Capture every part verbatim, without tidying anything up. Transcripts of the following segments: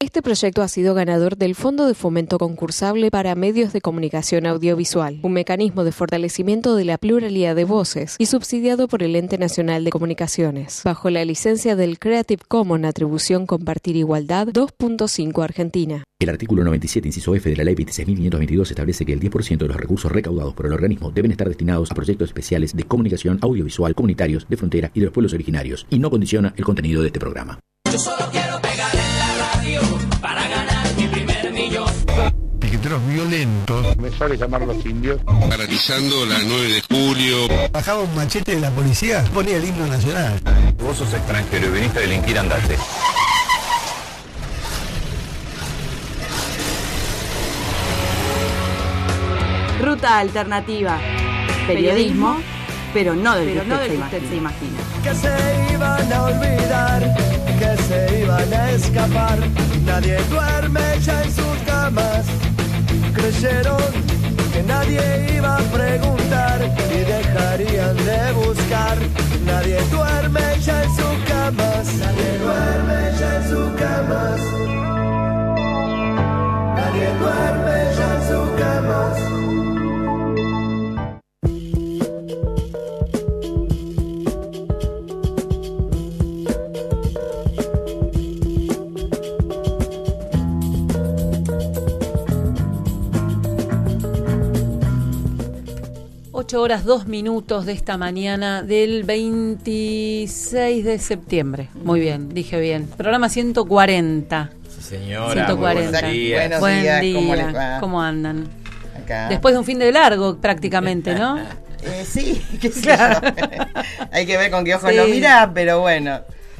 Este proyecto ha sido ganador del Fondo de Fomento Concursable para Medios de Comunicación Audiovisual, un mecanismo de fortalecimiento de la pluralidad de voces y subsidiado por el Ente Nacional de Comunicaciones, bajo la licencia del Creative Commons Atribución Compartir Igualdad dos punto cinco Argentina. El artículo noventa y siete, inciso F de la Ley veintiséis mil quinientos veintidós establece que el diez por ciento de los recursos recaudados por el organismo deben estar destinados a proyectos especiales de comunicación audiovisual comunitarios de frontera y de los pueblos originarios, y no condiciona el contenido de este programa. Yo solo quiero pegar en la radio para ganar mi primer millón. Piqueteros violentos, me sale llamar a los indios. Paralizando la nueve de julio. Bajaba un machete de la policía, ponía el himno nacional. Vos sos extranjero y viniste a delinquir, andate. Ruta alternativa. Periodismo, pero no del, pero que, no usted del que usted se imagina. Que se iban a olvidar, que se iban a escapar. Nadie duerme ya en sus camas. Creyeron que nadie iba a preguntar y dejarían de buscar. Nadie duerme ya en sus camas. Nadie duerme ya en sus camas. Nadie duerme ya en sus camas. ocho horas dos minutos de esta mañana del veintiséis de septiembre. Muy bien, dije bien. Programa ciento cuarenta. Sí, señora. ciento cuarenta. Buenos días. Buenos Buen días. día. ¿Cómo les va? ¿Cómo andan? Acá. Después de un fin de largo, prácticamente, ¿no? eh, sí, qué sé yo. Hay que ver con qué ojos sí. lo mirás, pero bueno.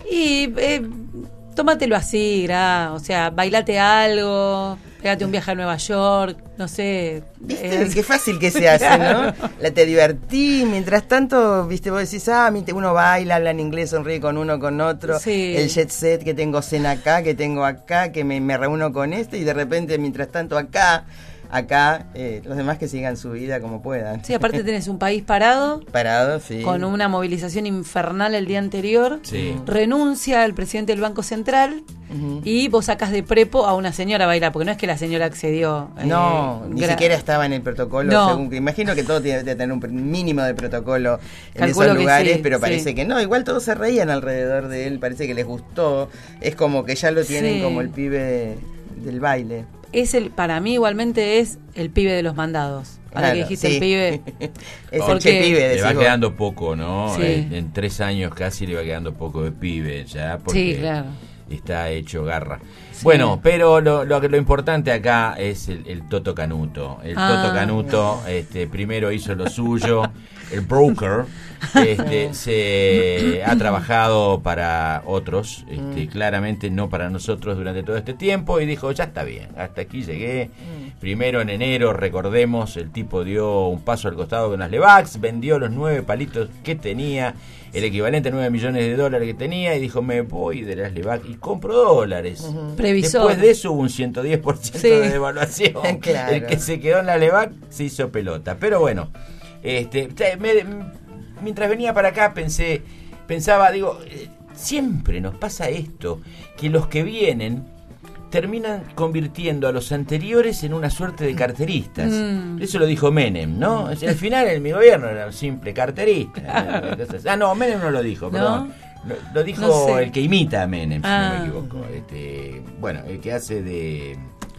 Y eh, tómatelo así, gra, o sea, bailate algo, pégate un viaje a Nueva York, no sé. ¿Viste? Es... Qué fácil que se hace, ¿no? La te divertí, mientras tanto, viste, vos decís, ah, uno baila, habla en inglés, sonríe con uno, con otro, sí. El jet set, que tengo cena acá, que tengo acá, que me, me reúno con este, y de repente, mientras tanto, acá... Acá, eh, los demás que sigan su vida como puedan. Sí, aparte tenés un país parado. Parado, sí. Con una movilización infernal el día anterior. Sí. Renuncia el presidente del Banco Central. Uh-huh. Y vos sacás de prepo a una señora a bailar, porque no es que la señora accedió. No, eh, ni gra- siquiera estaba en el protocolo. No. Según que imagino que todo tiene que tener un mínimo de protocolo en Calculo esos lugares, sí, pero parece sí. que no. Igual todos se reían alrededor de él, parece que les gustó. Es como que ya lo tienen sí. como el pibe de, del baile. Es el, para mí igualmente es el pibe de los mandados. Ahora claro, que dijiste sí. el pibe. Es porque el pibe. Le va vos. quedando poco, ¿no? Sí. En, en tres años casi le va quedando poco de pibe ya. Porque sí, claro. Está hecho garra. Sí. Bueno, pero lo, lo, lo importante acá es el, el Toto Canuto. El ah, Toto Canuto este, primero hizo lo suyo. El broker este, se ha trabajado para otros, este, claramente no para nosotros durante todo este tiempo, y dijo, ya está bien, hasta aquí llegué. Primero en enero, recordemos, el tipo dio un paso al costado con las Levax, vendió los nueve palitos que tenía, el equivalente a nueve millones de dólares que tenía, y dijo, me voy de las Levax y compro dólares. Uh-huh. Previsor. Después de eso hubo un ciento diez por ciento sí. de devaluación. Claro. El que se quedó en la Levax se hizo pelota. Pero bueno, este, me, mientras venía para acá pensé, pensaba, digo, eh, siempre nos pasa esto, que los que vienen terminan convirtiendo a los anteriores en una suerte de carteristas. Mm. Eso lo dijo Menem, ¿no? O sea, al final el, mi gobierno era un simple carterista. Ah, no, Menem no lo dijo, perdón. ¿No? Lo, lo dijo no sé. El que imita a Menem, si ah. no me equivoco. Este, bueno, el que hace de...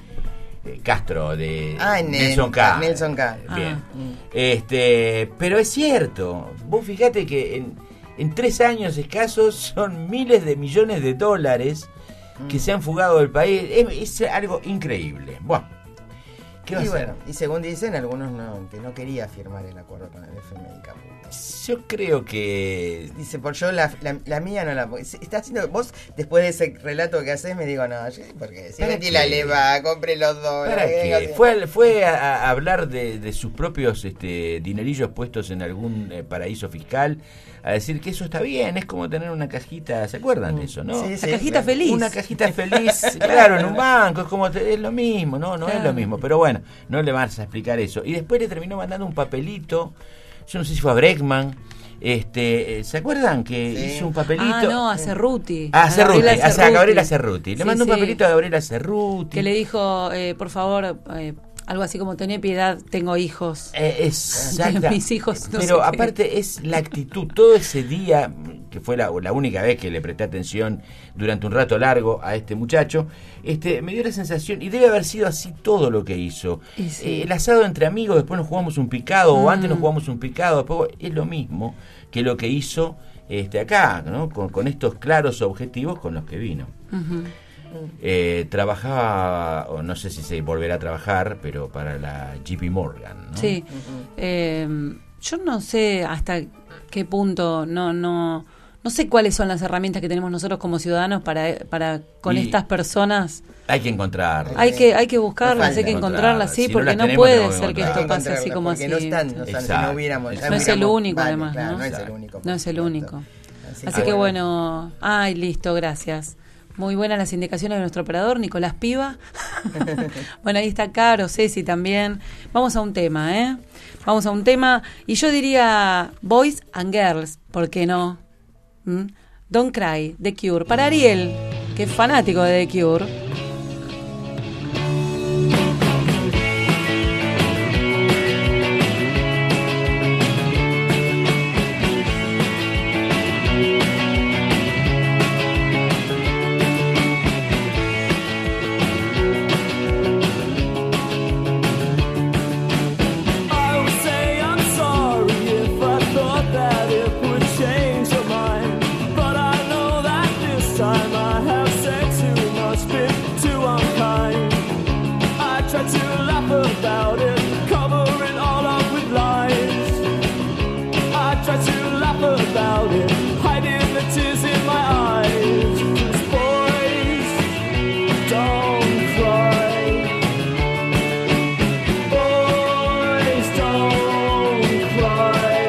Castro, de ah, Nelson K. Nelson K. Bien. Ah. Este, pero es cierto. Vos fijate que en, en tres años escasos son miles de millones de dólares mm. que se han fugado del país. Es, es algo increíble. Bueno, ¿qué va y a bueno, y según dicen algunos no, que no quería firmar el acuerdo con el F M I Caputo. Yo creo que... Dice, por yo la, la, la mía no la... Está haciendo... Vos, después de ese relato que hacés, me digo, no, yo, porque si metí la leva, compré los dólares... Fue, fue a, a hablar de, de sus propios este, dinerillos puestos en algún eh, paraíso fiscal, a decir que eso está bien, es como tener una cajita, ¿se acuerdan de eso, no? Sí, una sí, cajita claro. feliz. Una cajita feliz, claro, en un banco, es como, es lo mismo, no, no claro. es lo mismo, pero bueno, no le vas a explicar eso. Y después le terminó mandando un papelito, yo no sé si fue a Bregman, Este, ¿se acuerdan que Sí. hizo un papelito? Ah, no, a Cerruti. Ah, Cerruti, Gabriela a Cerruti. Gabriela Cerruti. Le Sí, mandó un sí. papelito a Gabriela Cerruti. Que le dijo, eh, por favor, eh, algo así como, tené piedad, tengo hijos. Eh, exacta. De mis hijos, no Pero sé qué. aparte es la actitud, todo ese día, que fue la, la única vez que le presté atención durante un rato largo a este muchacho, este me dio la sensación, y debe haber sido así todo lo que hizo. Y sí. Eh, el asado entre amigos, después nos jugamos un picado, Mm. o antes nos jugamos un picado, después es lo mismo que lo que hizo este acá, ¿no? Con, con estos claros objetivos con los que vino. Ujú. Eh, trabajaba, o no sé si se volverá a trabajar, pero para la J P Morgan, ¿no? Sí. Eh, yo no sé hasta qué punto, no, no, no sé cuáles son las herramientas que tenemos nosotros como ciudadanos para, para con Y estas personas. Hay que encontrarlas. Hay que, hay que buscarlas, falta hay que encontrarlas, sí, Si no porque las no, tenemos, puede tenemos que ser que encontrarlas. esto pase así como porque así. no están, no están, si Exacto. no hubiéramos, ya No No es el hubiéramos- único, vale, además, claro, ¿no? no es el Exacto. único. No es el único. Así, Así que bueno, ay, listo, gracias. Muy buenas las indicaciones de nuestro operador, Nicolás Piva. Bueno, ahí está Caro, Ceci también. Vamos a un tema, ¿eh? Vamos a un tema, y yo diría Boys and Girls, ¿por qué no? ¿Mm? Don't Cry, The Cure. Para Ariel, que es fanático de The Cure. I would say I'm sorry if I thought that it would change your mind. But I know that this time I have said too much, been too unkind. I tried to laugh about it, cover it all up with lies. I tried to laugh about it, hiding the tears in my eyes. 'Cause boys don't cry. Boys don't cry.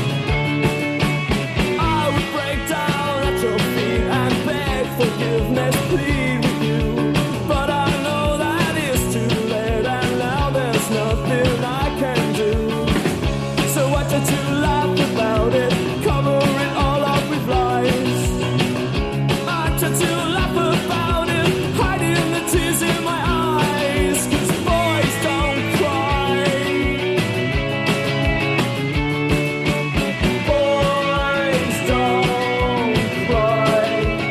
I would break down at your feet and beg forgiveness, plead with you. But I know that it's too late and now there's nothing I can do. So I try to laugh about it, cover it all up with lies. I try to laugh about it, hiding the tears in my eyes. 'Cause boys don't cry. Boys don't cry.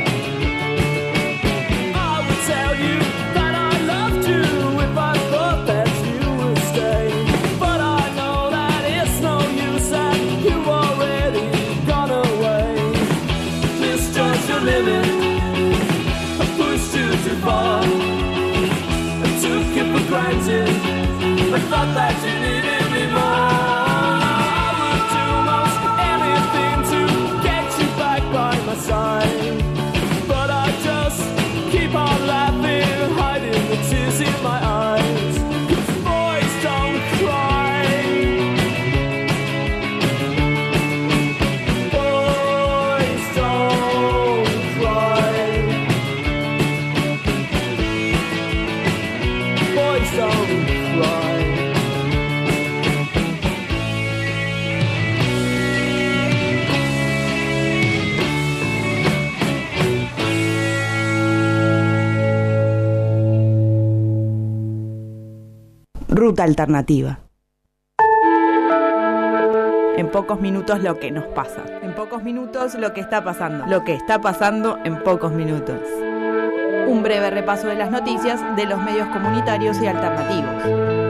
I would tell you that I loved you if I thought that you would stay. But I know that it's no use and you've already gone away. Misjudged your limit, I pushed you too far. I took it for granted, I thought that you needed me more. I would do most anything to get you back by my side. But I just keep on laughing, hiding the tears in my eyes. 'Cause boys don't cry. Boys don't cry. Boys don't cry. Ruta alternativa. En pocos minutos lo que nos pasa. En pocos minutos lo que está pasando. Lo que está pasando en pocos minutos. Un breve repaso de las noticias de los medios comunitarios y alternativos.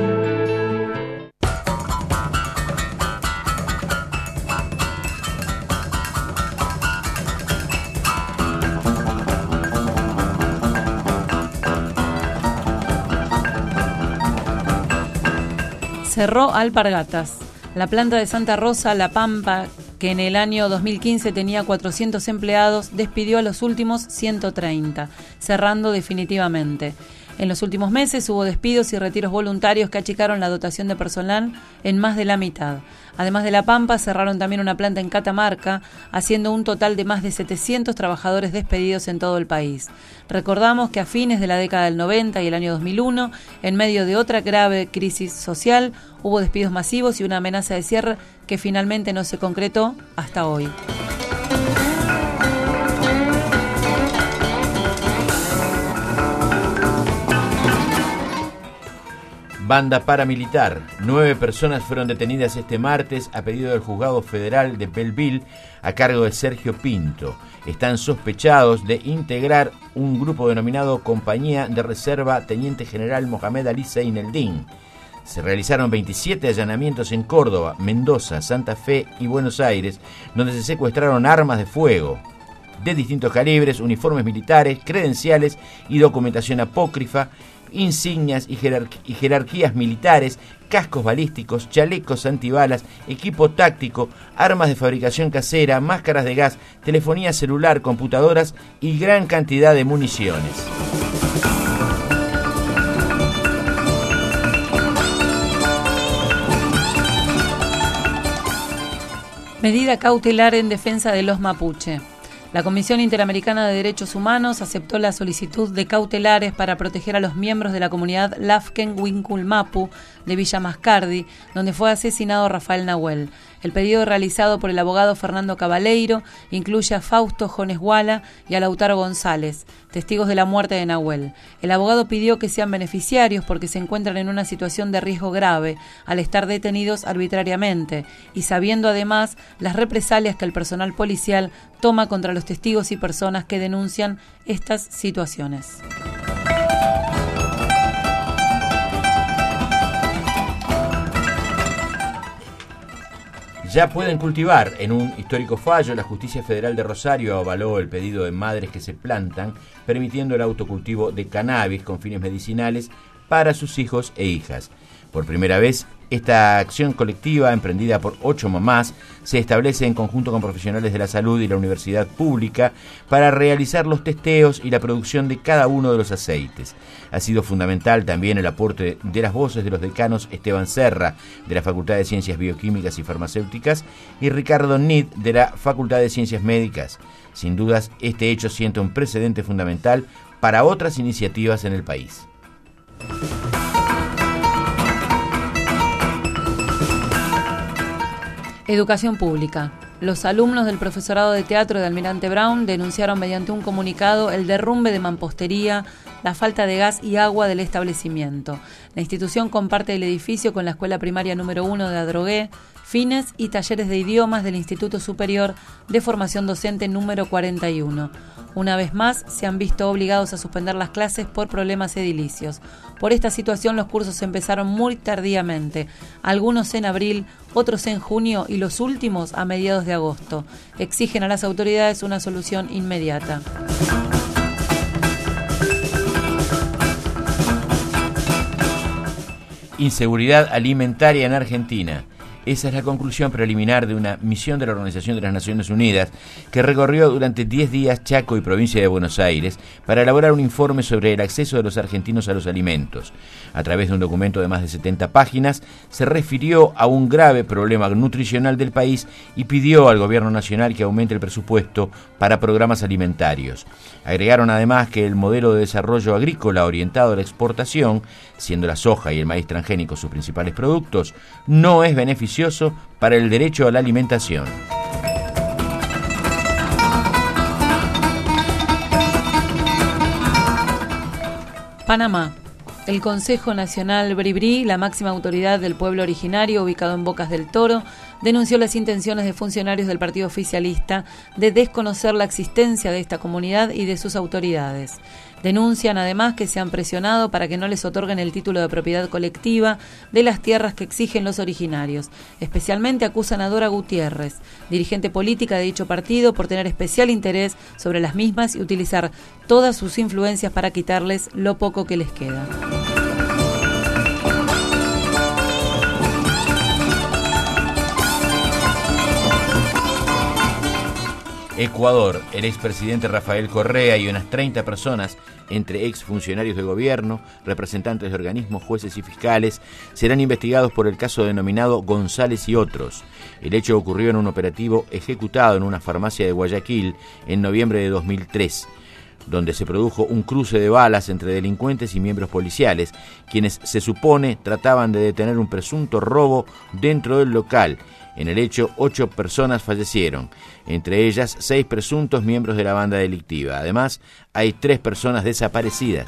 Cerró Alpargatas. La planta de Santa Rosa, La Pampa, que en el año dos mil quince tenía cuatrocientos empleados, despidió a los últimos ciento treinta, cerrando definitivamente. En los últimos meses hubo despidos y retiros voluntarios que achicaron la dotación de personal en más de la mitad. Además de La Pampa, cerraron también una planta en Catamarca, haciendo un total de más de setecientos trabajadores despedidos en todo el país. Recordamos que a fines de la década del noventa y el año dos mil uno, en medio de otra grave crisis social, hubo despidos masivos y una amenaza de cierre que finalmente no se concretó hasta hoy. Banda paramilitar. Nueve personas fueron detenidas este martes a pedido del Juzgado Federal de Belleville a cargo de Sergio Pinto. Están sospechados de integrar un grupo denominado Compañía de Reserva Teniente General Mohamed Ali Zeineldin. Se realizaron veintisiete allanamientos en Córdoba, Mendoza, Santa Fe y Buenos Aires, donde se secuestraron armas de fuego de distintos calibres, uniformes militares, credenciales y documentación apócrifa, insignias y, jerarqu- y jerarquías militares, cascos balísticos, chalecos antibalas, equipo táctico, armas de fabricación casera, máscaras de gas, telefonía celular, computadoras y gran cantidad de municiones. Medida cautelar en defensa de los mapuche. La Comisión Interamericana de Derechos Humanos aceptó la solicitud de cautelares para proteger a los miembros de la comunidad Lafken Winkul Mapu de Villa Mascardi, donde fue asesinado Rafael Nahuel. El pedido realizado por el abogado Fernando Cabaleiro incluye a Fausto Jones Guala y a Lautaro González, testigos de la muerte de Nahuel. El abogado pidió que sean beneficiarios porque se encuentran en una situación de riesgo grave al estar detenidos arbitrariamente y sabiendo además las represalias que el personal policial toma contra los testigos y personas que denuncian estas situaciones. Ya pueden cultivar. En un histórico fallo, la Justicia Federal de Rosario avaló el pedido de madres que se plantan, permitiendo el autocultivo de cannabis con fines medicinales para sus hijos e hijas. Por primera vez, esta acción colectiva, emprendida por ocho mamás, se establece en conjunto con profesionales de la salud y la universidad pública para realizar los testeos y la producción de cada uno de los aceites. Ha sido fundamental también el aporte de las voces de los decanos Esteban Serra, de la Facultad de Ciencias Bioquímicas y Farmacéuticas, y Ricardo Nid, de la Facultad de Ciencias Médicas. Sin dudas, este hecho sienta un precedente fundamental para otras iniciativas en el país. Educación pública. Los alumnos del profesorado de teatro de Almirante Brown denunciaron mediante un comunicado el derrumbe de mampostería, la falta de gas y agua del establecimiento. La institución comparte el edificio con la escuela primaria número uno de Adrogué, fines y talleres de idiomas del Instituto Superior de Formación Docente número cuarenta y uno. Una vez más, se han visto obligados a suspender las clases por problemas edilicios. Por esta situación, los cursos empezaron muy tardíamente, algunos en abril, otros en junio y los últimos a mediados de agosto. Exigen a las autoridades una solución inmediata. Inseguridad alimentaria en Argentina. Esa es la conclusión preliminar de una misión de la Organización de las Naciones Unidas que recorrió durante diez días Chaco y provincia de Buenos Aires para elaborar un informe sobre el acceso de los argentinos a los alimentos. A través de un documento de más de setenta páginas, se refirió a un grave problema nutricional del país y pidió al gobierno nacional que aumente el presupuesto para programas alimentarios. Agregaron además que el modelo de desarrollo agrícola orientado a la exportación, siendo la soja y el maíz transgénico sus principales productos, no es beneficioso para el derecho a la alimentación. Panamá. El Consejo Nacional Bribri, la máxima autoridad del pueblo originario ubicado en Bocas del Toro, denunció las intenciones de funcionarios del partido oficialista de desconocer la existencia de esta comunidad y de sus autoridades. Denuncian además que se han presionado para que no les otorguen el título de propiedad colectiva de las tierras que exigen los originarios. Especialmente acusan a Dora Gutiérrez, dirigente política de dicho partido, por tener especial interés sobre las mismas y utilizar todas sus influencias para quitarles lo poco que les queda. Ecuador, el expresidente Rafael Correa y unas treinta personas, entre exfuncionarios de gobierno, representantes de organismos, jueces y fiscales, serán investigados por el caso denominado González y otros. El hecho ocurrió en un operativo ejecutado en una farmacia de Guayaquil en noviembre de dos mil tres, donde se produjo un cruce de balas entre delincuentes y miembros policiales, quienes se supone trataban de detener un presunto robo dentro del local. En el hecho, ocho personas fallecieron, entre ellas seis presuntos miembros de la banda delictiva. Además, hay tres personas desaparecidas.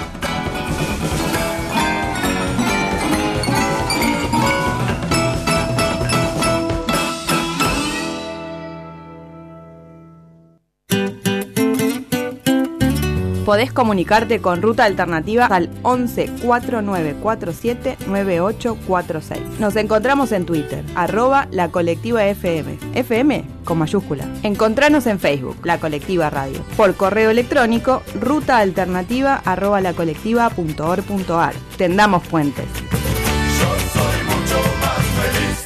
Podés comunicarte con Ruta Alternativa al once cuatro nueve cuatro siete nueve ocho cuatro seis. Nos encontramos en Twitter, arroba la colectiva F M. F M con mayúscula. Encontranos en Facebook, La Colectiva Radio. Por correo electrónico, rutaalternativa arroba lacolectiva.org.ar. Tendamos puentes. Yo soy mucho más feliz.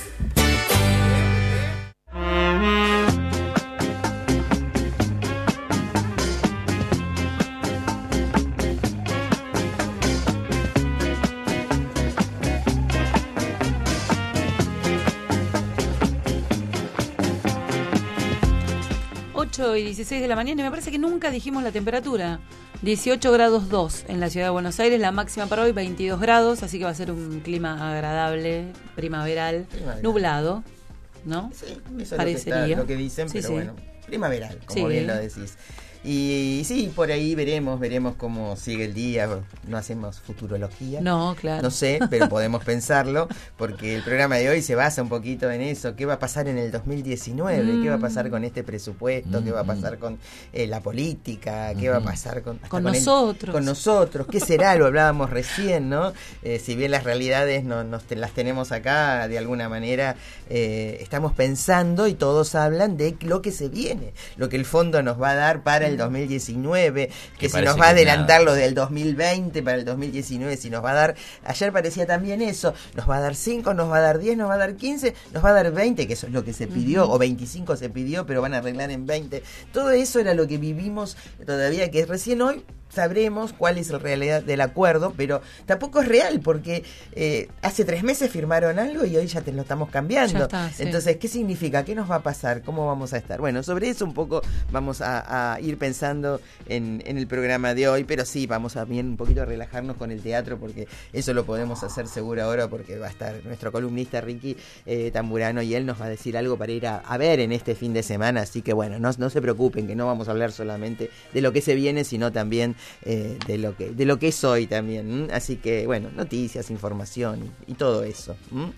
ocho y dieciséis de la mañana y me parece que nunca dijimos la temperatura. dieciocho grados dos en la ciudad de Buenos Aires, la máxima para hoy veintidós grados, así que va a ser un clima agradable, primaveral, primaveral. nublado, ¿no? Sí, eso parecería. Es lo que, está, lo que dicen, sí, pero sí. Bueno, primaveral, como sí. bien lo decís. Y, y sí, por ahí veremos, veremos cómo sigue el día. No hacemos futurología. No, claro. No sé, pero podemos pensarlo, porque el programa de hoy se basa un poquito en eso. ¿Qué va a pasar en el dos mil diecinueve? Mm. ¿Qué va a pasar con este presupuesto? Mm. ¿Qué va a pasar con eh, la política? ¿Qué mm. va a pasar con, con, con El, nosotros? con nosotros. ¿Qué será? Lo hablábamos recién, ¿no? Eh, si bien las realidades no, nos te, las tenemos acá, de alguna manera eh, estamos pensando y todos hablan de lo que se viene, lo que el fondo nos va a dar para el dos mil diecinueve, que, que si nos va a adelantar lo del dos mil veinte para el dos mil diecinueve, si nos va a dar, ayer parecía también eso, nos va a dar cinco, nos va a dar diez, nos va a dar quince, nos va a dar veinte, que eso es lo que se pidió, uh-huh. o veinticinco se pidió, pero van a arreglar en veinte. Todo eso era lo que vivimos todavía, que recién hoy sabremos cuál es la realidad del acuerdo, pero tampoco es real, porque eh, hace tres meses firmaron algo y hoy ya te lo estamos cambiando. Está, sí. Entonces, ¿qué significa? ¿Qué nos va a pasar? ¿Cómo vamos a estar? Bueno, sobre eso un poco vamos a, a ir pensando en, en el programa de hoy, pero sí, vamos a bien un poquito a relajarnos con el teatro, porque eso lo podemos hacer seguro ahora, porque va a estar nuestro columnista Ricky eh, Tamburano y él nos va a decir algo para ir a, a ver en este fin de semana, así que bueno, no, no se preocupen, que no vamos a hablar solamente de lo que se viene, sino también Eh, de lo que de lo que es hoy también, ¿m? Así que bueno, noticias, información y, y todo eso,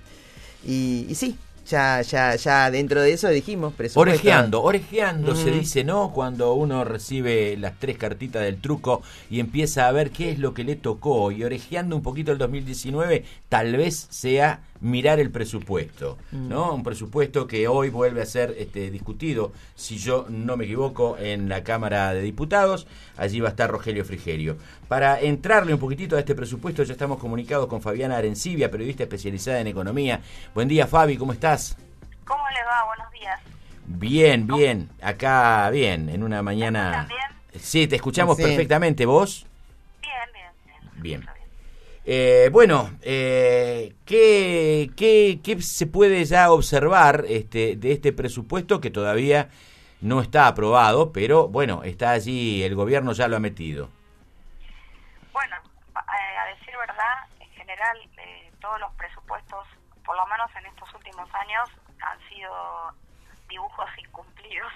y, y sí, ya ya ya dentro de eso dijimos presupuesto. Orejeando, orejeando mm. se dice, ¿no? Cuando uno recibe las tres cartitas del truco y empieza a ver qué es lo que le tocó, y orejeando un poquito el dos mil diecinueve, tal vez sea mirar el presupuesto, ¿no? Un presupuesto que hoy vuelve a ser este, discutido, si yo no me equivoco, en la Cámara de Diputados. Allí va a estar Rogelio Frigerio. Para entrarle un poquitito a este presupuesto, ya estamos comunicados con Fabiana Arencibia, periodista especializada en economía. Buen día, Fabi, ¿cómo estás? ¿Cómo le va? Buenos días. Bien, bien. Acá, bien, en una mañana... ¿Bien? Sí, te escuchamos sí. perfectamente. ¿Vos? Bien, bien. Bien. bien. Eh, bueno, eh, ¿qué, qué, ¿qué se puede ya observar este, de este presupuesto que todavía no está aprobado, pero bueno, está allí, el gobierno ya lo ha metido? Bueno, eh, a decir verdad, en general eh, todos los presupuestos, por lo menos en estos últimos años, han sido dibujos incumplidos.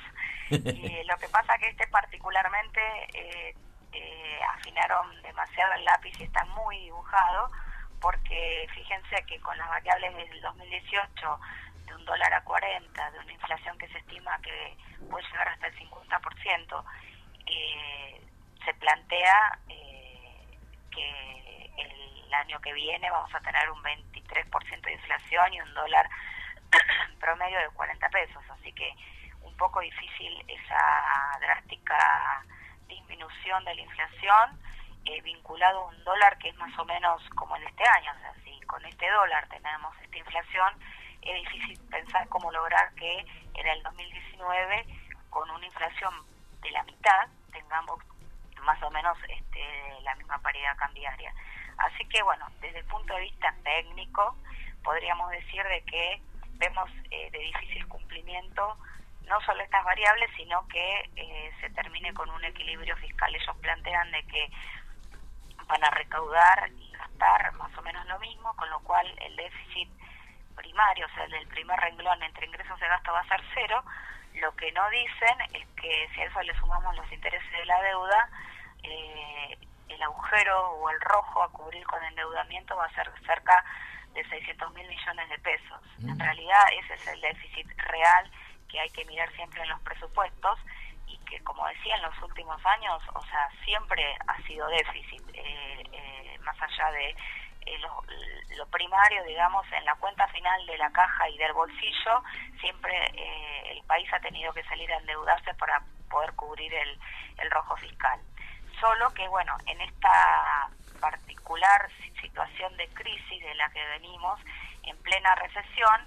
Y lo que pasa que este particularmente... Eh, Eh, afinaron demasiado el lápiz y está muy dibujado, porque fíjense que con las variables del dos mil dieciocho, de un dólar a cuarenta, de una inflación que se estima que puede llegar hasta el cincuenta por ciento, eh, se plantea eh, que el año que viene vamos a tener un veintitrés por ciento de inflación y un dólar promedio de cuarenta pesos, así que un poco difícil esa drástica disminución de la inflación eh, vinculado a un dólar que es más o menos como en este año. O sea, si con este dólar tenemos esta inflación, es difícil pensar cómo lograr que en el dos mil diecinueve con una inflación de la mitad tengamos más o menos este, la misma paridad cambiaria. Así que bueno, desde el punto de vista técnico podríamos decir de que vemos eh, de difícil cumplimiento no solo estas variables, sino que eh, se termine con un equilibrio fiscal. Ellos plantean de que van a recaudar y gastar más o menos lo mismo, con lo cual el déficit primario, o sea, el del primer renglón entre ingresos y gastos va a ser cero. Lo que no dicen es que si a eso le sumamos los intereses de la deuda, eh, el agujero o el rojo a cubrir con endeudamiento va a ser cerca de seiscientos mil millones de pesos. Mm. En realidad ese es el déficit real que hay que mirar siempre en los presupuestos y que, como decía, en los últimos años, o sea, siempre ha sido déficit, eh, eh, más allá de eh, lo, lo primario, digamos, en la cuenta final de la caja y del bolsillo, siempre eh, el país ha tenido que salir a endeudarse para poder cubrir el, el rojo fiscal. Solo que, bueno, en esta particular situación de crisis de la que venimos, en plena recesión,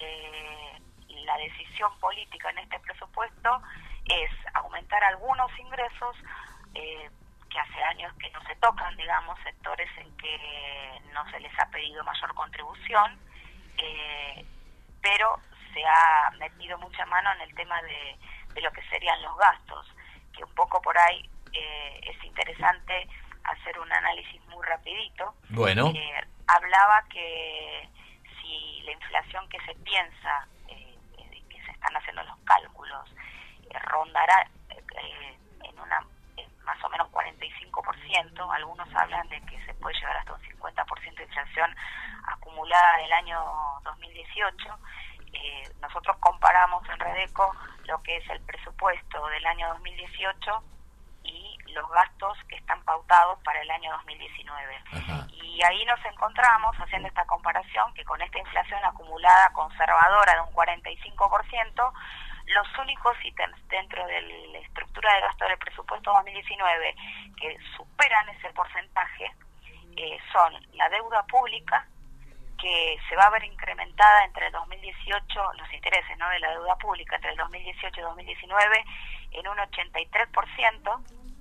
eh, la decisión política en este presupuesto es aumentar algunos ingresos eh, que hace años que no se tocan, digamos, sectores en que no se les ha pedido mayor contribución, eh, pero se ha metido mucha mano en el tema de, de lo que serían los gastos, que un poco por ahí eh, es interesante hacer un análisis muy rapidito. Bueno. Eh, hablaba que si la inflación que se piensa, eh, que se están haciendo los cálculos, eh, rondará eh, en una eh, más o menos cuarenta y cinco por ciento, algunos hablan de que se puede llegar hasta un cincuenta por ciento de inflación acumulada del año dos mil dieciocho. Eh, nosotros comparamos en Redeco lo que es el presupuesto del año dos mil dieciocho y los gastos que están pautados para el año dos mil diecinueve. Ajá. Y ahí nos encontramos, haciendo esta comparación, que con esta inflación acumulada conservadora de un cuarenta y cinco por ciento, los únicos ítems dentro de la estructura de gasto del presupuesto dos mil diecinueve que superan ese porcentaje eh, son la deuda pública, que se va a ver incrementada entre el dos mil dieciocho, los intereses, ¿no?, de la deuda pública entre el dos mil dieciocho y dos mil diecinueve en un ochenta y tres por ciento,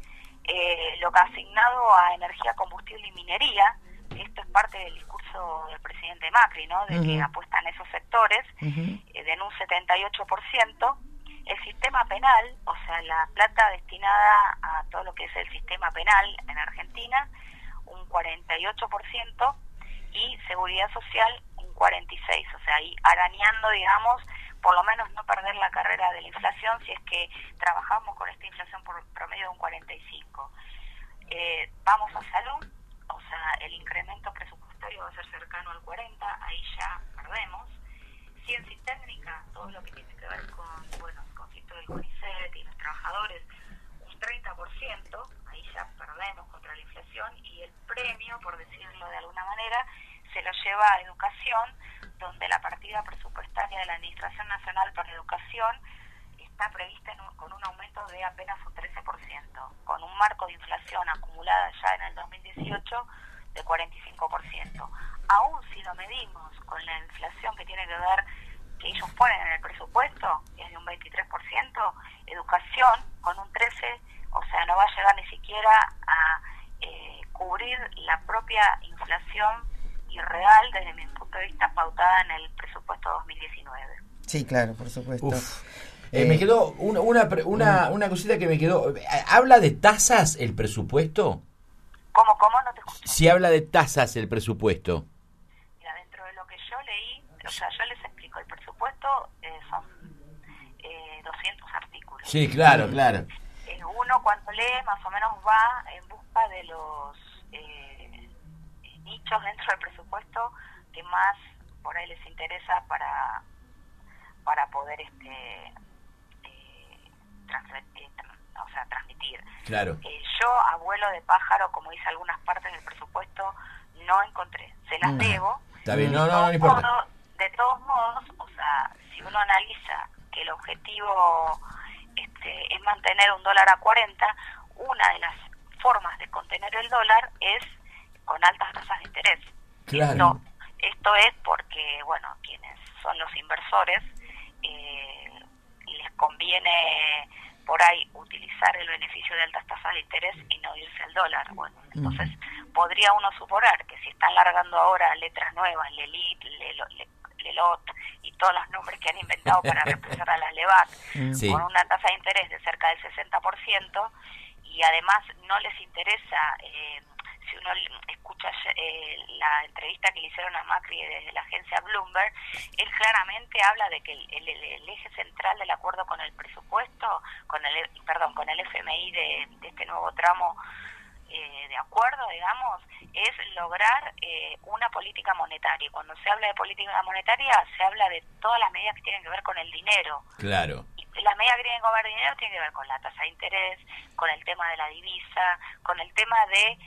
eh, lo que ha asignado a energía, combustible y minería, esto es parte del discurso del presidente Macri, ¿no?, de uh-huh. que apuestan esos sectores, uh-huh. eh, de en un setenta y ocho por ciento, el sistema penal, o sea, la plata destinada a todo lo que es el sistema penal en Argentina, un cuarenta y ocho por ciento, y seguridad social un cuarenta y seis por ciento, o sea, ahí arañando, digamos, por lo menos no perder la carrera de la inflación si es que trabajamos con esta inflación por promedio de un cuarenta y cinco por ciento. Eh, vamos a salud, o sea, el incremento presupuestario va a ser cercano al cuarenta por ciento, ahí ya perdemos. Ciencia y técnica, todo lo que tiene que ver con, bueno, el concepto del CONICET y los trabajadores, un treinta por ciento, ahí ya perdemos contra la inflación, y el premio, por decirlo de alguna manera, se lo lleva a educación, donde la partida presupuestaria de la Administración Nacional para Educación está prevista en un, con un aumento de apenas un trece por ciento, con un marco de inflación acumulada ya en el dos mil dieciocho de cuarenta y cinco por ciento. Aún si lo medimos con la inflación que tiene que ver, que ellos ponen en el presupuesto, es de un veintitrés por ciento, educación con un trece por ciento, o sea, no va a llegar ni siquiera a eh, cubrir la propia inflación irreal desde mi punto de vista pautada en el presupuesto dos mil diecinueve. Sí, claro, por supuesto. Eh, eh, me quedó una, una, una, una cosita que me quedó. ¿Habla de tasas el presupuesto? ¿Cómo, cómo? No te escucho. Si habla de tasas el presupuesto. Mira, dentro de lo que yo leí, o sea, yo les explico, el presupuesto eh, son eh, doscientos artículos. Sí, claro, claro. Eh, uno cuando lee más o menos va en busca de los eh, nichos dentro del presupuesto que más por ahí les interesa para para poder este eh, trans, eh, o sea, transmitir. Claro. Eh, yo, abuelo de pájaro, como dice algunas partes del presupuesto, no encontré. Se las no. debo. Está bien, no, no, no, no importa. Modo, de todos modos, o sea, si uno analiza que el objetivo este, es mantener un dólar a cuarenta, una de las formas de contener el dólar es con altas tasas de interés. Claro. Esto, esto es porque, bueno, quienes son los inversores eh, les conviene por ahí utilizar el beneficio de altas tasas de interés y no irse al dólar. Bueno, entonces uh-huh. podría uno suponer que si están largando ahora letras nuevas, Lelit, Lelo, Le, Lelot y todos los nombres que han inventado para reemplazar a las Levat, sí. con una tasa de interés de cerca del sesenta por ciento, y además no les interesa, eh, si uno escucha eh, la entrevista que le hicieron a Macri desde la agencia Bloomberg, él claramente habla de que el, el, el eje central del acuerdo con el presupuesto, con el perdón, con el F M I de, de este nuevo tramo eh, de acuerdo, digamos, es lograr eh, una política monetaria. Y cuando se habla de política monetaria, se habla de todas las medidas que tienen que ver con el dinero. Claro. Y las medidas que tienen que ver con el dinero tienen que ver con la tasa de interés, con el tema de la divisa, con el tema de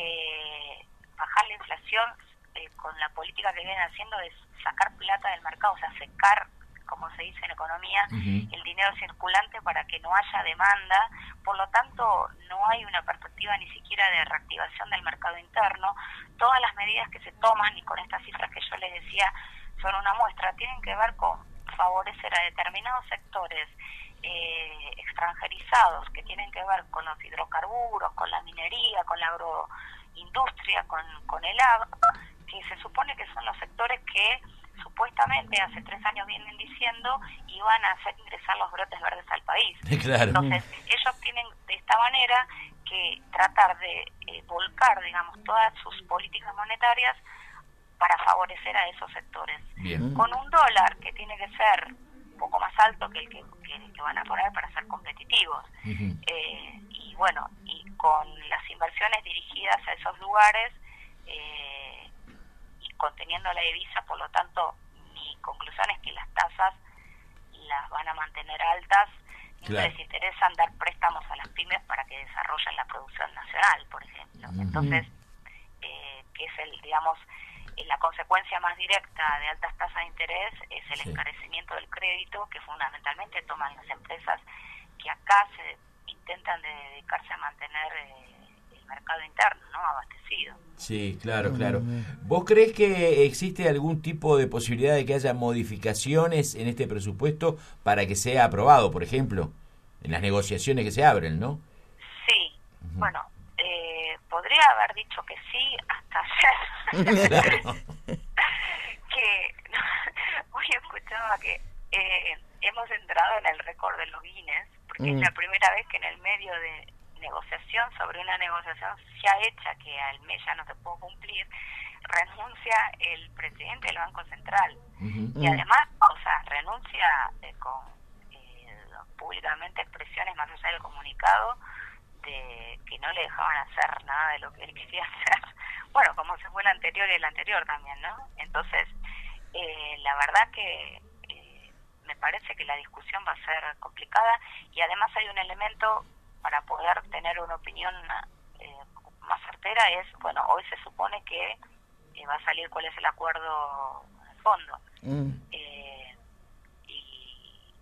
eh, bajar la inflación, eh, con la política que vienen haciendo de sacar plata del mercado, o sea, secar, como se dice en economía, uh-huh. el dinero circulante para que no haya demanda. Por lo tanto, no hay una perspectiva ni siquiera de reactivación del mercado interno. Todas las medidas que se toman, y con estas cifras que yo les decía, son una muestra, tienen que ver con favorecer a determinados sectores eh, extranjerizados, que tienen que ver con los hidrocarburos, con la minería, con la agroindustria, con, con el agro, que se supone que son los sectores que supuestamente hace tres años vienen diciendo iban a hacer ingresar los brotes verdes al país. Claro. Entonces, ellos tienen de esta manera que tratar de eh, volcar, digamos, todas sus políticas monetarias para favorecer a esos sectores. Bien. Con un dólar que tiene que ser un poco más alto que el que, que, que van a poner para ser competitivos. Uh-huh. Eh, y bueno, y con las inversiones dirigidas a esos lugares, eh, conteniendo la divisa, por lo tanto, mi conclusión es que las tasas las van a mantener altas. Claro. Les interesa dar préstamos a las pymes para que desarrollen la producción nacional, por ejemplo. Uh-huh. Entonces, eh, que es el, digamos, eh, la consecuencia más directa de altas tasas de interés es el sí. encarecimiento del crédito que fundamentalmente toman las empresas que acá se intentan de dedicarse a mantener eh, el mercado interno, ¿no? Abastecido. Sí, claro, claro. ¿Vos crees que existe algún tipo de posibilidad de que haya modificaciones en este presupuesto para que sea aprobado, por ejemplo, en las negociaciones que se abren, no? Sí, uh-huh. bueno, eh, podría haber dicho que sí hasta ayer. Claro. Que hoy escuchaba que eh, hemos entrado en el récord de los Guinness, porque mm. es la primera vez que en el medio de negociación sobre una negociación ya hecha que al mes ya no se puede cumplir, renuncia el presidente del Banco Central. Uh-huh. Y además, o sea, renuncia eh, con eh, públicamente expresiones más allá del comunicado de que no le dejaban hacer nada de lo que él quería hacer. Bueno, como se fue el anterior y el anterior también, ¿no? Entonces, eh, la verdad que eh, me parece que la discusión va a ser complicada, y además hay un elemento para poder tener una opinión eh, más certera. Es, bueno, hoy se supone que eh, va a salir cuál es el acuerdo en el fondo. Mm. Eh, y,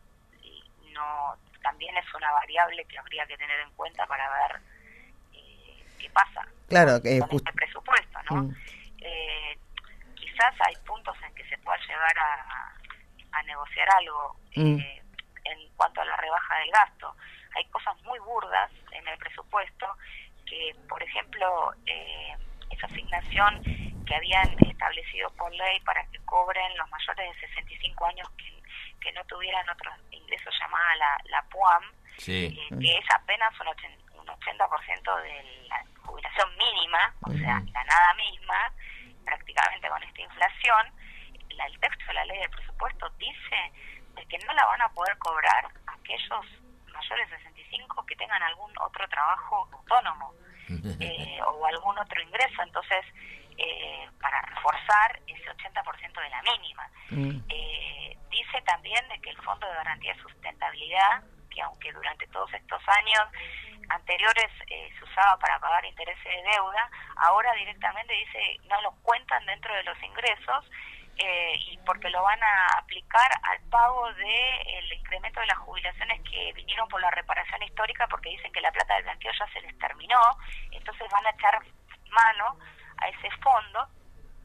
y no también es una variable que habría que tener en cuenta para ver eh, qué pasa claro, que con just... este presupuesto, ¿no? Mm. Eh, quizás hay puntos en que se pueda llegar a, a negociar algo mm. eh, en cuanto a la rebaja del gasto. Hay cosas muy burdas en el presupuesto, que, por ejemplo, eh, esa asignación que habían establecido por ley para que cobren los mayores de sesenta y cinco años que, que no tuvieran otros ingresos, llamada la, la P U A M, sí. eh, que es apenas un, ochenta, un ochenta por ciento de la jubilación mínima, o sea, uh-huh. la nada misma, prácticamente con esta inflación. La, el texto de la ley del presupuesto dice de que no la van a poder cobrar aquellos mayores de sesenta y cinco que tengan algún otro trabajo autónomo eh, o algún otro ingreso. Entonces, eh, para reforzar ese ochenta por ciento de la mínima. Mm. Eh, dice también de que el Fondo de Garantía de Sustentabilidad, que aunque durante todos estos años anteriores eh, se usaba para pagar intereses de deuda, ahora directamente dice no lo cuentan dentro de los ingresos, eh, y porque lo van a aplicar al pago del incremento de las jubilaciones que vinieron por la reparación histórica, porque dicen que la plata del blanqueo ya se les terminó. Entonces van a echar mano a ese fondo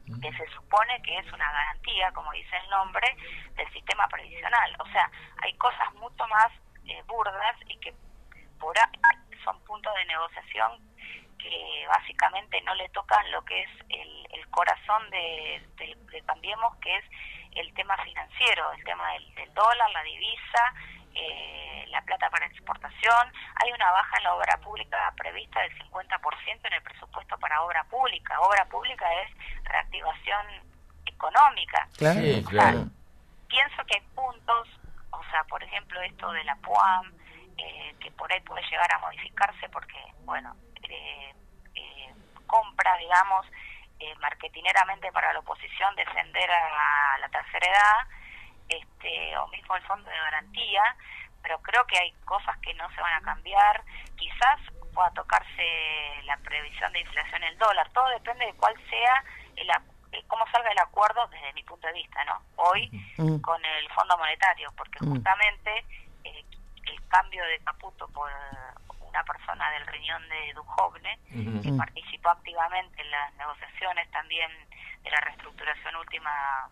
que se supone que es una garantía, como dice el nombre, del sistema previsional. O sea, hay cosas mucho más eh, burdas y que por ahí son puntos de negociación que básicamente no le tocan lo que es el, el corazón de, de, de Cambiemos, que es el tema financiero, el tema del, del dólar, la divisa, eh, la plata para exportación. Hay una baja en la obra pública prevista del cincuenta por ciento en el presupuesto para obra pública. Obra pública es reactivación económica. Claro, sí, claro. O sea, pienso que hay puntos, o sea, por ejemplo, esto de la P U A M, eh, que por ahí puede llegar a modificarse porque, bueno, eh, eh, compra, digamos, eh, marketineramente para la oposición defender a, a la tercera edad, este, o mismo el fondo de garantía, pero creo que hay cosas que no se van a cambiar. Quizás pueda tocarse la previsión de inflación del dólar, todo depende de cuál sea el cómo salga el acuerdo desde mi punto de vista, ¿no? Hoy mm. con el Fondo Monetario, porque mm. justamente eh, el cambio de Caputo por una persona del riñón de Duhovne, mm. que participó activamente en las negociaciones también de la reestructuración última,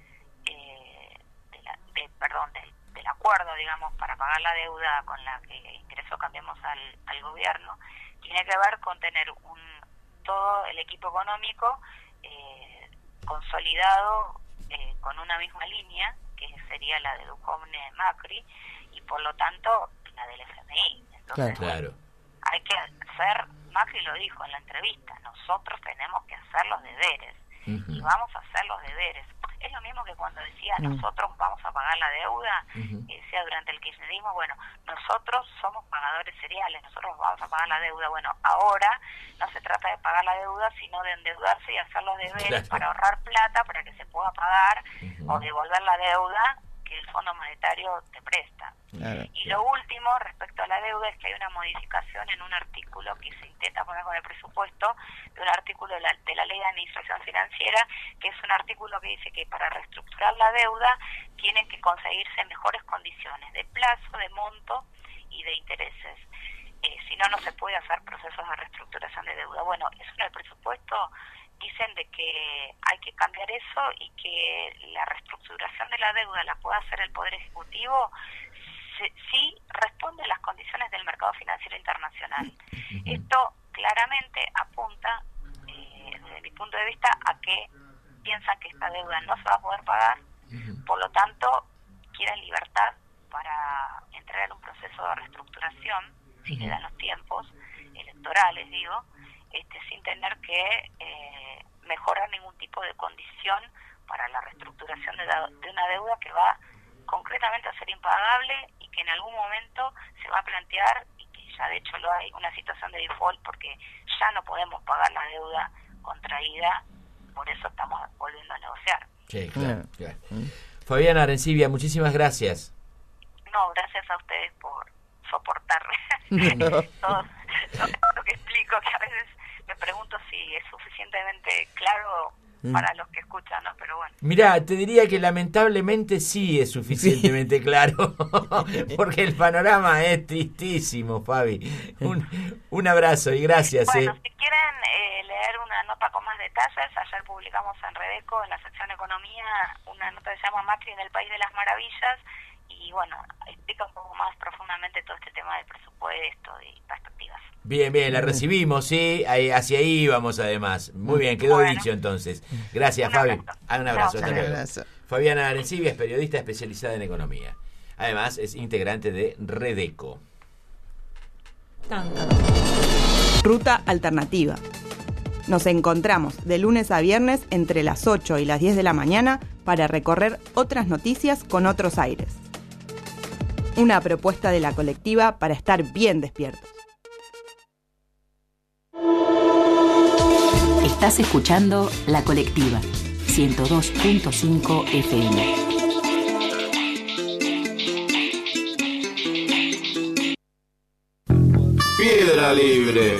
eh, de la, de, perdón, del, del acuerdo, digamos, para pagar la deuda con la que ingresó Cambiemos al, al gobierno, tiene que ver con tener un todo el equipo económico eh, consolidado eh, con una misma línea, que sería la de Duhovne Macri, y por lo tanto la del F M I. Entonces, claro. hay que hacer, Macri lo dijo en la entrevista, nosotros tenemos que hacer los deberes, uh-huh. y vamos a hacer los deberes. Es lo mismo que cuando decía, uh-huh. nosotros vamos a pagar la deuda, uh-huh. y decía durante el kirchnerismo, bueno, nosotros somos pagadores seriales, nosotros vamos a pagar la deuda. Bueno, ahora no se trata de pagar la deuda, sino de endeudarse y hacer los deberes, claro. para ahorrar plata, para que se pueda pagar, uh-huh. o devolver la deuda que el Fondo Monetario te presta. Claro. Y lo último, respecto a la deuda, es que hay una modificación en un artículo que se intenta poner con el presupuesto, de un artículo de la, de la Ley de Administración Financiera, que es un artículo que dice que para reestructurar la deuda tienen que conseguirse mejores condiciones de plazo, de monto y de intereses. Eh, si no, no se puede hacer procesos de reestructuración de deuda. Bueno, eso en el presupuesto dicen de que hay que cambiar eso y que la reestructuración de la deuda la pueda hacer el Poder Ejecutivo si responde a las condiciones del mercado financiero internacional. Uh-huh. Esto claramente apunta, eh, desde mi punto de vista, a que piensan que esta deuda no se va a poder pagar, uh-huh. por lo tanto quieren libertad para entrar en un proceso de reestructuración, uh-huh. si le dan los tiempos electorales, digo, este, sin tener que eh, mejorar ningún tipo de condición para la reestructuración de, la, de una deuda que va concretamente a ser impagable y que en algún momento se va a plantear, y que ya de hecho lo hay, una situación de default, porque ya no podemos pagar la deuda contraída, por eso estamos volviendo a negociar. Sí, claro, claro. Fabiana Arencibia, muchísimas gracias. No, gracias a ustedes por soportarme todo, todo lo que explico, que a veces me pregunto si es suficientemente claro para los que escuchan, ¿no? Pero bueno. Mirá, te diría que lamentablemente sí es suficientemente sí. claro, porque el panorama es tristísimo, Fabi. Un, un abrazo y gracias. Bueno, eh. si quieren eh, leer una nota con más detalles, ayer publicamos en Redeco, en la sección Economía, una nota que se llama Macri en el País de las Maravillas, y bueno, explica un poco más profundamente todo este tema del presupuesto y perspectivas. Bien, bien, la recibimos, sí, ahí, hacia ahí vamos además. Muy bien, quedó bueno. dicho entonces. Gracias, un Fabi. Abrazo. Ah, un abrazo. No, hasta luego. Abrazo. Fabiana Arencibia es periodista especializada en economía. Además, es integrante de Redeco. Ruta Alternativa. Nos encontramos de lunes a viernes entre las ocho y las diez de la mañana para recorrer otras noticias con otros aires. Una propuesta de la colectiva para estar bien despiertos. Estás escuchando La Colectiva, ciento dos punto cinco F M. Piedra Libre.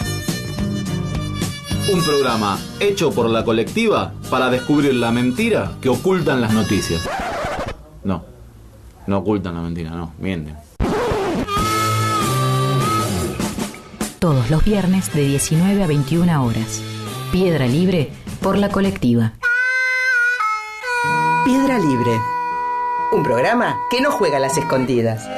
Un programa hecho por la colectiva para descubrir la mentira que ocultan las noticias. No, no ocultan la mentira, no, mienten. Todos los viernes de diecinueve a veintiuna horas. Piedra Libre por la colectiva. Piedra Libre. Un programa que no juega a las escondidas.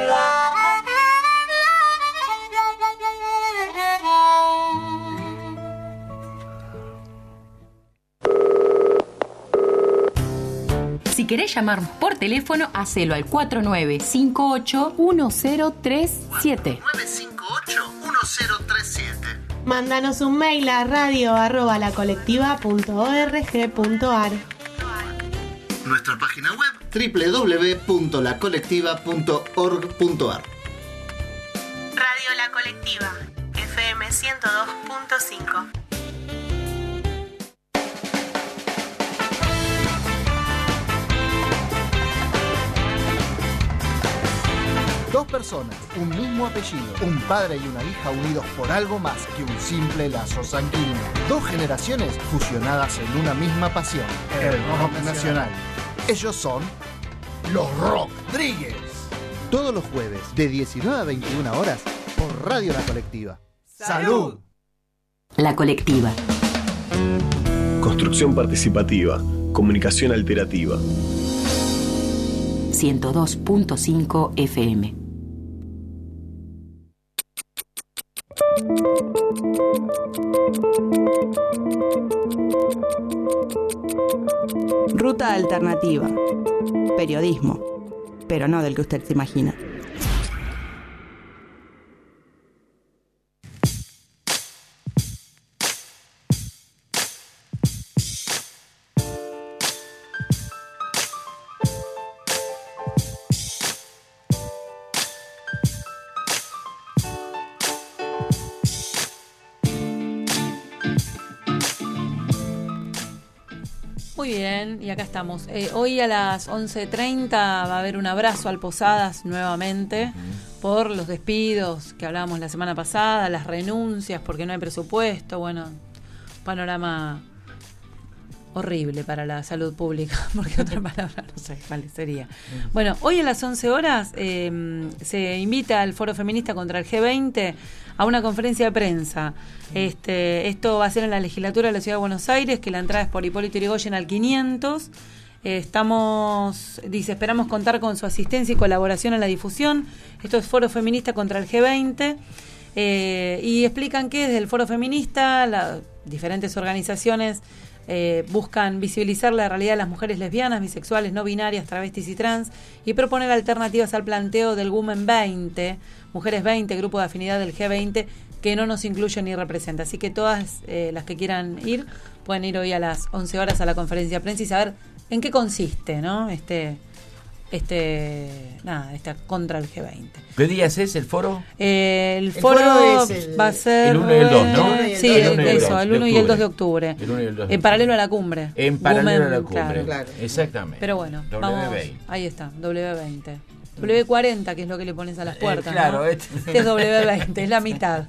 Si querés llamar por teléfono, hacelo al cuatro nueve cinco ocho uno cero tres siete. nueve cinco ocho uno cero tres siete. Mándanos un mail a radio arroba la colectiva punto org punto ar. Nuestra página web doble u doble u doble u punto la colectiva punto org punto ar. Radio La Colectiva, F M ciento dos punto cinco. Dos personas, un mismo apellido, un padre y una hija unidos por algo más que un simple lazo sanguíneo. Dos generaciones fusionadas en una misma pasión, el rock nacional. Ellos son los Rodríguez. Todos los jueves, de diecinueve a veintiuna horas, por Radio La Colectiva. ¡Salud! La Colectiva. Construcción participativa, comunicación alterativa. ciento dos punto cinco F M. Ruta alternativa. Periodismo, pero no del que usted se imagina. Muy bien, y acá estamos. Eh, hoy a las once treinta va a haber un abrazo al Posadas nuevamente por los despidos que hablábamos la semana pasada, las renuncias porque no hay presupuesto. Bueno, panorama horrible para la salud pública, porque otra palabra no sé cuál sería. Bueno, hoy a las once horas eh, se invita al Foro Feminista contra el G veinte a una conferencia de prensa. Este, esto va a ser en la legislatura de la Ciudad de Buenos Aires, que la entrada es por Hipólito Yrigoyen al quinientos. Eh, estamos, dice, esperamos contar con su asistencia y colaboración en la difusión. Esto es Foro Feminista contra el G veinte. Eh, y explican que desde el Foro Feminista, las diferentes organizaciones eh, buscan visibilizar la realidad de las mujeres lesbianas, bisexuales, no binarias, travestis y trans, y proponer alternativas al planteo del Women veinte, Mujeres veinte, grupo de afinidad del G veinte, que no nos incluye ni representa. Así que todas eh, las que quieran ir, pueden ir hoy a las once horas a la conferencia de prensa y saber en qué consiste, ¿no? Este, este, nada, esta contra el G veinte. ¿Qué días es el foro? Eh, el, el foro, foro es el, va a ser... El uno y el dos, ¿no? Eh, sí, el uno y el eso, dos, el uno y el dos de octubre. El uno y el dos de en paralelo a la cumbre. En paralelo Women, a la cumbre, claro. Claro. Exactamente. Pero bueno, W veinte. vamos, ahí está, W veinte. W cuarenta, que es lo que le pones a las puertas, eh, claro, ¿no? este. Este es W veinte, es la mitad.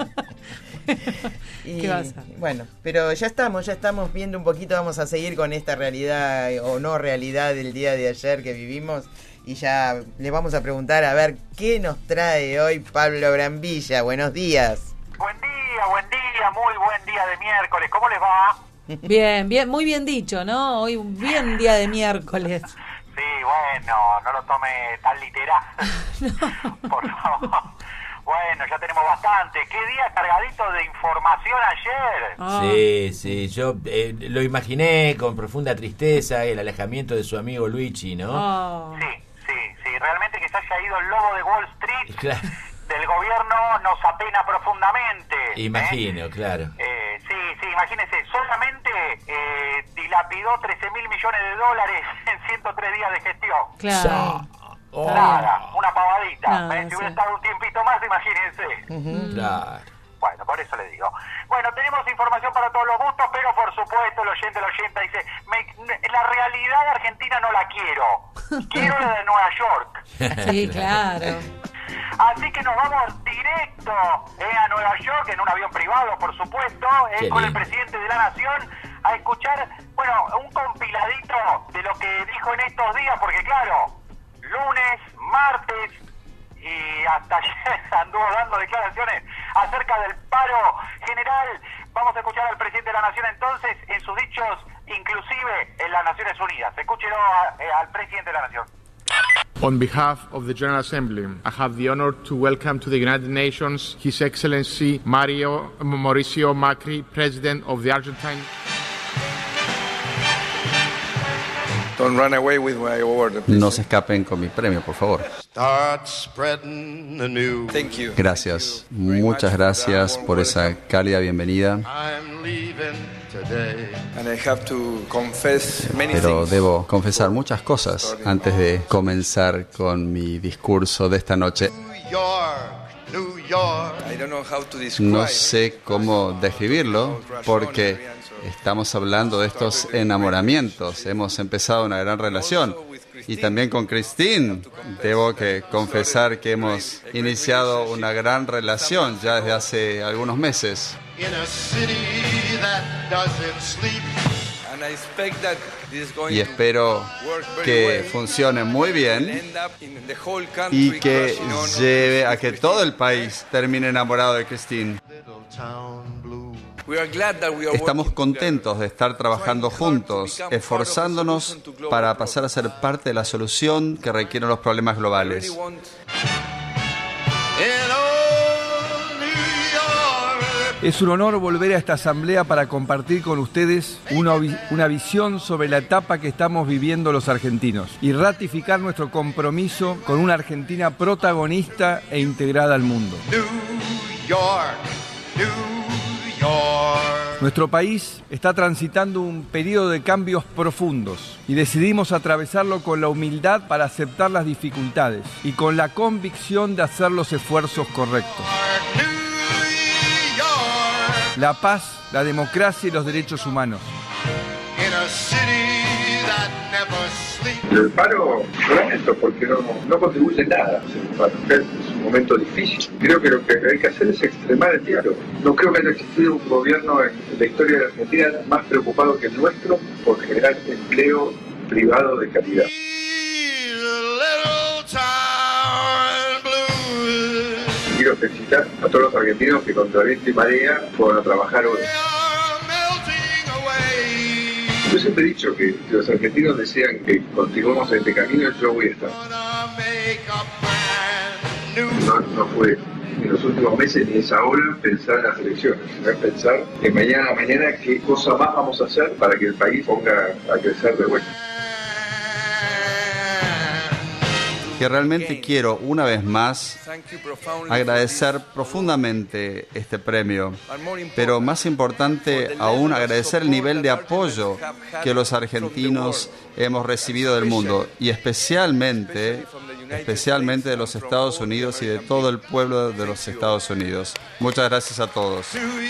Y, ¿Qué pasa? Bueno, pero ya estamos, ya estamos viendo un poquito, vamos a seguir con esta realidad o no realidad del día de ayer que vivimos y ya le vamos a preguntar a ver qué nos trae hoy Pablo Brambilla. Buenos días. Buen día, buen día, muy buen día de miércoles. ¿Cómo les va? Bien, bien, muy bien dicho, ¿no? Hoy un bien día de miércoles. Sí, bueno, no lo tome tan literal. No. Por favor. Bueno, ya tenemos bastante. ¿Qué día cargadito de información ayer? Oh. Sí, sí, yo eh, lo imaginé con profunda tristeza, el alejamiento de su amigo Luigi, ¿no? Oh. Sí, sí, sí. Realmente que se haya ido el lobo de Wall Street claro. del gobierno nos apena profundamente. Imagino, ¿eh? claro. Eh, sí, sí, imagínese, solamente eh, dilapidó trece mil millones de dólares en ciento tres días de gestión. Claro. Oh. Nada, una pavadita. Nada, ¿eh? Si sí. hubiera estado un tiempito más, imagínense. Uh-huh. Claro. Bueno, por eso le digo. Bueno, tenemos información para todos los gustos, pero por supuesto el oyente, el oyente dice, me, la realidad argentina no la quiero. Quiero la de Nueva York. Sí, claro. Así que nos vamos directo eh, a Nueva York, en un avión privado, por supuesto, eh, con el presidente de la Nación, a escuchar, bueno, un compiladito de lo que dijo en estos días, porque claro, lunes, martes y hasta ayer anduvo dando declaraciones acerca del paro general. Vamos a escuchar al presidente de la Nación entonces. entonces en sus dichos, inclusive en las Naciones Unidas. Escúchelo a, eh, al presidente de la Nación. On behalf of the General Assembly, I have the honor to welcome to the United Nations His Excellency Mario Mauricio Macri, President of the Argentine. Don't run away with my award. No se escapen con mi premio, por favor. Start spreading the news. Thank you. Gracias, muchas gracias por esa cálida bienvenida. I'm leaving today. And I have to confess many Pero things. debo confesar muchas cosas antes de comenzar con mi discurso de esta noche. New York, New York. I don't know how to describe. No sé cómo describirlo porque estamos hablando de estos enamoramientos. Hemos empezado una gran relación. Y también con Christine, debo que confesar que hemos iniciado una gran relación ya desde hace algunos meses. In a city that doesn't sleep. And I expect that this is going Y espero to work very que well. funcione muy bien End up in the whole country y que crushing on lleve a que todo el país termine enamorado de Christine. We are glad that we are Estamos working contentos de estar trabajando juntos, esforzándonos para pasar a ser parte de la solución que requieren los problemas globales. in old New York. Es un honor volver a esta asamblea para compartir con ustedes una, vi- una visión sobre la etapa que estamos viviendo los argentinos y ratificar nuestro compromiso con una Argentina protagonista e integrada al mundo. New York, New York. Nuestro país está transitando un periodo de cambios profundos y decidimos atravesarlo con la humildad para aceptar las dificultades y con la convicción de hacer los esfuerzos correctos. La paz, la democracia y los derechos humanos. In a city that never sleeps. El paro, lamento, porque no, no contribuye nada a hacer un paro. Es un momento difícil. Creo que lo que hay que hacer es extremar el diálogo. No creo que haya existido un gobierno en la historia de la Argentina más preocupado que el nuestro por generar empleo privado de calidad. Quiero felicitar a todos los argentinos que contra viento y marea fueron a trabajar hoy. Yo siempre he dicho que si los argentinos desean que continuemos en este camino, yo voy a estar. No, no fue en los últimos meses ni es ahora pensar en las elecciones, sino es pensar que mañana a mañana qué cosa más vamos a hacer para que el país ponga a crecer de vuelta. Que realmente quiero una vez más agradecer profundamente este premio, pero más importante aún agradecer el nivel de apoyo que los argentinos hemos recibido del mundo y especialmente, especialmente de los Estados Unidos y de todo el pueblo de los Estados Unidos. Muchas gracias a todos.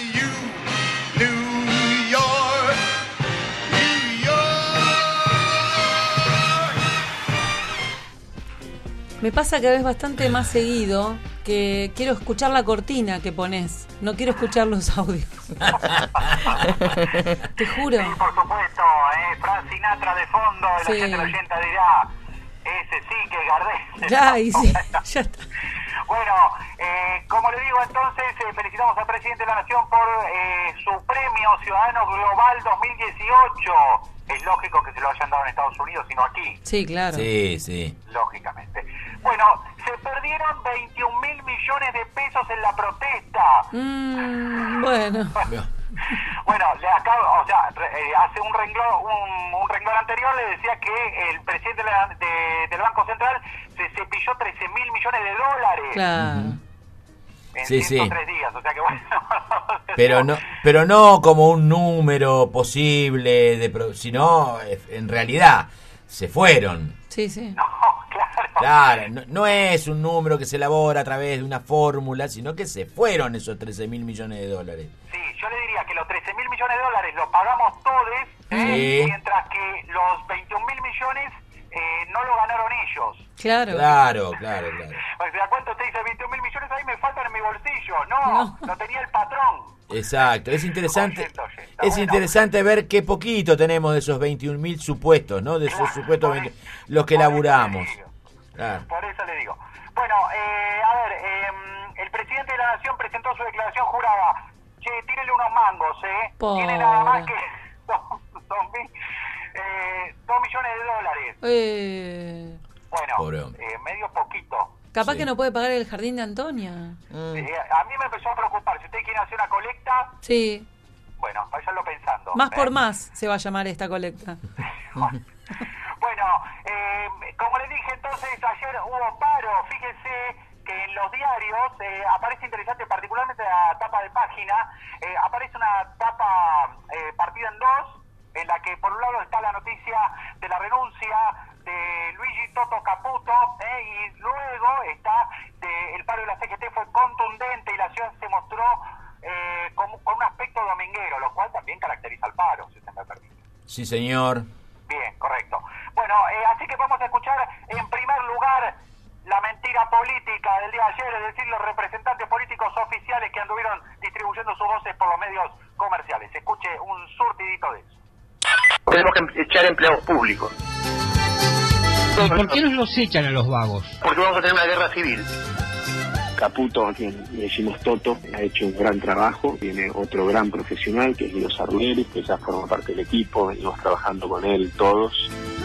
Me pasa cada vez bastante más seguido que quiero escuchar la cortina que pones. No quiero escuchar los audios. Te juro. Sí, por supuesto, eh, Frank Sinatra de fondo, y Sí. la gente oyenta dirá, ese sí que es Gardel. Ya, y sí, ya está. Bueno, eh, como le digo entonces, eh, felicitamos al presidente de la Nación por eh, su premio Ciudadano Global dos mil dieciocho. Es lógico que se lo hayan dado en Estados Unidos, sino aquí. Sí, claro. Sí, sí. Lógicamente. Bueno, se perdieron veintiún mil millones de pesos en la protesta. Mm, bueno. Bueno, le acabo, o sea, eh, hace un renglón, un, un renglón anterior le decía que el presidente de la, de, del Banco Central se cepilló trece mil millones de dólares. Claro. En Sí, ciento sí. tres días, o sea que bueno. Pero no, pero no como un número posible, de pro- sino eh, en realidad se fueron. Sí, sí. Claro, no, no es un número que se elabora a través de una fórmula, sino que se fueron esos trece mil millones de dólares. Sí, yo le diría que los trece mil millones de dólares los pagamos todos, Sí. eh, mientras que los veintiún mil millones eh, no lo ganaron ellos. Claro. Claro, claro, claro. O sea, ¿cuánto usted dice? veintiún mil millones ahí me faltan en mi bolsillo. No, lo tenía el patrón. Exacto, es interesante es interesante ver qué poquito tenemos de esos veintiún mil supuestos, ¿no? De esos supuestos veinte, los que laburamos. Claro. Por eso le digo. Bueno, eh, a ver, eh, el presidente de la Nación presentó su declaración jurada. Che, tírele unos mangos, ¿eh? Pobre. Tiene nada más que... dólares. Eh, Bueno, eh, medio poquito. capaz Sí. que no puede pagar el jardín de Antonia. Eh, a mí me empezó a preocupar. Si ustedes quieren hacer una colecta, Sí, bueno, váyanlo pensando. más ¿eh? por más se va a llamar esta colecta. Bueno, eh, como les dije entonces, ayer hubo paro. Fíjense que en los diarios eh, aparece interesante, particularmente la tapa de página, eh, aparece una tapa eh, partida en dos, en la que por un lado está la noticia de la renuncia de Luigi Toto Caputo, eh, y luego está de, el paro de la C G T fue contundente y la ciudad se mostró eh, con, con un aspecto dominguero, lo cual también caracteriza al paro, si se me permite. Sí, señor. Bien, correcto. Bueno, eh, así que vamos a escuchar en primer lugar la mentira política del día de ayer, es decir, los representantes políticos oficiales que anduvieron distribuyendo sus voces por los medios comerciales. Escuche un surtidito de eso. Tenemos que echar empleados públicos. ¿Y por qué nos los echan a los vagos? Porque vamos a tener una guerra civil. Caputo, a quien le decimos Toto, ha hecho un gran trabajo. Tiene otro gran profesional, que es Guido Sarnelli, que ya forma parte del equipo. Venimos trabajando con él todos.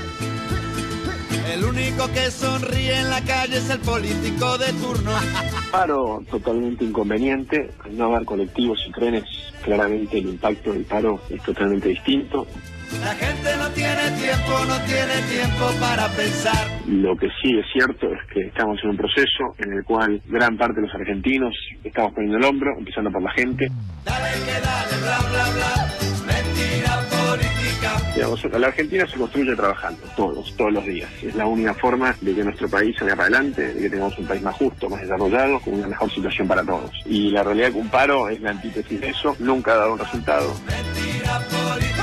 El único que sonríe en la calle es el político de turno. Paro totalmente inconveniente. Al no haber colectivos y trenes, claramente el impacto del paro es totalmente distinto. La gente no tiene tiempo, no tiene tiempo para pensar. Lo que sí es cierto es que estamos en un proceso en el cual gran parte de los argentinos estamos poniendo el hombro, empezando por la gente. Dale que dale, bla, bla, bla. Mentira política. Digamos, la Argentina se construye trabajando, todos, todos los días. Es la única forma de que nuestro país salga para adelante, de que tengamos un país más justo, más desarrollado, con una mejor situación para todos. Y la realidad es que un paro es la antítesis de eso, nunca ha dado un resultado. Mentira política.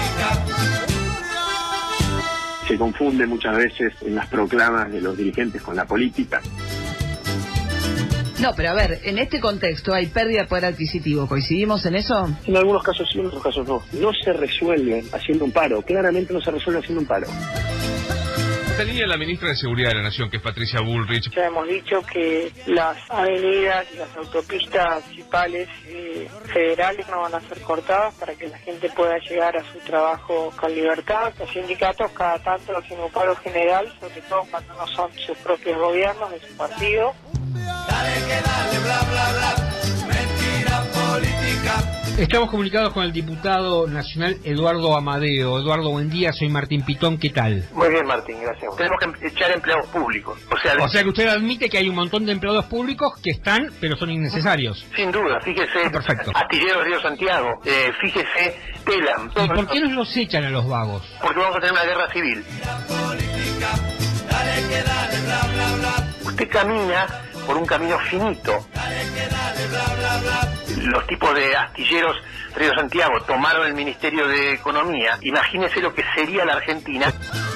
Se confunde muchas veces en las proclamas de los dirigentes con la política. No, pero a ver, en este contexto hay pérdida de poder adquisitivo. ¿Coincidimos en eso? En algunos casos sí, en otros casos no. No se resuelve haciendo un paro. Claramente no se resuelve haciendo un paro. Esta línea la ministra de Seguridad de la Nación, que es Patricia Bullrich. Ya hemos dicho que las avenidas y las autopistas principales eh, federales no van a ser cortadas para que la gente pueda llegar a su trabajo con libertad. Los sindicatos cada tanto hacen un paro general, sobre todo cuando no son sus propios gobiernos de su partido. Dale que dale, bla, bla, bla. Mentira política. Estamos comunicados con el diputado nacional Eduardo Amadeo. Eduardo, buen día, soy Martín Pitón, ¿qué tal? Muy bien, Martín, gracias. Tenemos que echar empleados públicos. O sea, O sea que usted admite que hay un montón de empleados públicos que están, pero son innecesarios. sin duda, fíjese, Ah, perfecto. Astilleros Río Santiago, eh, fíjese, Telam. ¿Y por qué nos los echan a los vagos? Porque vamos a tener una guerra civil. Dale que dale, bla, bla, bla. Usted camina por un camino finito. Dale que dale, bla, bla, bla. Los tipos de astilleros Río Santiago tomaron el Ministerio de Economía. Imagínese lo que sería la Argentina.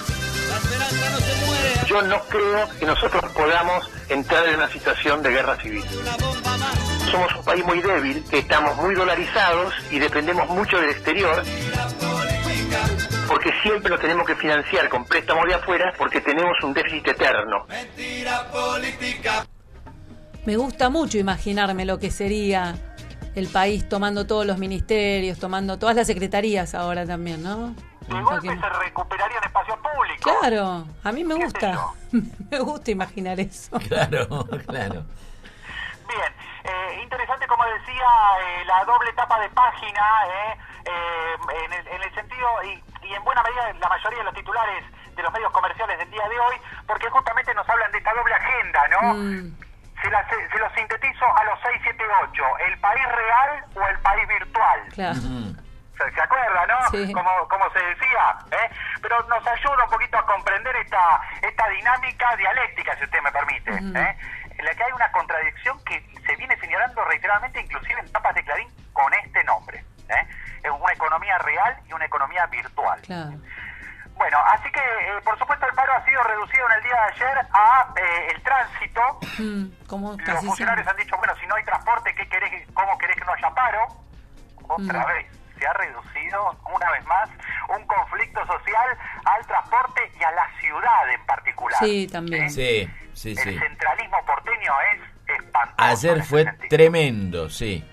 Yo no creo que nosotros podamos entrar en una situación de guerra civil. Somos un país muy débil, que estamos muy dolarizados y dependemos mucho del exterior, porque siempre lo tenemos que financiar con préstamos de afuera, porque tenemos un déficit eterno. Mentira política. Me gusta mucho imaginarme lo que sería el país tomando todos los ministerios, tomando todas las secretarías ahora también, ¿no? De golpe se recuperarían espacios públicos. Claro, a mí me gusta. Me gusta imaginar eso. Claro, claro. Bien, eh, interesante como decía eh, la doble tapa de página, eh, eh, en, el, en el sentido y, y en buena medida la mayoría de los titulares de los medios comerciales del día de hoy, porque justamente nos hablan de esta doble agenda, ¿no? Mm. Se, la, se, se lo sintetizo a los seis, siete, ocho, ¿el país real o el país virtual? Claro. ¿Se, se acuerda, no? Sí. Como, como se decía, ¿eh? Pero nos ayuda un poquito a comprender esta, esta dinámica dialéctica, si usted me permite, Mm. ¿eh? En la que hay una contradicción que se viene señalando reiteradamente, inclusive en tapas de Clarín, con este nombre, ¿eh? Es una economía real y una economía virtual. Claro. Bueno, así que, eh, por supuesto, el paro ha sido reducido en el día de ayer a eh, el tránsito. Mm, como Los casi funcionarios siempre. han dicho, bueno, si no hay transporte, ¿qué querés, ¿cómo querés que no haya paro? Otra Mm. vez, se ha reducido, una vez más, un conflicto social al transporte y a la ciudad en particular. Sí, también. Sí, sí, El sí. centralismo porteño es espantoso. Ayer en ese fue sentido. tremendo, sí.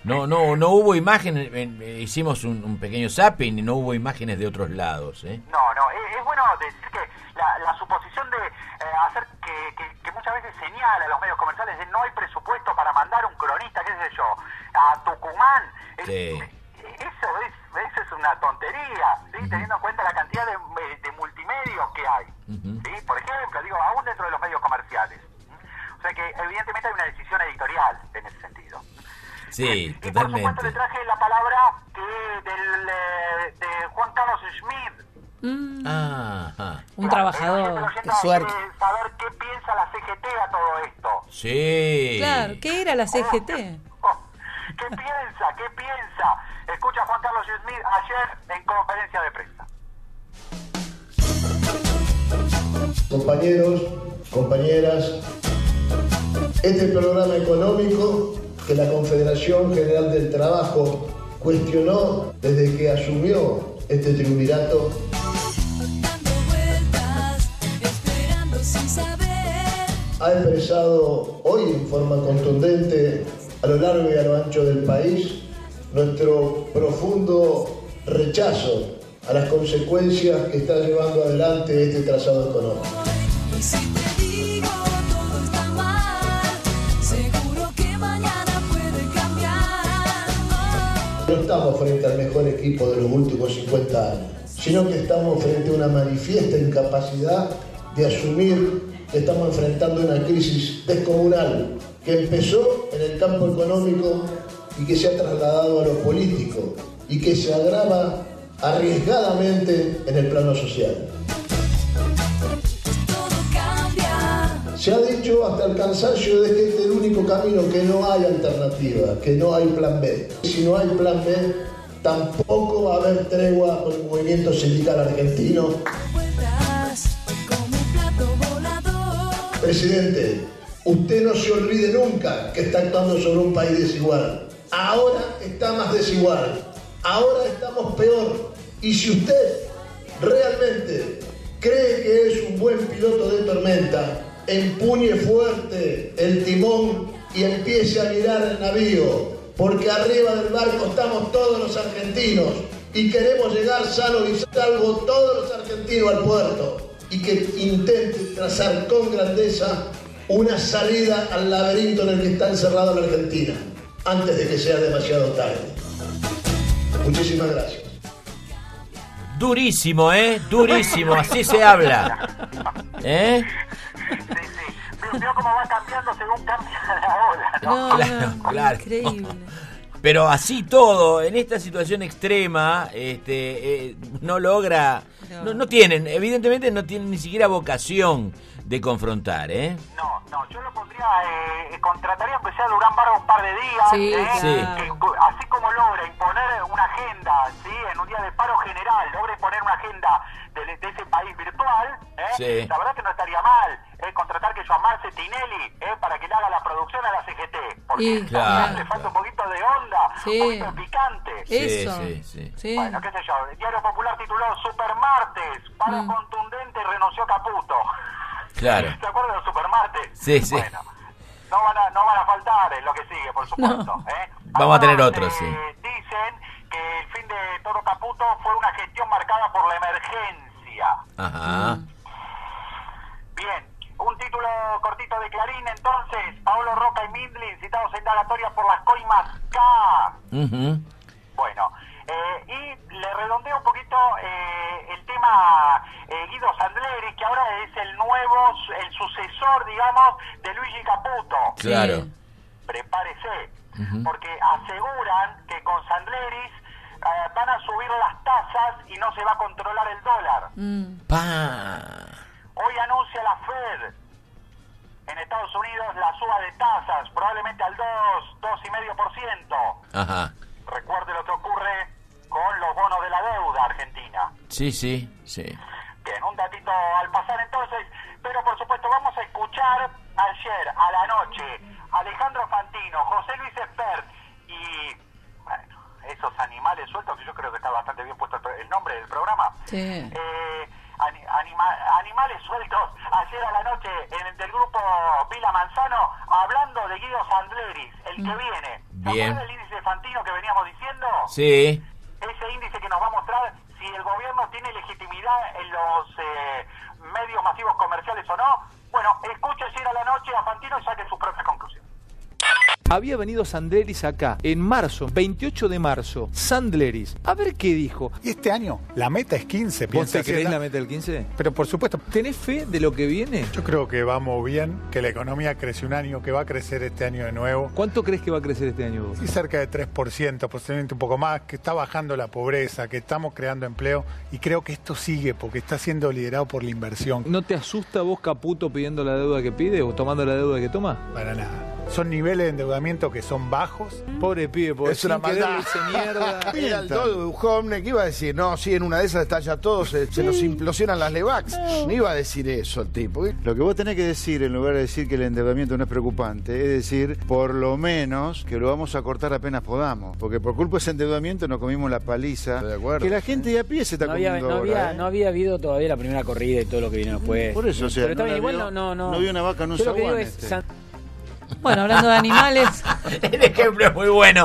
No, no, no hubo imágenes, hicimos un, un pequeño zapping y no hubo imágenes de otros lados, ¿eh? No, no, es, es bueno decir que la, la suposición de eh, hacer que, que, que muchas veces señala a los medios comerciales de no hay presupuesto para mandar un cronista, qué sé yo, a Tucumán. Sí. Es, eso es eso es una tontería, ¿sí? Uh-huh. Teniendo en cuenta la cantidad de, de multimedios que hay, uh-huh. ¿sí? Por ejemplo, digo, aún dentro de los medios comerciales. O sea que evidentemente hay una decisión editorial en ese sentido. Sí, y, totalmente. Y por supuesto le traje la palabra que del, eh, de Juan Carlos Schmidt. Mm. Ah, ah. Un claro, trabajador. Qué suerte. Saber qué piensa la C G T a todo esto. Sí. Claro, ¿qué era la C G T? ¿Qué piensa? ¿Qué piensa? Escucha a Juan Carlos Schmidt ayer en conferencia de prensa. Compañeros, compañeras, este programa económico que la Confederación General del Trabajo cuestionó desde que asumió este triunvirato, ha expresado hoy en forma contundente a lo largo y a lo ancho del país nuestro profundo rechazo a las consecuencias que está llevando adelante este trazado económico. Y si te digo todo está mal, seguro que mañana puede cambiar. No estamos frente al mejor equipo de los últimos cincuenta años, sino que estamos frente a una manifiesta incapacidad de asumir que estamos enfrentando una crisis descomunal que empezó en el campo económico y que se ha trasladado a lo político y que se agrava arriesgadamente en el plano social. Se ha dicho hasta el cansancio de que este es el único camino, que no hay alternativa, que no hay plan B. Si no hay plan B, tampoco va a haber tregua con el movimiento sindical argentino. Presidente, usted no se olvide nunca que está actuando sobre un país desigual. Ahora está más desigual. Ahora estamos peor. Y si usted realmente cree que es un buen piloto de tormenta, empuñe fuerte el timón y empiece a mirar el navío, porque arriba del barco estamos todos los argentinos y queremos llegar sanos y salvos todos los argentinos al puerto, y que intente trazar con grandeza una salida al laberinto en el que está encerrada la Argentina, antes de que sea demasiado tarde. Muchísimas gracias. Durísimo, ¿eh? Durísimo, así se habla. ¿Eh? Sí, sí. Veo cómo va cambiando según cambia la ola, ¿no? No, Claro, no, claro. Increíble. Pero así todo, en esta situación extrema, este, eh, no logra, no, no tienen, evidentemente no tienen ni siquiera vocación de confrontar, ¿eh? No, no, yo lo pondría, eh, contrataría aunque sea Durán Barba un par de días, Sí, ¿eh? sí. Que, así como logra imponer una agenda, ¿sí? En un día de paro general, logra imponer una agenda de, de ese país virtual, ¿eh? Sí. La verdad que no estaría mal, ¿eh? Contratar que yo a Marce Tinelli, ¿eh? Para que le haga la producción a la C G T, porque Y, claro. le falta un poquito de onda, Sí. un poquito de picante. Eso. Sí, sí, Sí. Bueno, qué sé yo, el Diario Popular tituló Supermartes, paro Mm. contundente y renunció Caputo. Claro. ¿Se acuerdan de los Supermartes? Sí, sí. Bueno, no van a, no van a faltar en lo que sigue, por supuesto. No. ¿eh? Vamos a tener Algunos, otros, sí. eh, Dicen que el fin de Toro Caputo fue una gestión marcada por la emergencia. Ajá. Bien, un título cortito de Clarín entonces. Paolo Roca y Mindlin citados en indagatoria por las coimas K. Uh-huh. Bueno, eh, y le redondeo un poquito eh, el tema eh, Guido Sandleri, que ahora es el nuevo, el sucesor, digamos, de Luigi Caputo. Claro. Prepárese, Uh-huh. porque aseguran que con Sandleris eh, van a subir las tasas y no se va a controlar el dólar. Mm. Pa. Hoy anuncia la Fed en Estados Unidos la suba de tasas, probablemente al dos, dos y medio por ciento. Ajá. Recuerde lo que ocurre con los bonos de la deuda argentina. Sí, sí, sí. Bien, un datito al pasar entonces, pero por supuesto vamos a escuchar ayer a la noche Alejandro Fantino, José Luis Espert y, bueno, esos animales sueltos, que yo creo que está bastante bien puesto el, pro- el nombre del programa. Sí. Eh, ani- anima- animales sueltos ayer a la noche en el del grupo Vila Manzano, hablando de Guido Sandleris, el que viene. Bien. ¿Se acuerda el índice de Fantino que veníamos diciendo? Sí. Ese índice que nos va a mostrar si el gobierno tiene legitimidad en los eh, medios masivos comerciales o no. Bueno, escuche ayer a la noche a Fantino y saque sus propias conclusiones. Había venido Sandleris acá en marzo, veintiocho de marzo. Sandleris, a ver qué dijo. Y este año la meta es quince. ¿Vos te creés la... la meta del quince? Pero por supuesto. ¿Tenés fe de lo que viene? Yo creo que vamos bien, que la economía creció un año, que va a crecer este año de nuevo. ¿Cuánto crees que va a crecer este año vos? Sí, cerca de tres por ciento, posiblemente un poco más, que está bajando la pobreza, que estamos creando empleo y creo que esto sigue porque está siendo liderado por la inversión. ¿No te asusta vos, Caputo, pidiendo la deuda que pide o tomando la deuda que toma? Para nada. Son niveles de endeudamiento que son bajos. Pobre pibe, porque es una maldad. Mierda. Era el todo de Duhovne que iba a decir, no, sí, en una de esas estalla todo, se, se nos implosionan las Levax. No iba a decir eso el tipo. Lo que vos tenés que decir, en lugar de decir que el endeudamiento no es preocupante, es decir, por lo menos que lo vamos a cortar apenas podamos. Porque por culpa de ese endeudamiento nos comimos la paliza. De acuerdo. Que la gente de a pie se está no había, comiendo no ahora. Había, ¿eh? No había habido todavía la primera corrida y todo lo que vino después. Por eso, o sea, pero está no bien, igual vio, no, no, no. No vio una vaca en un Yo lo que digo zaguán es, este. San... Bueno, hablando de animales. El ejemplo es muy bueno.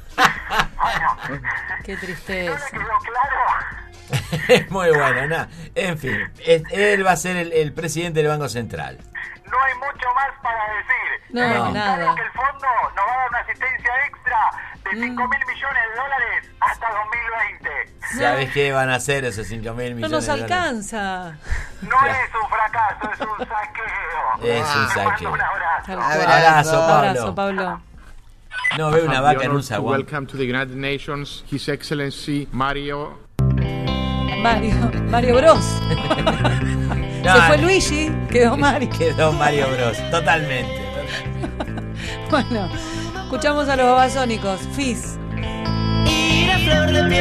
Qué tristeza. ¿No le quedó claro? Es muy bueno, nada. En fin, es, él va a ser el, el presidente del Banco Central. No hay mucho más para decir. No, Eh, nada. claro que el fondo nos va a dar una asistencia extra de cinco mil millones de dólares hasta dos mil veinte. ¿Sabes qué van a hacer esos cinco mil No millones nos de dólares? alcanza. No es un fracaso, es un saqueo. Es un Te saqueo. mando un abrazo. Abrazo, Pablo. Abrazo, Pablo. No veo I una have vaca the en honor un to zaguán. welcome to the United Nations His Excellency Mario. Mario, Mario Bros. No, Se fue Luigi, quedó Mario. Quedó Mario Bros. Totalmente. Bueno, escuchamos a los babasónicos. Fizz. Y la flor de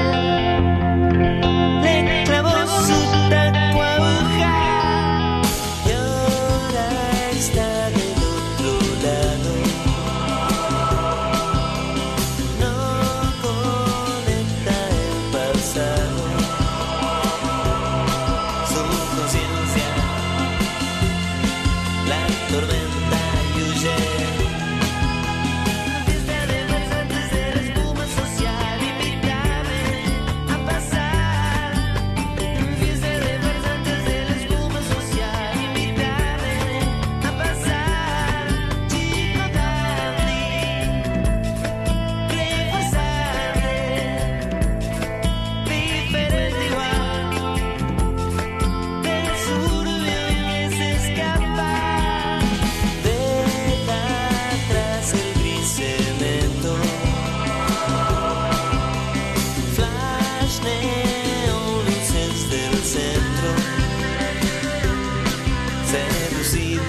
piel le clavó su taco aguja y ahora está del otro lado. No conecta el pasado, su conciencia la tormenta y huye. Fiesta de versantes de la espuma social, invítame a pasar. Fiesta de versantes de la espuma social, invítame a pasar. Chico Dandy, reforzable, diferente igual del suburbio que se escapa. Deja atrás el gris cemento, flash neón, luces del centro, seducido,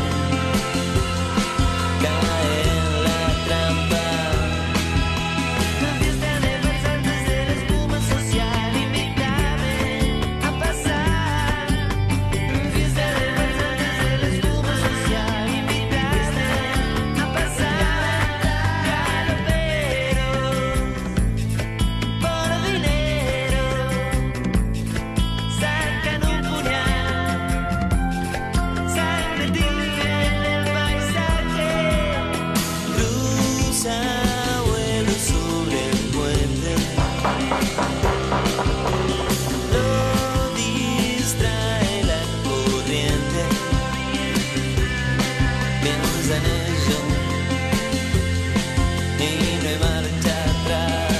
cae en la trampa. Fiesta de versantes de la espuma social, invítame a pasar. Fiesta de versantes de la espuma social, invítame a pasar. Galoperos por dinero sacan un puñal, sangre tibia en el paisaje, cruza vuelo sobre el puente, lo distrae la corriente, piensa en ello y no hay marcha atrás.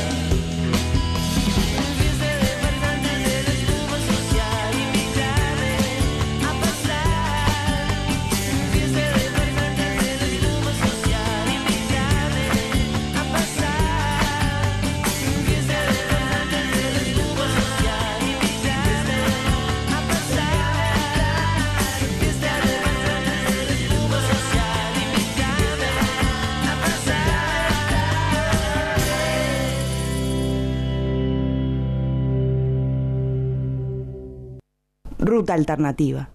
Fiesta de versantes de la espuma social, invítame a pasar. Fiesta de versantes de la espuma social, invítame a pasar. Fiesta de versantes de la espuma social, invítame a pasar. Fiesta de versantes de la espuma social, invítame a pasar. Ruta alternativa.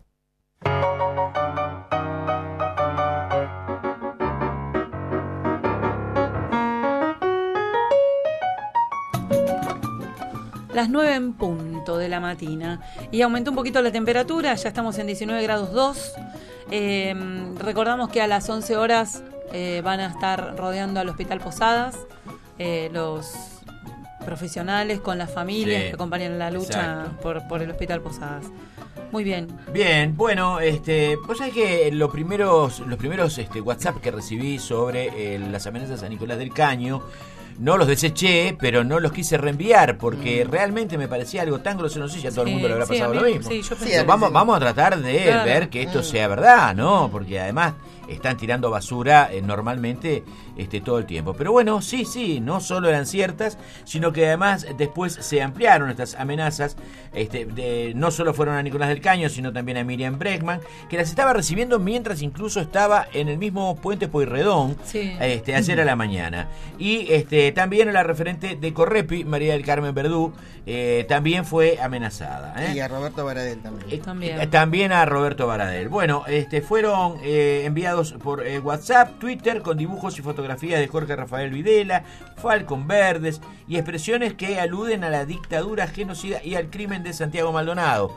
Las nueve en punto de la mañana. Y aumentó un poquito la temperatura, ya estamos en diecinueve grados dos. Eh, recordamos que a las once horas eh, van a estar rodeando al Hospital Posadas, eh, los profesionales con las familias Sí, que acompañan la lucha por, por el Hospital Posadas. Muy bien. Bien, bueno, este, vos sabés que los primeros, los primeros este, WhatsApp que recibí sobre eh, las amenazas a Nicolás del Caño, no los deseché, pero no los quise reenviar porque mm. realmente me parecía algo tan grosero. No sé si a todo sí, el mundo le habrá sí, pasado mí, lo mismo. Sí, yo sí, vamos, vamos a tratar de claro. ver que esto mm. sea verdad, ¿no? Porque además están tirando basura eh, normalmente este, todo el tiempo. Pero bueno, sí, sí, no solo eran ciertas, sino que además después se ampliaron estas amenazas. Este, de, no solo fueron a Nicolás del Caño, sino también a Miriam Bregman, que las estaba recibiendo mientras incluso estaba en el mismo puente Pueyrredón sí. este, ayer a la mañana. Y este, también a la referente de Correpi, María del Carmen Verdú, eh, también fue amenazada. ¿eh? Y a Roberto Baradel también. Eh, también. Eh, también a Roberto Baradel. Bueno, este, fueron eh, enviados por eh, WhatsApp, Twitter, con dibujos y fotografías de Jorge Rafael Videla, Falcon Verdes y expresiones que aluden a la dictadura genocida y al crimen de Santiago Maldonado.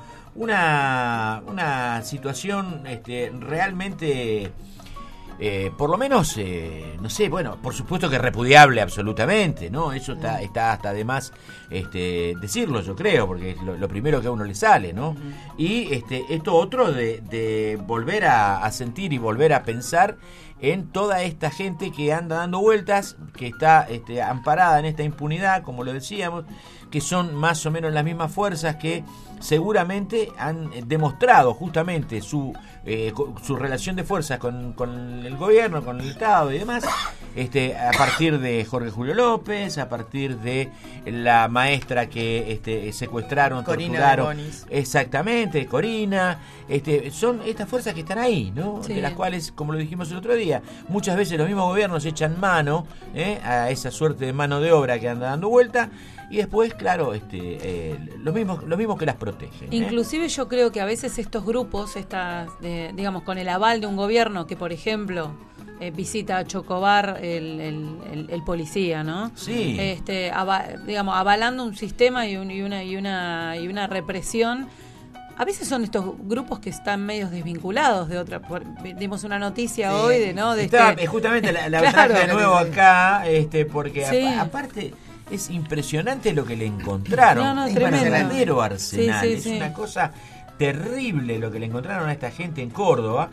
Una, una situación este, realmente... Eh, por lo menos, eh, no sé, bueno, por supuesto que repudiable absolutamente, ¿no? Eso está, está hasta de más este, decirlo, yo creo, porque es lo, lo primero que a uno le sale, ¿no? Uh-huh. Y este, esto otro de, de volver a, a sentir y volver a pensar en toda esta gente que anda dando vueltas, que está este, amparada en esta impunidad, como lo decíamos, que son más o menos las mismas fuerzas que seguramente han demostrado justamente su eh, su relación de fuerzas con, con el gobierno, con el Estado y demás, este, a partir de Jorge Julio López, a partir de la maestra que este, secuestraron, Corina torturaron, exactamente, Corina, este, son estas fuerzas que están ahí, ¿no? Sí. De las cuales, como lo dijimos el otro día, muchas veces los mismos gobiernos echan mano ¿eh? a esa suerte de mano de obra que anda dando vuelta. Y después, claro, este, eh, los mismos, los mismos que las protegen. ¿eh? Inclusive yo creo que a veces estos grupos, estas, eh, digamos, con el aval de un gobierno que, por ejemplo, eh, visita a Chocobar el, el, el, el policía, ¿no? Sí. Este, ava, digamos, avalando un sistema y, un, y una y una y una represión. A veces son estos grupos que están medio desvinculados de otra. Por, dimos una noticia sí. hoy de no de Está, este, justamente la, la claro, de nuevo acá, este, porque sí. a, aparte. Es impresionante lo que le encontraron. No, no, es tremendo. un verdadero arsenal. Sí, sí, es sí. una cosa terrible lo que le encontraron a esta gente en Córdoba.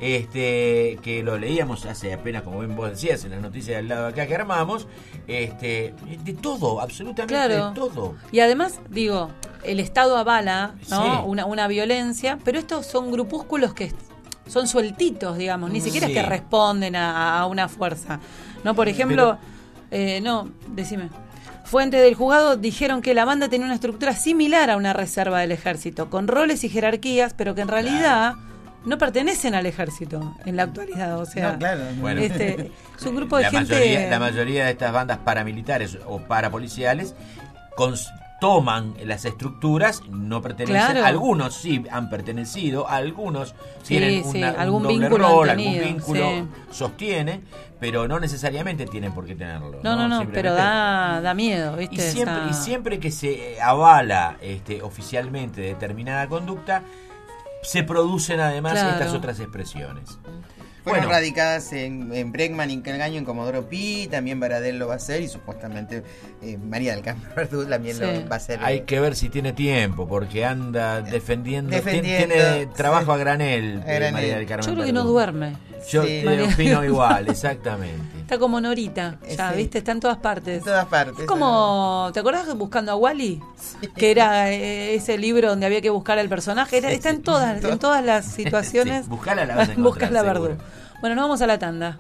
Este, que lo leíamos hace apenas, como bien vos decías, en las noticias del lado de acá que armamos. Este, de todo, absolutamente claro. de todo. Y además, digo, el Estado avala, ¿no? Sí. una, una violencia, pero estos son grupúsculos que son sueltitos, digamos, ni siquiera sí. es que responden a, a una fuerza. No, por ejemplo, pero, eh, no, decime. Fuentes del juzgado dijeron que la banda tenía una estructura similar a una reserva del ejército, con roles y jerarquías, pero que en realidad claro. no pertenecen al ejército en la actualidad. O sea, no, claro. Bueno, este, es un grupo de la gente... Mayoría, la mayoría de estas bandas paramilitares o parapoliciales con, toman las estructuras, no pertenecen, claro. algunos sí han pertenecido, algunos sí, tienen sí, una, algún un doble vínculo rol, tenido, algún vínculo sí. sostienen, pero no necesariamente tienen por qué tenerlo. No, no, no, no pero da, da miedo, ¿viste? Y siempre, Esa... y siempre que se avala este, oficialmente determinada conducta, se producen además claro. estas otras expresiones. Fueron bueno. radicadas en, en Bregman y Calgaño, en Comodoro Pi, también Baradel lo va a hacer y supuestamente eh, María del Carmen Verdú también sí. lo va a hacer. Hay que ver si tiene tiempo, porque anda defendiendo, defendiendo tiene, tiene trabajo sí. a granel, a granel. María del Carmen Yo creo Verdú. que no duerme. Yo sí. opino igual, exactamente. Está como Norita, ya, sí. ¿viste? Está en todas partes. En todas partes. Es como, ¿te acordás de Buscando a Wally? Sí. Que era eh, ese libro donde había que buscar al personaje. Era, sí, está en todas, sí. en todas las situaciones. Sí. Buscala la vas a Buscar la seguro. Verdú. Bueno, nos vamos a la tanda.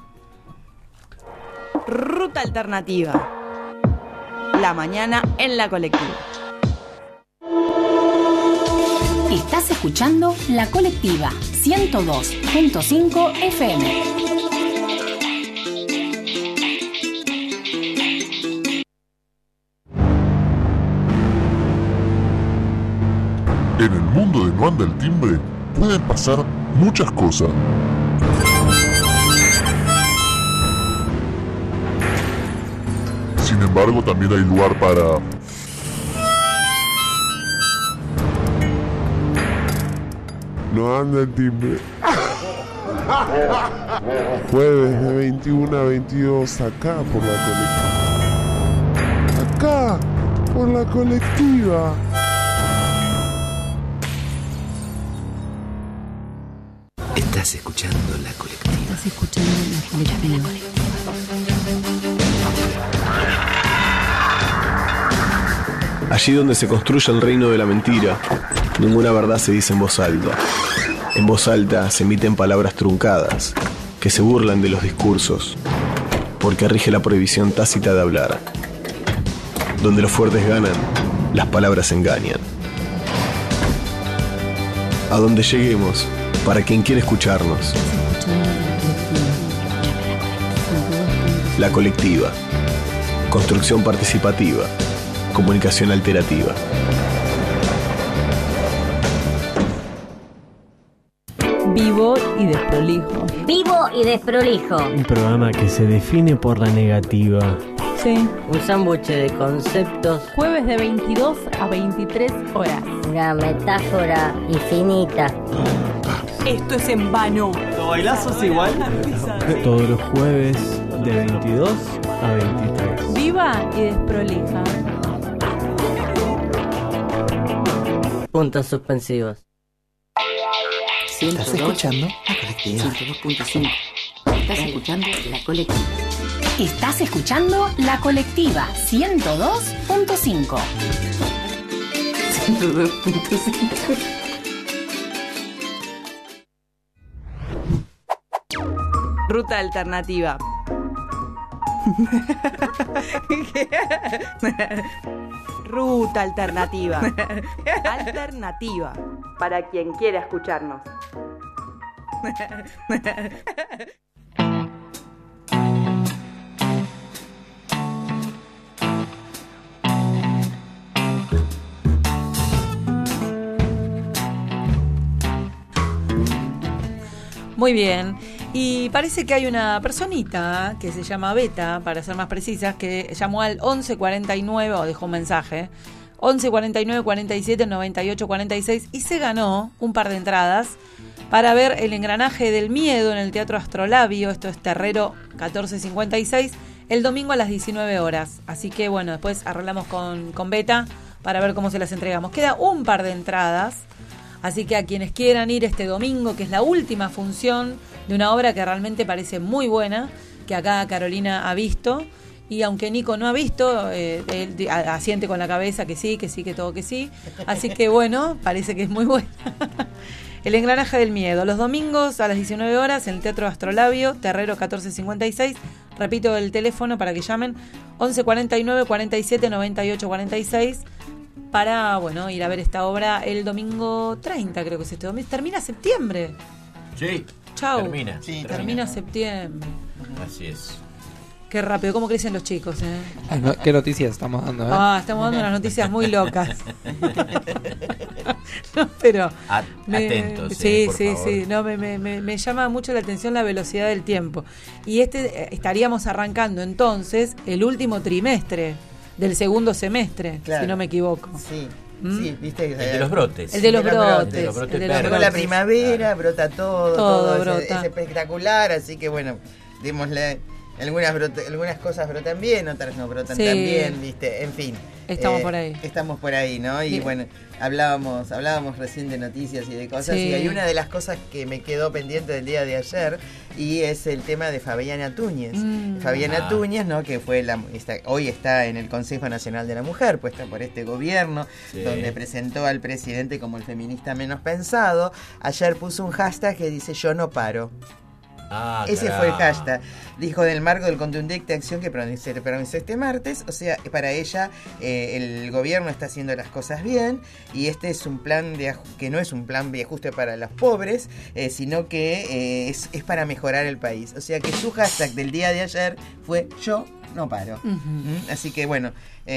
Ruta alternativa. La mañana en la colectiva. Estás escuchando La Colectiva ciento dos punto cinco F M. En el mundo de No Anda el Timbre pueden pasar muchas cosas. Sin embargo, también hay lugar para... No anda el timbre. Jueves de veintiuno a veintidós, acá por la colectiva. Acá por la colectiva. Estás escuchando La Colectiva. Estás escuchando La Colectiva. Allí donde se construye el reino de la mentira, ninguna verdad se dice en voz alta. En voz alta se emiten palabras truncadas, que se burlan de los discursos, porque rige la prohibición tácita de hablar. Donde los fuertes ganan, las palabras engañan. A donde lleguemos, para quien quiere escucharnos. La Colectiva. Construcción participativa. Comunicación alterativa. Vivo y desprolijo. Vivo y desprolijo. Un programa que se define por la negativa. Sí. Un sándwich de conceptos. Jueves de veintidós a veintitrés horas. Una metáfora infinita. Esto es en vano. ¿Lo bailazos igual? Todos los jueves de veintidós a veintitrés. Viva y desprolija. Puntos suspensivos. ¿Estás escuchando La Colectiva? ciento dos punto cinco. Estás escuchando La Colectiva. Estás escuchando La Colectiva ciento dos punto cinco. ciento dos punto cinco. Ruta alternativa. Ruta alternativa. Alternativa. Para quien quiera escucharnos. Muy bien. Y parece que hay una personita que se llama Beta, para ser más precisas, que llamó al once cuarenta y nueve o dejó un mensaje, once cuarenta y nueve cuarenta y siete noventa y ocho cuarenta y seis, y se ganó un par de entradas para ver El engranaje del miedo en el Teatro Astrolabio, esto es Terrero catorce cincuenta y seis, el domingo a las diecinueve horas. Así que bueno, después arreglamos con, con Beta para ver cómo se las entregamos. Queda un par de entradas, así que a quienes quieran ir este domingo, que es la última función de una obra que realmente parece muy buena, que acá Carolina ha visto, y aunque Nico no ha visto, eh, él asiente con la cabeza que sí, que sí, que todo que sí, así que bueno, parece que es muy buena. El engranaje del miedo, los domingos a las diecinueve horas en el Teatro Astrolabio, Terrero catorce cincuenta y seis, repito el teléfono para que llamen, once cuarenta y nueve cuarenta y siete noventa y ocho cuarenta y seis, para, bueno, ir a ver esta obra el domingo treinta, creo que es este domingo. Termina septiembre. Sí. Chau. Termina. Sí, termina. termina septiembre. Así es. Qué rápido, cómo crecen los chicos, ¿eh? Ay, no, ¿qué noticias estamos dando? Eh? Ah, estamos dando unas noticias muy locas. No, pero At- me, atentos. Sí, eh, por sí, favor. sí. No, me, me, me llama mucho la atención la velocidad del tiempo. Y este eh, estaríamos arrancando entonces el último trimestre del segundo semestre, Claro. si no me equivoco. Sí. ¿Mm? Sí, viste. El de los brotes. El de los El de los brotes. brotes. El de los brotes el de los verdes. Llegó la primavera, brota todo, Todo todo, es- brota. Es, espectacular, así que bueno, démosle, algunas brota- algunas cosas brotan bien, otras no brotan Sí. tan bien, viste, en fin. Estamos Eh, por ahí. Estamos por ahí, ¿no? Y Bien. bueno, hablábamos, hablábamos recién de noticias y de cosas, Sí. y hay una de las cosas que me quedó pendiente del día de ayer, y es el tema de Fabiana Túñez. Mm. Fabiana Ah. Túñez, ¿no? Que fue la, está, hoy está en el Consejo Nacional de la Mujer, puesta por este gobierno, Sí. donde presentó al presidente como el feminista menos pensado. Ayer puso un hashtag que dice yo no paro. Ah, Ese caramba. fue el hashtag. Dijo del marco del contundente acción que pronunció, pronunció este martes. O sea, para ella eh, el gobierno está haciendo las cosas bien, y este es un plan de aj- que no es un plan de ajuste para los pobres, eh, sino que eh, es, es para mejorar el país. O sea que su hashtag del día de ayer fue yo no paro. Ujú. ¿Mm? Así que bueno,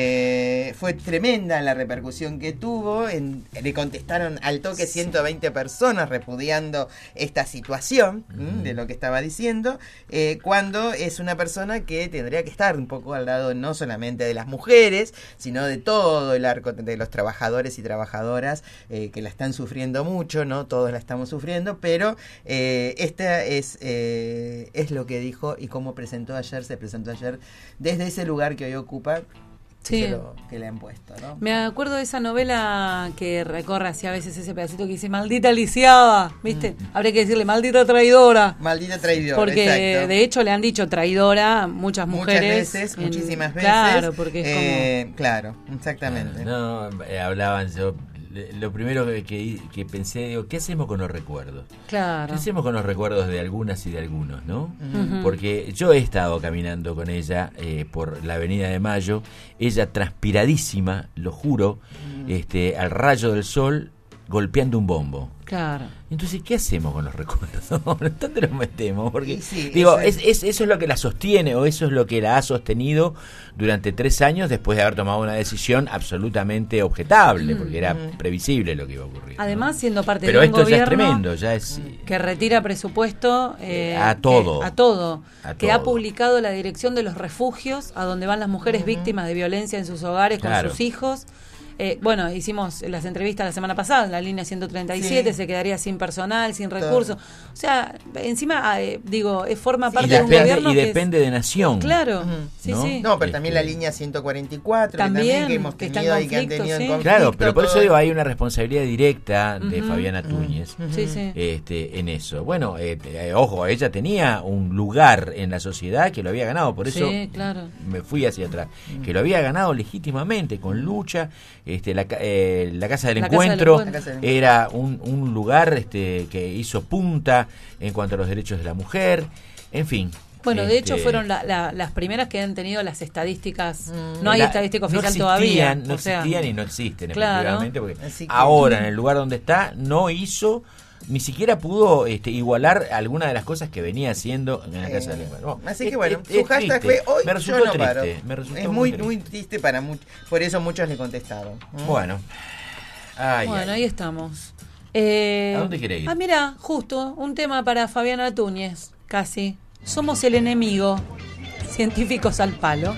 eh, fue tremenda la repercusión que tuvo. En, le contestaron al toque ciento veinte personas repudiando esta situación, ¿m? de lo que estaba diciendo, eh, cuando es una persona que tendría que estar un poco al lado no solamente de las mujeres, sino de todo el arco de los trabajadores y trabajadoras eh, que la están sufriendo mucho, ¿no? Todos la estamos sufriendo, pero eh, esta es, eh, es lo que dijo y cómo presentó ayer, se presentó ayer desde ese lugar que hoy ocupa. Sí. Que, lo, que le han puesto, ¿no? Me acuerdo de esa novela que recorre así a veces ese pedacito que dice maldita lisiada, ¿viste? Mm. Habría que decirle maldita traidora. Maldita traidora, porque exacto. de hecho le han dicho traidora muchas mujeres. Muchas veces, en, muchísimas veces. Claro, porque es eh, como... Claro, exactamente. No, eh, hablaban yo... Lo primero que, que, que pensé, digo, ¿qué hacemos con los recuerdos? Claro. ¿Qué hacemos con los recuerdos de algunas y de algunos, no? Uh-huh. Porque yo he estado caminando con ella eh, por la Avenida de Mayo, ella transpiradísima, lo juro, uh-huh. este, al rayo del sol, golpeando un bombo. Claro. Entonces, ¿qué hacemos con los recuerdos? ¿Dónde los metemos? Porque, sí, digo, eso es, es, eso es lo que la sostiene o eso es lo que la ha sostenido durante tres años después de haber tomado una decisión absolutamente objetable, porque era previsible lo que iba a ocurrir. Además, ¿no? Siendo parte Pero de un esto gobierno ya es tremendo, ya es... que retira presupuesto eh, a todo. Que, a todo. A que todo. ha publicado la dirección de los refugios a donde van las mujeres uh-huh. víctimas de violencia en sus hogares con claro. sus hijos. Eh, bueno, hicimos las entrevistas la semana pasada en la línea ciento treinta y siete, sí. se quedaría sin personal, sin recursos. O sea, encima, eh, digo, eh, forma parte sí, de un gobierno y que depende es... de nación. Claro, uh-huh. sí, ¿no? sí. No, pero también la línea ciento cuarenta y cuatro, también, que también que hemos que tenido está en y que han conflicto, tenido sí. en conflicto. Claro, pero por todo. eso digo, hay una responsabilidad directa de uh-huh. Fabiana Túñez uh-huh. sí, sí. Este, en eso. Bueno, eh, eh, ojo, ella tenía un lugar en la sociedad que lo había ganado, por eso sí, claro. me fui hacia atrás, uh-huh. que lo había ganado legítimamente, con lucha. Este, la, eh, la Casa del la Encuentro casa del encuentro. era un, un lugar este, que hizo punta en cuanto a los derechos de la mujer, en fin. Bueno, este, de hecho fueron la, la, las primeras que han tenido las estadísticas. Mm. No hay la, estadística oficial no existían, todavía. No o sea, existían y no existen, claro. efectivamente, porque Así que, ahora en el lugar donde está no hizo, ni siquiera pudo este, igualar alguna de las cosas que venía haciendo en la Casa eh, del Encuentro. Así es, que bueno, es, su es hashtag triste. fue hoy me resultó yo no triste, paro. me resultó Es muy, muy muy triste. triste para muchos, por eso muchos le contestaron. ¿Mm? Bueno. Ay, bueno, ay. ahí estamos. Eh, ¿A dónde quiere ir? Ah, mira, justo, un tema para Fabiana Túñez, casi. Somos el enemigo. Científicos al palo.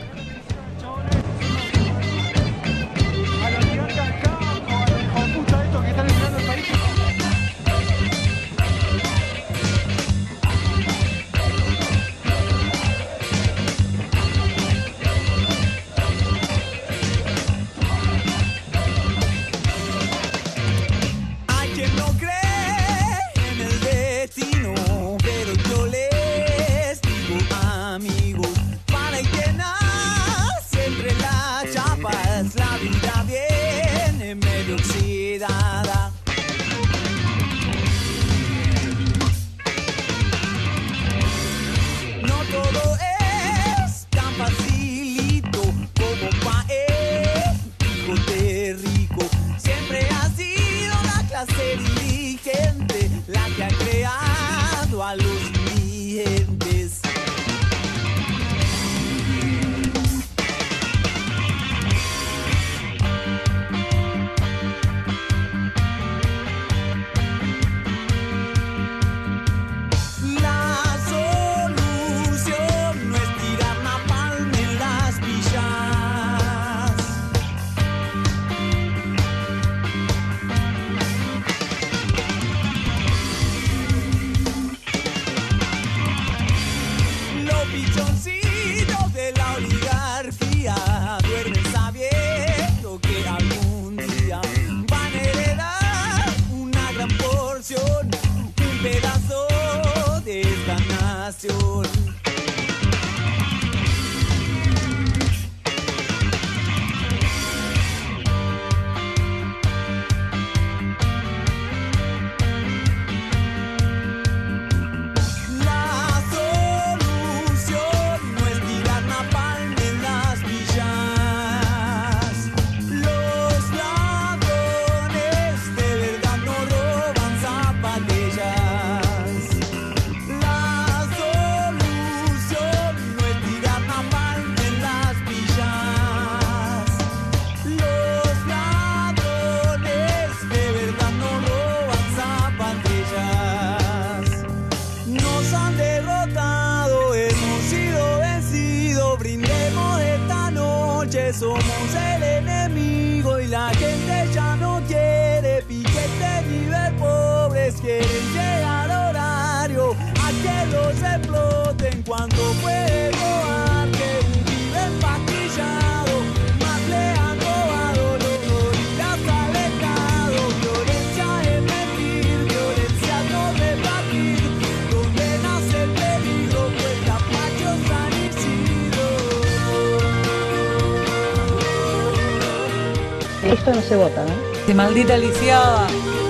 Esto no se vota, ¿no? ¡Qué maldita lisiada!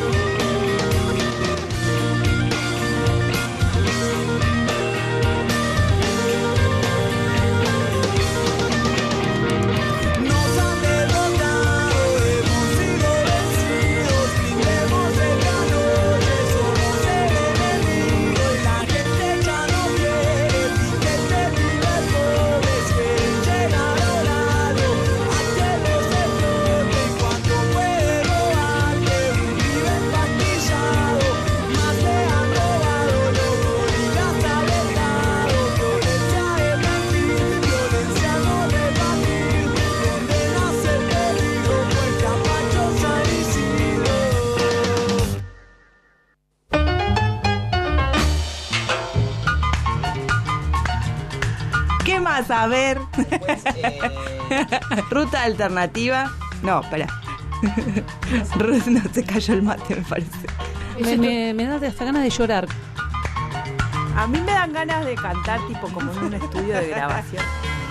A ver. Pues, eh... Ruta alternativa. No, espera. No, se cayó el mate, me parece. Me, me, me da hasta ganas de llorar. A mí me dan ganas de cantar, tipo como en un estudio de grabación.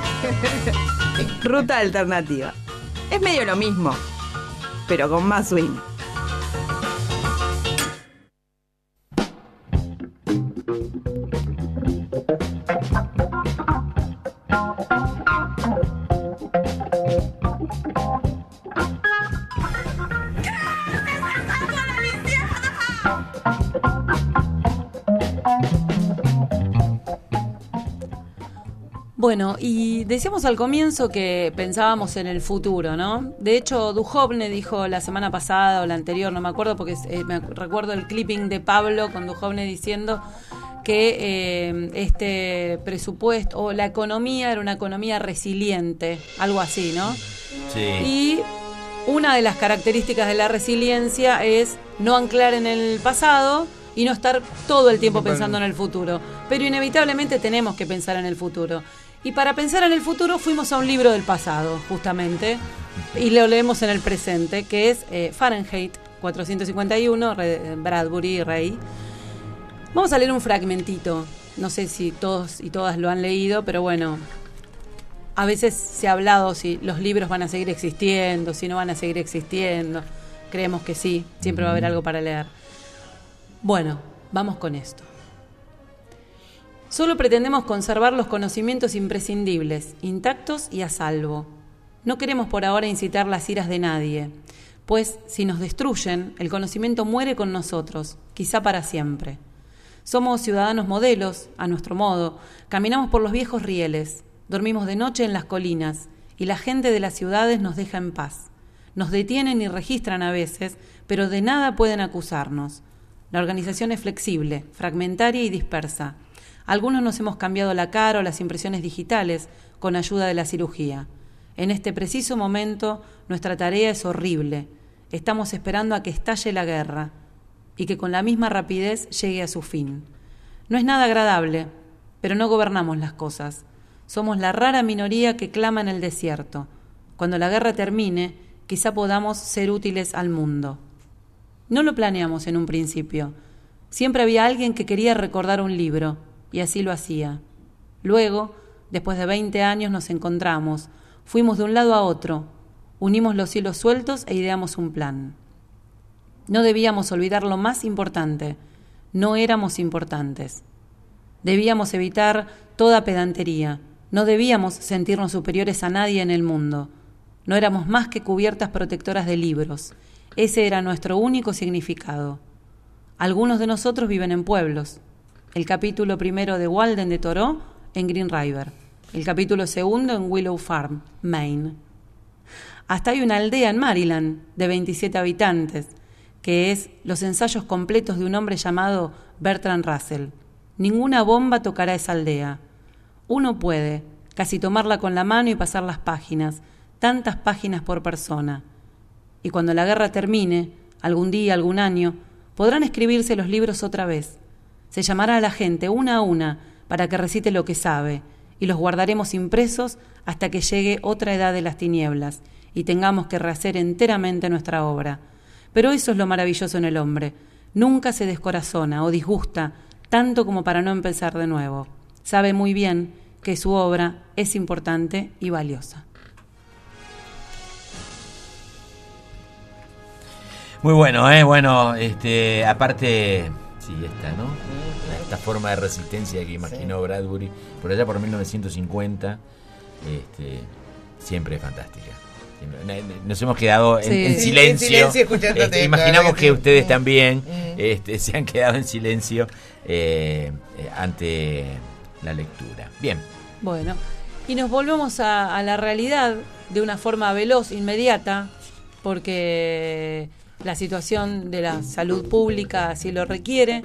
Ruta alternativa. Es medio lo mismo, pero con más swing. Bueno, y decíamos al comienzo que pensábamos en el futuro, ¿no? De hecho, Duhovne dijo la semana pasada o la anterior, no me acuerdo, porque eh, me recuerdo el clipping de Pablo con Duhovne diciendo que eh, este presupuesto o la economía era una economía resiliente, algo así, ¿no? Sí. Y una de las características de la resiliencia es no anclar en el pasado y no estar todo el tiempo pensando en el futuro. Pero inevitablemente tenemos que pensar en el futuro. Y para pensar en el futuro fuimos a un libro del pasado, justamente, y lo leemos en el presente, que es eh, Fahrenheit cuatrocientos cincuenta y uno, Bradbury y Ray. Vamos a leer un fragmentito. No sé si todos y todas lo han leído, pero bueno, a veces se ha hablado si los libros van a seguir existiendo, si no van a seguir existiendo. Creemos que sí, siempre va a haber algo para leer. Bueno, vamos con esto. Solo pretendemos conservar los conocimientos imprescindibles, intactos y a salvo. No queremos por ahora incitar las iras de nadie, pues si nos destruyen, el conocimiento muere con nosotros, quizá para siempre. Somos ciudadanos modelos, a nuestro modo, caminamos por los viejos rieles, dormimos de noche en las colinas, y la gente de las ciudades nos deja en paz. Nos detienen y registran a veces, pero de nada pueden acusarnos. La organización es flexible, fragmentaria y dispersa. Algunos nos hemos cambiado la cara o las impresiones digitales con ayuda de la cirugía. En este preciso momento, nuestra tarea es horrible. Estamos esperando a que estalle la guerra y que con la misma rapidez llegue a su fin. No es nada agradable, pero no gobernamos las cosas. Somos la rara minoría que clama en el desierto. Cuando la guerra termine, quizá podamos ser útiles al mundo. No lo planeamos en un principio. Siempre había alguien que quería recordar un libro, y así lo hacía. Luego, después de veinte años, nos encontramos. Fuimos de un lado a otro, unimos los hilos sueltos e ideamos un plan. No debíamos olvidar lo más importante. No éramos importantes. Debíamos evitar toda pedantería. No debíamos sentirnos superiores a nadie en el mundo. No éramos más que cubiertas protectoras de libros. Ese era nuestro único significado. Algunos de nosotros viven en pueblos. El capítulo primero de Walden de Thoreau en Green River. El capítulo segundo en Willow Farm, Maine. Hasta hay una aldea en Maryland de veintisiete habitantes, que es Los ensayos completos de un hombre llamado Bertrand Russell. Ninguna bomba tocará esa aldea. Uno puede casi tomarla con la mano y pasar las páginas, tantas páginas por persona. Y cuando la guerra termine, algún día, algún año, podrán escribirse los libros otra vez. Se llamará a la gente una a una para que recite lo que sabe, y los guardaremos impresos hasta que llegue otra edad de las tinieblas y tengamos que rehacer enteramente nuestra obra. Pero eso es lo maravilloso en el hombre. Nunca se descorazona o disgusta tanto como para no empezar de nuevo. Sabe muy bien que su obra es importante y valiosa. Muy bueno, ¿eh? Bueno, este, aparte, sí, esta, ¿no? Esta forma de resistencia que imaginó Bradbury por allá por mil novecientos cincuenta, este, siempre es fantástica. Nos hemos quedado en, sí, en sí, silencio. En silencio escuchándote, este, imaginamos que ustedes mm. también mm. este, se han quedado en silencio eh, eh, ante la lectura. Bien. Bueno, y nos volvemos a, a la realidad de una forma veloz, inmediata, porque la situación de la salud pública así lo requiere,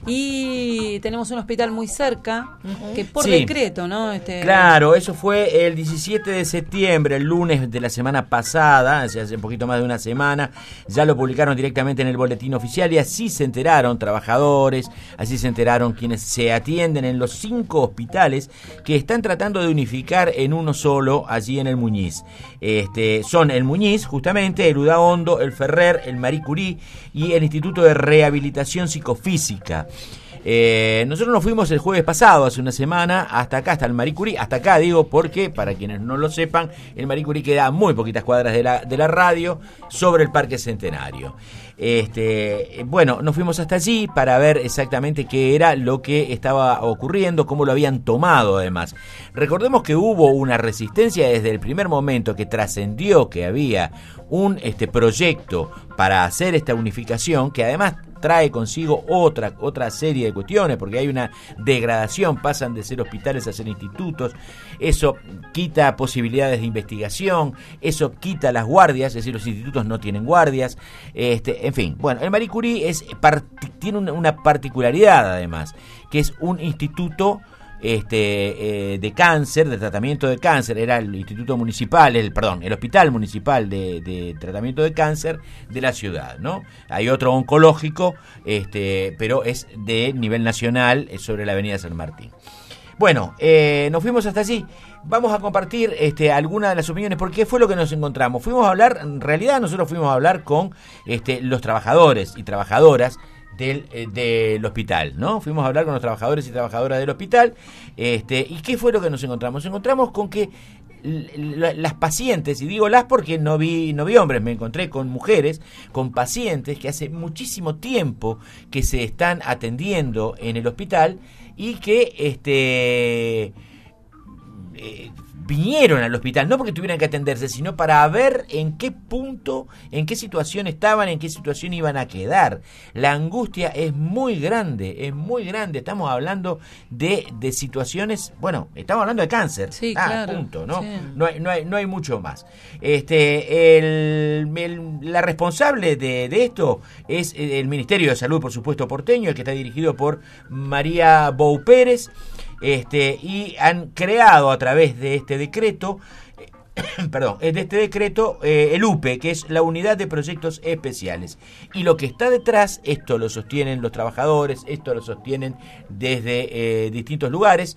y tenemos un hospital muy cerca, uh-huh. que por sí. decreto, ¿no? Este... Claro, eso fue el diecisiete de septiembre, el lunes de la semana pasada, hace un poquito más de una semana, ya lo publicaron directamente en el boletín oficial y así se enteraron trabajadores, así se enteraron quienes se atienden en los cinco hospitales que están tratando de unificar en uno solo allí en el Muñiz. Este, son el Muñiz, justamente, el Udaondo, el Ferrer, el Marie Curie y el Instituto de Rehabilitación Psicofísica. Eh, nosotros nos fuimos el jueves pasado, hace una semana, hasta acá, hasta el Marie Curie, hasta acá digo porque, para quienes no lo sepan, el Marie Curie queda a muy poquitas cuadras de la, de la radio, sobre el Parque Centenario. Este, bueno, nos fuimos hasta allí para ver exactamente qué era lo que estaba ocurriendo, cómo lo habían tomado además. Recordemos que hubo una resistencia desde el primer momento que trascendió que había un este, proyecto para hacer esta unificación, que además trae consigo otra otra serie de cuestiones, porque hay una degradación, pasan de ser hospitales a ser institutos, eso quita posibilidades de investigación, eso quita las guardias, es decir, los institutos no tienen guardias, este, en fin, bueno, el Marie Curie es, part, tiene una, una particularidad además, que es un instituto este eh, de cáncer, de tratamiento de cáncer, era el instituto municipal, el perdón, el hospital municipal de, de tratamiento de cáncer de la ciudad, ¿no? Hay otro oncológico, este, pero es de nivel nacional, sobre la avenida San Martín. Bueno, eh, nos fuimos hasta allí. Vamos a compartir este, algunas de las opiniones, porque ¿qué fue lo que nos encontramos? Fuimos a hablar, en realidad nosotros fuimos a hablar con este, los trabajadores y trabajadoras Del, eh, del hospital, ¿no? Fuimos a hablar con los trabajadores y trabajadoras del hospital, este, ¿y qué fue lo que nos encontramos? Nos encontramos con que l- las pacientes, y digo las porque no vi, no vi hombres, me encontré con mujeres, con pacientes que hace muchísimo tiempo que se están atendiendo en el hospital y que este eh, vinieron al hospital, no porque tuvieran que atenderse, sino para ver en qué punto, en qué situación estaban, en qué situación iban a quedar. La angustia es muy grande, es muy grande. Estamos hablando de, de situaciones, bueno, estamos hablando de cáncer. Sí, ah, claro. punto, ¿no? Sí. No hay, no hay, no hay mucho más. Este, el, el, la responsable de, de esto es el Ministerio de Salud, por supuesto, porteño, el que está dirigido por María Bou Pérez. Este, y han creado a través de este decreto, perdón, de este decreto, eh, el U P E, que es la Unidad de Proyectos Especiales. Y lo que está detrás, esto lo sostienen los trabajadores, esto lo sostienen desde eh, distintos lugares,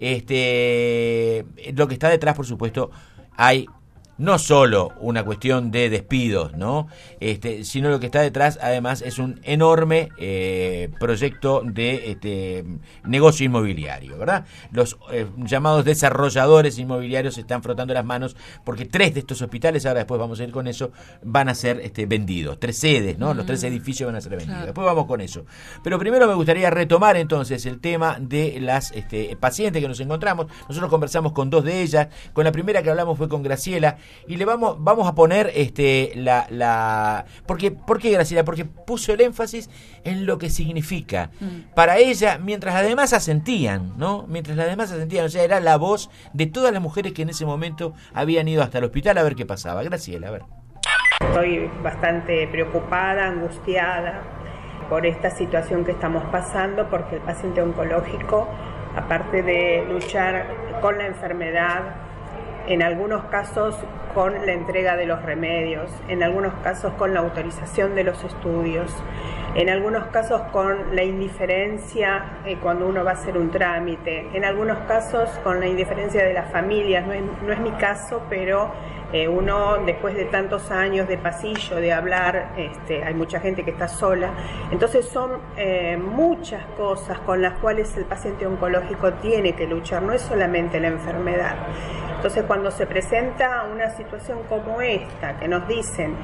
este, lo que está detrás, por supuesto, hay no solo una cuestión de despidos, ¿no? Este, sino lo que está detrás, además, es un enorme eh, proyecto de este, negocio inmobiliario, ¿verdad? Los eh, llamados desarrolladores inmobiliarios se están frotando las manos porque tres de estos hospitales, ahora después vamos a ir con eso, van a ser este, vendidos. Tres sedes, ¿no? Mm. Los tres edificios van a ser vendidos. Claro. Después vamos con eso. Pero primero me gustaría retomar entonces el tema de las este, pacientes que nos encontramos. Nosotros conversamos con dos de ellas. Con la primera que hablamos fue con Graciela. Y le vamos vamos a poner este la la porque ¿por qué Graciela? Porque puso el énfasis en lo que significa mm. para ella, mientras las demás asentían, ¿no? Mientras las demás asentían, o sea, era la voz de todas las mujeres que en ese momento habían ido hasta el hospital a ver qué pasaba. Graciela, a ver. Estoy bastante preocupada, angustiada por esta situación que estamos pasando, porque el paciente oncológico, aparte de luchar con la enfermedad, en algunos casos con la entrega de los remedios, en algunos casos con la autorización de los estudios, en algunos casos con la indiferencia eh, cuando uno va a hacer un trámite, en algunos casos con la indiferencia de las familias. No es, no es mi caso, pero eh, uno después de tantos años de pasillo, de hablar, este, hay mucha gente que está sola. Entonces son eh, muchas cosas con las cuales el paciente oncológico tiene que luchar, no es solamente la enfermedad. Entonces, cuando se presenta una situación como esta, que nos dicen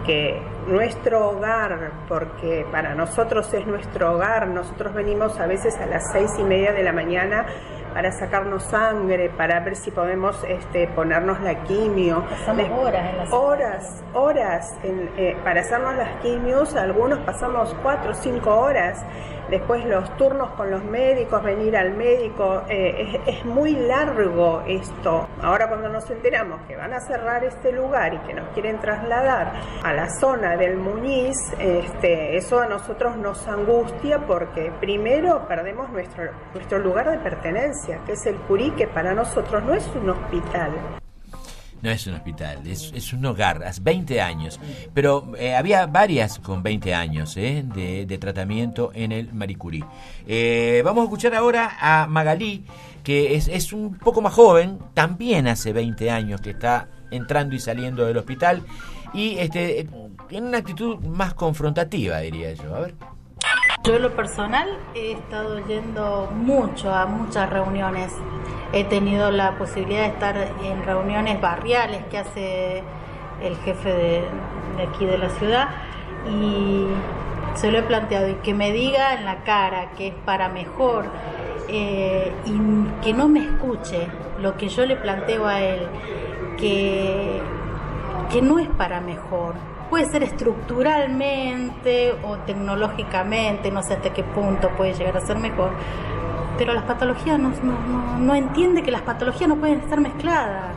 que nuestro hogar, porque para nosotros es nuestro hogar, nosotros venimos a veces a las seis y media de la mañana para sacarnos sangre, para ver si podemos este, ponernos la quimio. Pasamos horas en la Horas, horas en, eh, para hacernos las quimios, algunos pasamos cuatro o cinco horas. Después los turnos con los médicos, venir al médico, eh, es, es muy largo esto. Ahora cuando nos enteramos que van a cerrar este lugar y que nos quieren trasladar a la zona del Muñiz, este, eso a nosotros nos angustia porque primero perdemos nuestro, nuestro lugar de pertenencia, que es el Curí, que para nosotros no es un hospital. No es un hospital, es, es un hogar, hace veinte años. Pero eh, había varias con veinte años eh, de, de tratamiento en el Marie Curie. Eh, vamos a escuchar ahora a Magalí, que es, es un poco más joven, también hace veinte años que está entrando y saliendo del hospital, y este en una actitud más confrontativa, diría yo. A ver. Yo en lo personal he estado yendo mucho a muchas reuniones. He tenido la posibilidad de estar en reuniones barriales que hace el jefe de, de aquí de la ciudad y se lo he planteado y que me diga en la cara que es para mejor eh, y que no me escuche lo que yo le planteo a él, que, que no es para mejor. Puede ser estructuralmente o tecnológicamente, no sé hasta qué punto puede llegar a ser mejor, pero las patologías no, no, no, no entiende que las patologías no pueden estar mezcladas.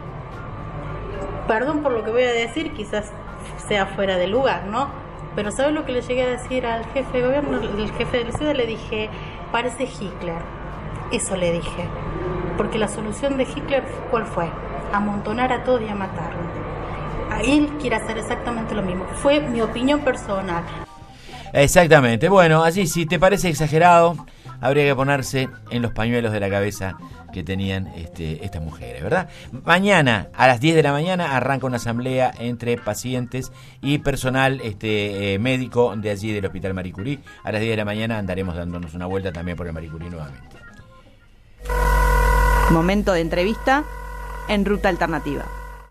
Perdón por lo que voy a decir, quizás sea fuera de lugar, ¿no? Pero ¿sabes lo que le llegué a decir al jefe de gobierno? El jefe de la ciudad le dije, parece Hitler. Eso le dije. Porque la solución de Hitler, ¿cuál fue? Amontonar a todos y a matarlos. A él quiere hacer exactamente lo mismo. Fue mi opinión personal. Exactamente. Bueno, así si te parece exagerado, habría que ponerse en los pañuelos de la cabeza que tenían este, estas mujeres, ¿verdad? Mañana a las diez de la mañana arranca una asamblea entre pacientes y personal este, eh, médico de allí del Hospital Marie Curie. A las diez de la mañana andaremos dándonos una vuelta también por el Marie Curie nuevamente. Momento de entrevista en Ruta Alternativa.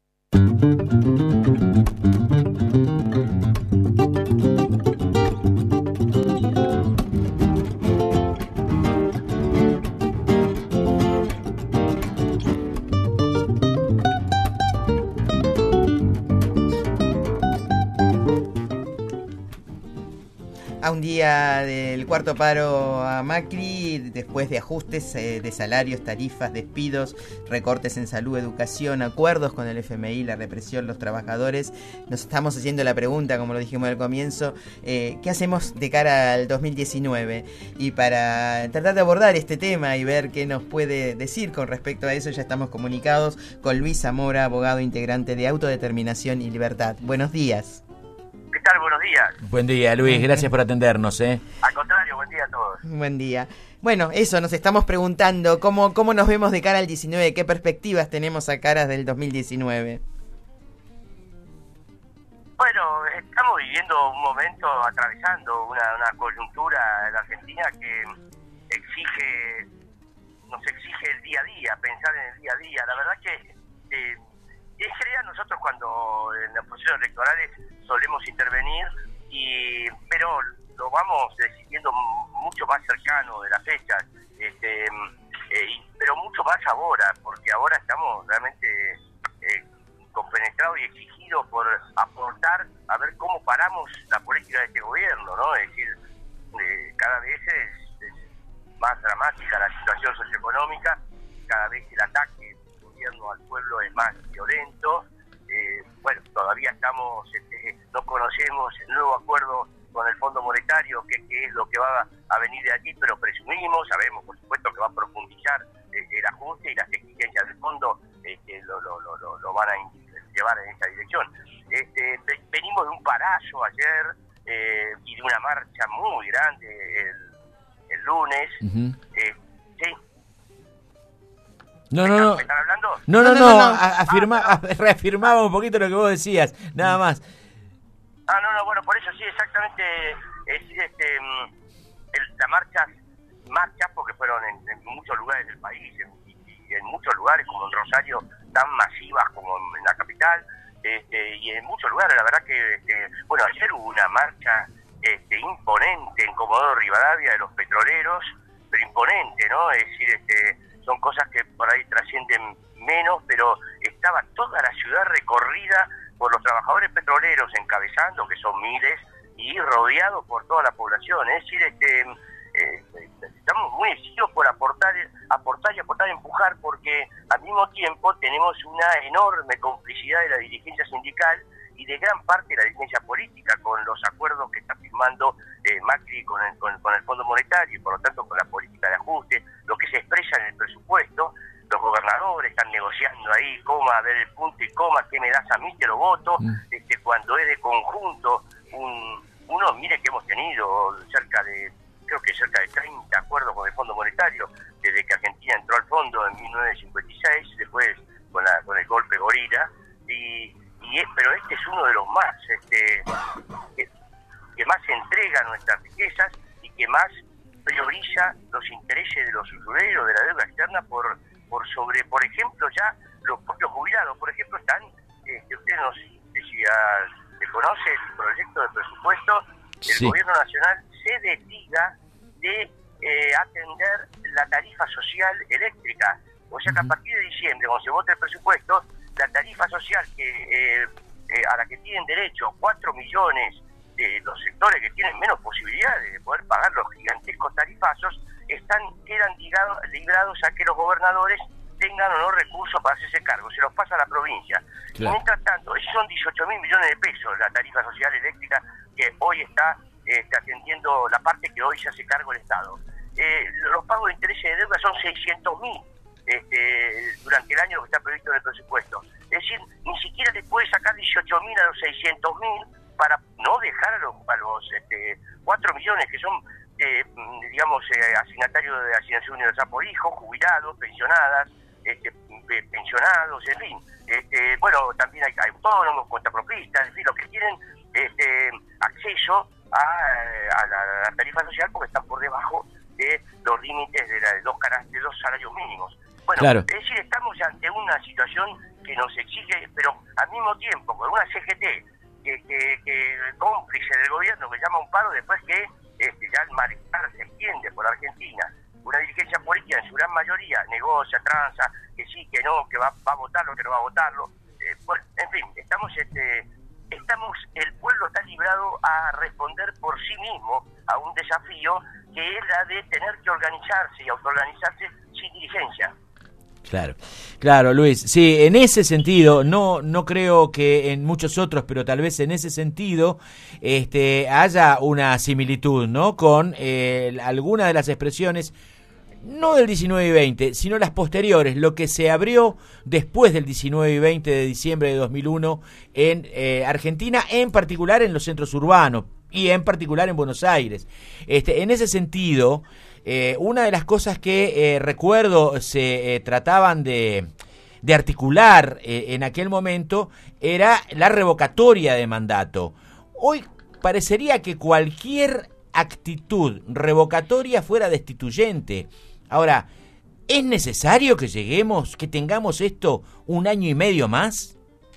A un día del cuarto paro a Macri, después de ajustes eh, de salarios, tarifas, despidos, recortes en salud, educación, acuerdos con el F M I, la represión, los trabajadores, nos estamos haciendo la pregunta, como lo dijimos al comienzo, eh, ¿qué hacemos de cara al dos mil diecinueve? Y para tratar de abordar este tema y ver qué nos puede decir con respecto a eso, ya estamos comunicados con Luis Zamora, abogado integrante de Autodeterminación y Libertad. Buenos días. ¿Qué tal? Buenos días. Buen día, Luis. Gracias por atendernos. ¿eh? Al contrario, buen día a todos. Buen día. Bueno, eso, nos estamos preguntando cómo, cómo nos vemos de cara al diecinueve, qué perspectivas tenemos a caras del dos mil diecinueve. Bueno, estamos viviendo un momento, atravesando una, una coyuntura en la Argentina que exige, nos exige el día a día, pensar en el día a día. La verdad que eh, en general nosotros cuando en los procesos electorales solemos intervenir, y pero lo vamos decidiendo mucho más cercano de las fechas, este, eh, pero mucho más ahora, porque ahora estamos realmente eh, compenetrados y exigidos por aportar a ver cómo paramos la política de este gobierno, ¿no? Es decir, eh, cada vez es, es más dramática la situación socioeconómica, cada vez el ataque del gobierno al pueblo es más violento. Eh, bueno, todavía estamos, este, no conocemos el nuevo acuerdo con el Fondo Monetario, que, que es lo que va a venir de aquí, pero presumimos, sabemos por supuesto que va a profundizar eh, el ajuste y las exigencias del fondo este, lo, lo, lo, lo van a llevar en esa dirección. Este, venimos de un parazo ayer eh, y de una marcha muy grande el, el lunes. Uh-huh. eh, sí. No, no, no. ¿Me están hablando? No, no, no, no, no. Afirma, ah, no. reafirmaba un poquito lo que vos decías, nada más. Ah, no, no, bueno, por eso sí, exactamente, es este, el, la marcha, marchas porque fueron en, en muchos lugares del país, en, y en muchos lugares como en Rosario, tan masivas como en la capital, este, y en muchos lugares, la verdad que, este, bueno, ayer hubo una marcha este, imponente en Comodoro Rivadavia de los petroleros, pero imponente, ¿no? Es decir, este, son cosas que por ahí trascienden menos, pero estaba toda la ciudad recorrida por los trabajadores petroleros encabezando, que son miles, y rodeados por toda la población. Es decir, este, eh, estamos muy exigidos por aportar, aportar y aportar, empujar, porque al mismo tiempo tenemos una enorme complicidad de la dirigencia sindical y de gran parte de la dirigencia política con los acuerdos que está firmando eh, Macri con el, con, con el Fondo Monetario y por lo tanto con la política de ajuste, lo que se expresa en el presupuesto. Los gobernadores están negociando ahí, coma, a ver el punto y coma, ¿qué me das a mí? Te lo voto. Mm. Este, cuando es de conjunto, un, uno, mire que hemos tenido cerca de, creo que cerca de treinta acuerdos con el Fondo Monetario, desde que Argentina entró al fondo en mil novecientos cincuenta y seis, después con, la, con el golpe gorila, y, y es, pero este es uno de los más, este, que, que más entrega nuestras riquezas y que más prioriza los intereses de los usureros, de la deuda externa, por por sobre, por ejemplo, ya los propios jubilados. Por ejemplo, están, este, usted no sé si ya conoce el proyecto de presupuesto del sí. Gobierno Nacional, se desliga de eh, atender la tarifa social eléctrica. O sea que a partir de diciembre, cuando se vote el presupuesto, la tarifa social que eh, eh, a la que tienen derecho cuatro millones de los sectores que tienen menos posibilidades de poder pagar los gigantescos tarifazos, están quedan ligados, librados a que los gobernadores tengan o no recursos para hacerse cargo, se los pasa a la provincia. Claro. Mientras tanto, esos son dieciocho mil millones de pesos la tarifa social eléctrica que hoy está este, atendiendo la parte que hoy se hace cargo el Estado. Eh, los pagos de intereses de deuda son seiscientos mil este, durante el año que está previsto en el presupuesto. Es decir, ni siquiera le puede sacar dieciocho mil a los seiscientos mil para no dejar a los, a los este, cuatro millones que son Eh, digamos, eh, asignatarios de asignación universal por hijo, jubilados, pensionadas, este, pensionados, en fin. Este, bueno, también hay, hay autónomos, contrapropistas, en fin, los que tienen este, acceso a, a, la, a la tarifa social porque están por debajo de los límites de, la, de, los, de los salarios mínimos. Bueno, claro. Es decir, estamos ante una situación que nos exige, pero al mismo tiempo, con una C G T que, que, que cómplice del gobierno que llama un paro después que Este, ya el malestar se extiende por Argentina, una dirigencia política en su gran mayoría negocia, tranza, que sí, que no, que va, va a votarlo, que no va a votarlo, eh, bueno, en fin, estamos, este, estamos, el pueblo está librado a responder por sí mismo a un desafío que es la de tener que organizarse y autoorganizarse sin dirigencia. Claro, claro, Luis. Sí, en ese sentido, no, no creo que en muchos otros, pero tal vez en ese sentido, este, haya una similitud, ¿no? Con eh, alguna de las expresiones, no del diecinueve y veinte, sino las posteriores, lo que se abrió después del diecinueve y veinte de diciembre de dos mil uno en eh, Argentina, en particular en los centros urbanos y en particular en Buenos Aires. Este, en ese sentido, Eh, una de las cosas que eh, recuerdo se eh, trataban de, de articular eh, en aquel momento era la revocatoria de mandato. Hoy parecería que cualquier actitud revocatoria fuera destituyente. Ahora, ¿es necesario que lleguemos, que tengamos esto un año y medio más?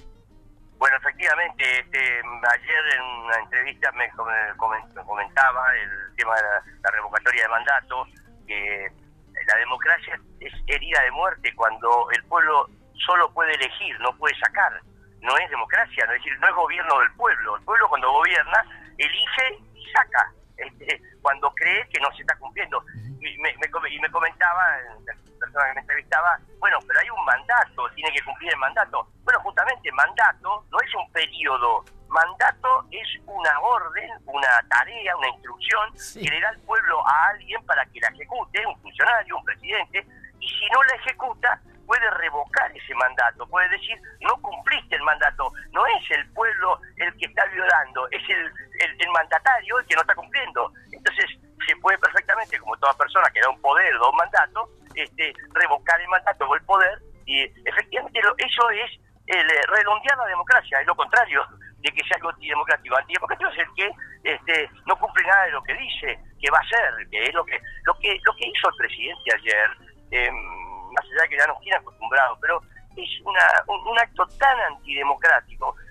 Bueno, efectivamente, este, ayer en una entrevista me comentaba el tema de la, la revocatoria de mandato, que la democracia es herida de muerte cuando el pueblo solo puede elegir, no puede sacar. No es democracia, no es decir, no es gobierno del pueblo. El pueblo cuando gobierna elige y saca, este, cuando cree que no se está cumpliendo. Y me, me, y me comentaba, la persona que me entrevistaba, bueno, pero hay un mandato, tiene que cumplir el mandato. Bueno, justamente mandato no es un periodo, mandato es una orden, una tarea, una instrucción sí. que le da al pueblo a alguien para que la ejecute, un funcionario, un presidente, y si no la ejecuta, puede revocar ese mandato, puede decir, no cumpliste el mandato, no es el pueblo el que está violando, es el, el, el mandatario el que no está cumpliendo. Entonces, se puede perfectamente, como toda persona que da un poder o da un mandato, este, revocar el mandato o el poder, y efectivamente lo, eso es el eh, redondear la democracia, es lo contrario de que sea algo antidemocrático. Antidemocrático es el que este, no cumple nada de lo que dice, que va a hacer, que es lo que lo que lo que hizo el presidente ayer, eh, más allá de que ya nos tiene acostumbrados, pero es una, un, un acto tan antidemocrático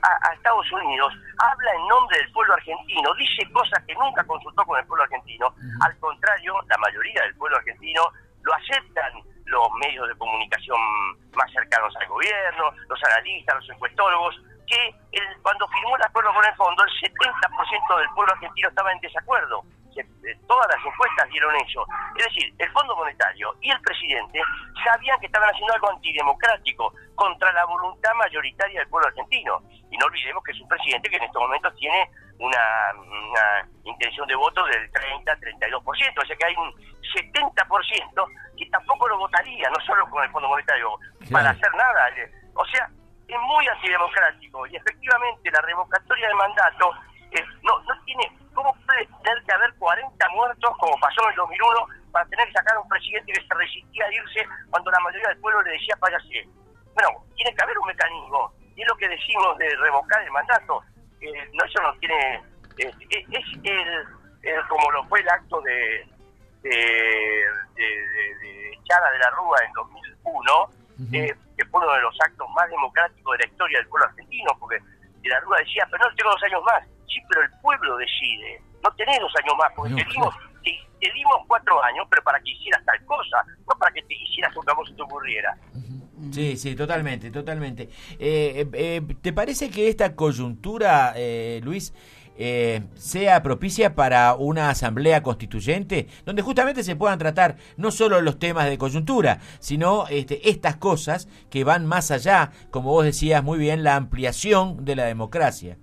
a, a Estados Unidos, habla en nombre del pueblo argentino, dice cosas que nunca consultó con el pueblo argentino. Uh-huh. Al contrario, la mayoría del pueblo argentino lo aceptan los medios de comunicación más cercanos al gobierno, los analistas, los encuestólogos, que el, cuando firmó el acuerdo con el fondo, el setenta por ciento del pueblo argentino estaba en desacuerdo. Se, eh, todas las encuestas dieron eso. Es decir, el Fondo Monetario y el presidente sabían que estaban haciendo algo antidemocrático contra la voluntad mayoritaria del pueblo argentino. Y no olvidemos que es un presidente que en estos momentos tiene una, una intención de voto del treinta a treinta y dos por ciento. O sea que hay un setenta por ciento que tampoco lo votaría, no solo con el Fondo Monetario, claro, para hacer nada. O sea, es muy antidemocrático. Y efectivamente la revocatoria del mandato eh, no, no tiene... ¿Cómo puede tener que haber cuarenta muertos, como pasó en el dos mil uno, para tener que sacar a un presidente que se resistía a irse cuando la mayoría del pueblo le decía váyase? Bueno, tiene que haber un mecanismo. Y es lo que decimos de revocar el mandato. Eh, no, eso no tiene... Es, es, es el, el, como lo fue el acto de, de, de, de, de echada de la Rúa en dos mil uno, uh-huh. eh, que fue uno de los actos más democráticos de la historia del pueblo argentino, porque de la Rúa decía, pero no, tengo dos años más. Sí, pero el pueblo decide. No tenés dos años más, porque no, te, dimos, te, te dimos cuatro años, pero para que hicieras tal cosa, no para que te hicieras lo que a vos te ocurriera. Sí, sí, totalmente, totalmente. Eh, eh, ¿Te parece que esta coyuntura, eh, Luis, eh, sea propicia para una asamblea constituyente, donde justamente se puedan tratar no solo los temas de coyuntura, sino este, estas cosas que van más allá, como vos decías muy bien, la ampliación de la democracia?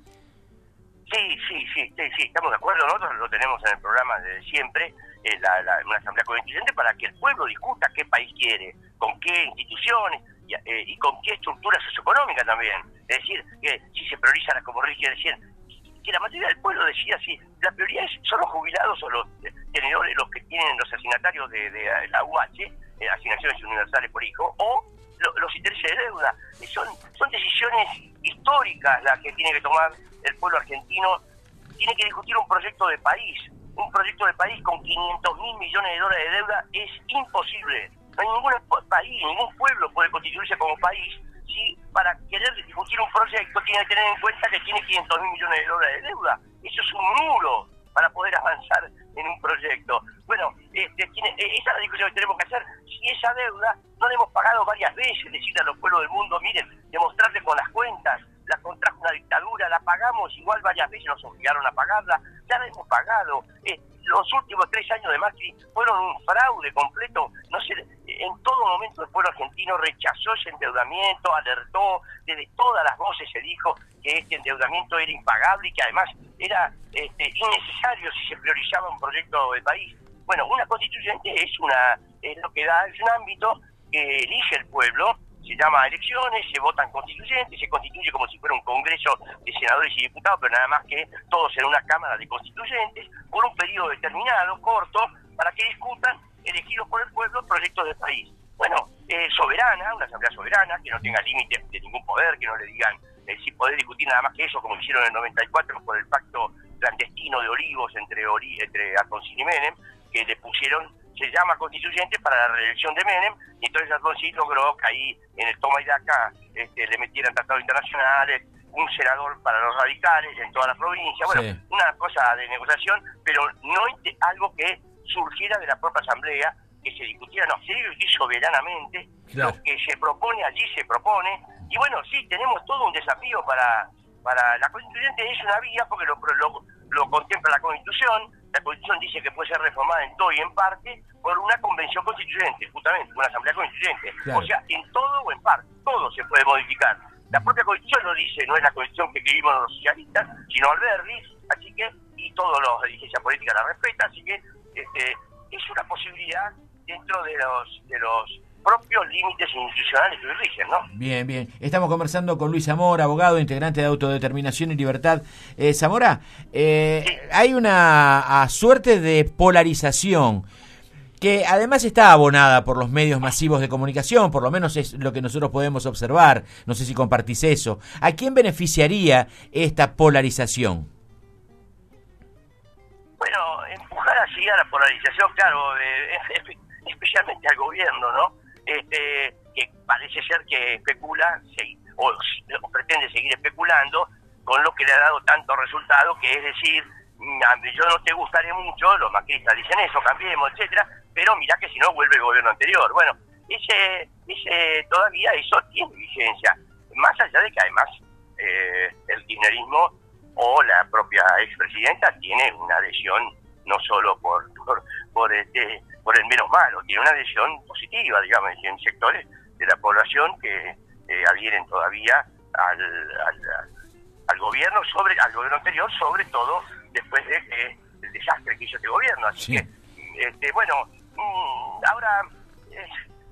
Sí, sí, sí, sí, sí, estamos de acuerdo, nosotros lo tenemos en el programa desde siempre, eh, la, la, una asamblea constituyente para que el pueblo discuta qué país quiere, con qué instituciones y, eh, y con qué estructura socioeconómica también. Es decir, que si se prioriza, como Ricky decía, que la mayoría del pueblo decida si la prioridad es, son los jubilados o los tenedores, los que tienen los asignatarios de, de la U H, eh, asignaciones universales por hijo, o lo, los intereses de deuda. Y son, son decisiones históricas las que tiene que tomar el pueblo argentino. Tiene que discutir un proyecto de país. Un proyecto de país con quinientos mil millones de dólares de deuda es imposible. No hay ningún país, ningún pueblo puede constituirse como país si para querer discutir un proyecto tiene que tener en cuenta que tiene quinientos mil millones de dólares de deuda. Eso es un muro para poder avanzar en un proyecto. Bueno, este, tiene, esa es la discusión que tenemos que hacer. Si esa deuda no la hemos pagado varias veces, decirle a los pueblos del mundo, miren, demostrarle con las cuentas, la contrajo una dictadura, la pagamos igual varias veces, nos obligaron a pagarla, ya la hemos pagado. Eh, los últimos tres años de Macri fueron un fraude completo. No sé, en todo momento el pueblo argentino rechazó ese endeudamiento, alertó, desde todas las voces se dijo que este endeudamiento era impagable y que además era este, innecesario si se priorizaba un proyecto de país. Bueno, una constituyente es una es lo que da, es un ámbito que elige el pueblo. Se llama elecciones, se votan constituyentes, se constituye como si fuera un congreso de senadores y diputados, pero nada más que todos en una cámara de constituyentes, por un periodo determinado, corto, para que discutan, elegidos por el pueblo, proyectos de país. Bueno, eh, soberana, una asamblea soberana, que no tenga límites de ningún poder, que no le digan eh, si poder discutir nada más que eso, como hicieron en el noventa y cuatro por el pacto clandestino de Olivos entre, Ori, entre Alfonsín y Menem, que le pusieron, se llama constituyente para la reelección de Menem, y entonces Alfonsín logró que ahí en el toma y daca este, le metieran tratados internacionales, un senador para los radicales en toda la provincia, bueno, sí, una cosa de negociación, pero no algo que surgiera de la propia asamblea, que se discutiera, no, se discutió soberanamente, claro, lo que se propone allí se propone, y bueno, sí, tenemos todo un desafío para, para la constituyente, es una vía porque lo, lo, lo contempla la Constitución. La Constitución dice que puede ser reformada en todo y en parte por una convención constituyente, justamente, una asamblea constituyente. Claro. O sea, en todo o en parte, todo se puede modificar. La propia Constitución lo dice, no es la Constitución que escribimos los socialistas, sino Alberdi, así que, y todos los de dirigencia política la respeta, así que este, es una posibilidad dentro de los de los propios límites institucionales que lo rigen, ¿no? Bien, bien. Estamos conversando con Luis Zamora, abogado, integrante de Autodeterminación y Libertad. Eh, Zamora, eh, sí, hay una a, suerte de polarización que además está abonada por los medios masivos de comunicación, por lo menos es lo que nosotros podemos observar. No sé si compartís eso. ¿A quién beneficiaría esta polarización? Bueno, empujar así a la polarización, claro, eh, especialmente al gobierno, ¿no? Este, que parece ser que especula, sí, o o, o pretende seguir especulando con lo que le ha dado tanto resultado, que es decir, yo no te gustaré mucho, los macristas dicen eso, cambiemos, etcétera, pero mirá que si no vuelve el gobierno anterior. Bueno, ese, ese todavía eso tiene vigencia, más allá de que además eh, el kirchnerismo o la propia expresidenta tiene una adhesión no solo por por, por este por el menos malo, tiene una adhesión positiva, digamos, en sectores de la población que eh, adhieren todavía al, al, al gobierno sobre al gobierno anterior, sobre todo después de que el desastre que hizo este gobierno. Así sí. que, este, bueno, mmm, ahora eh,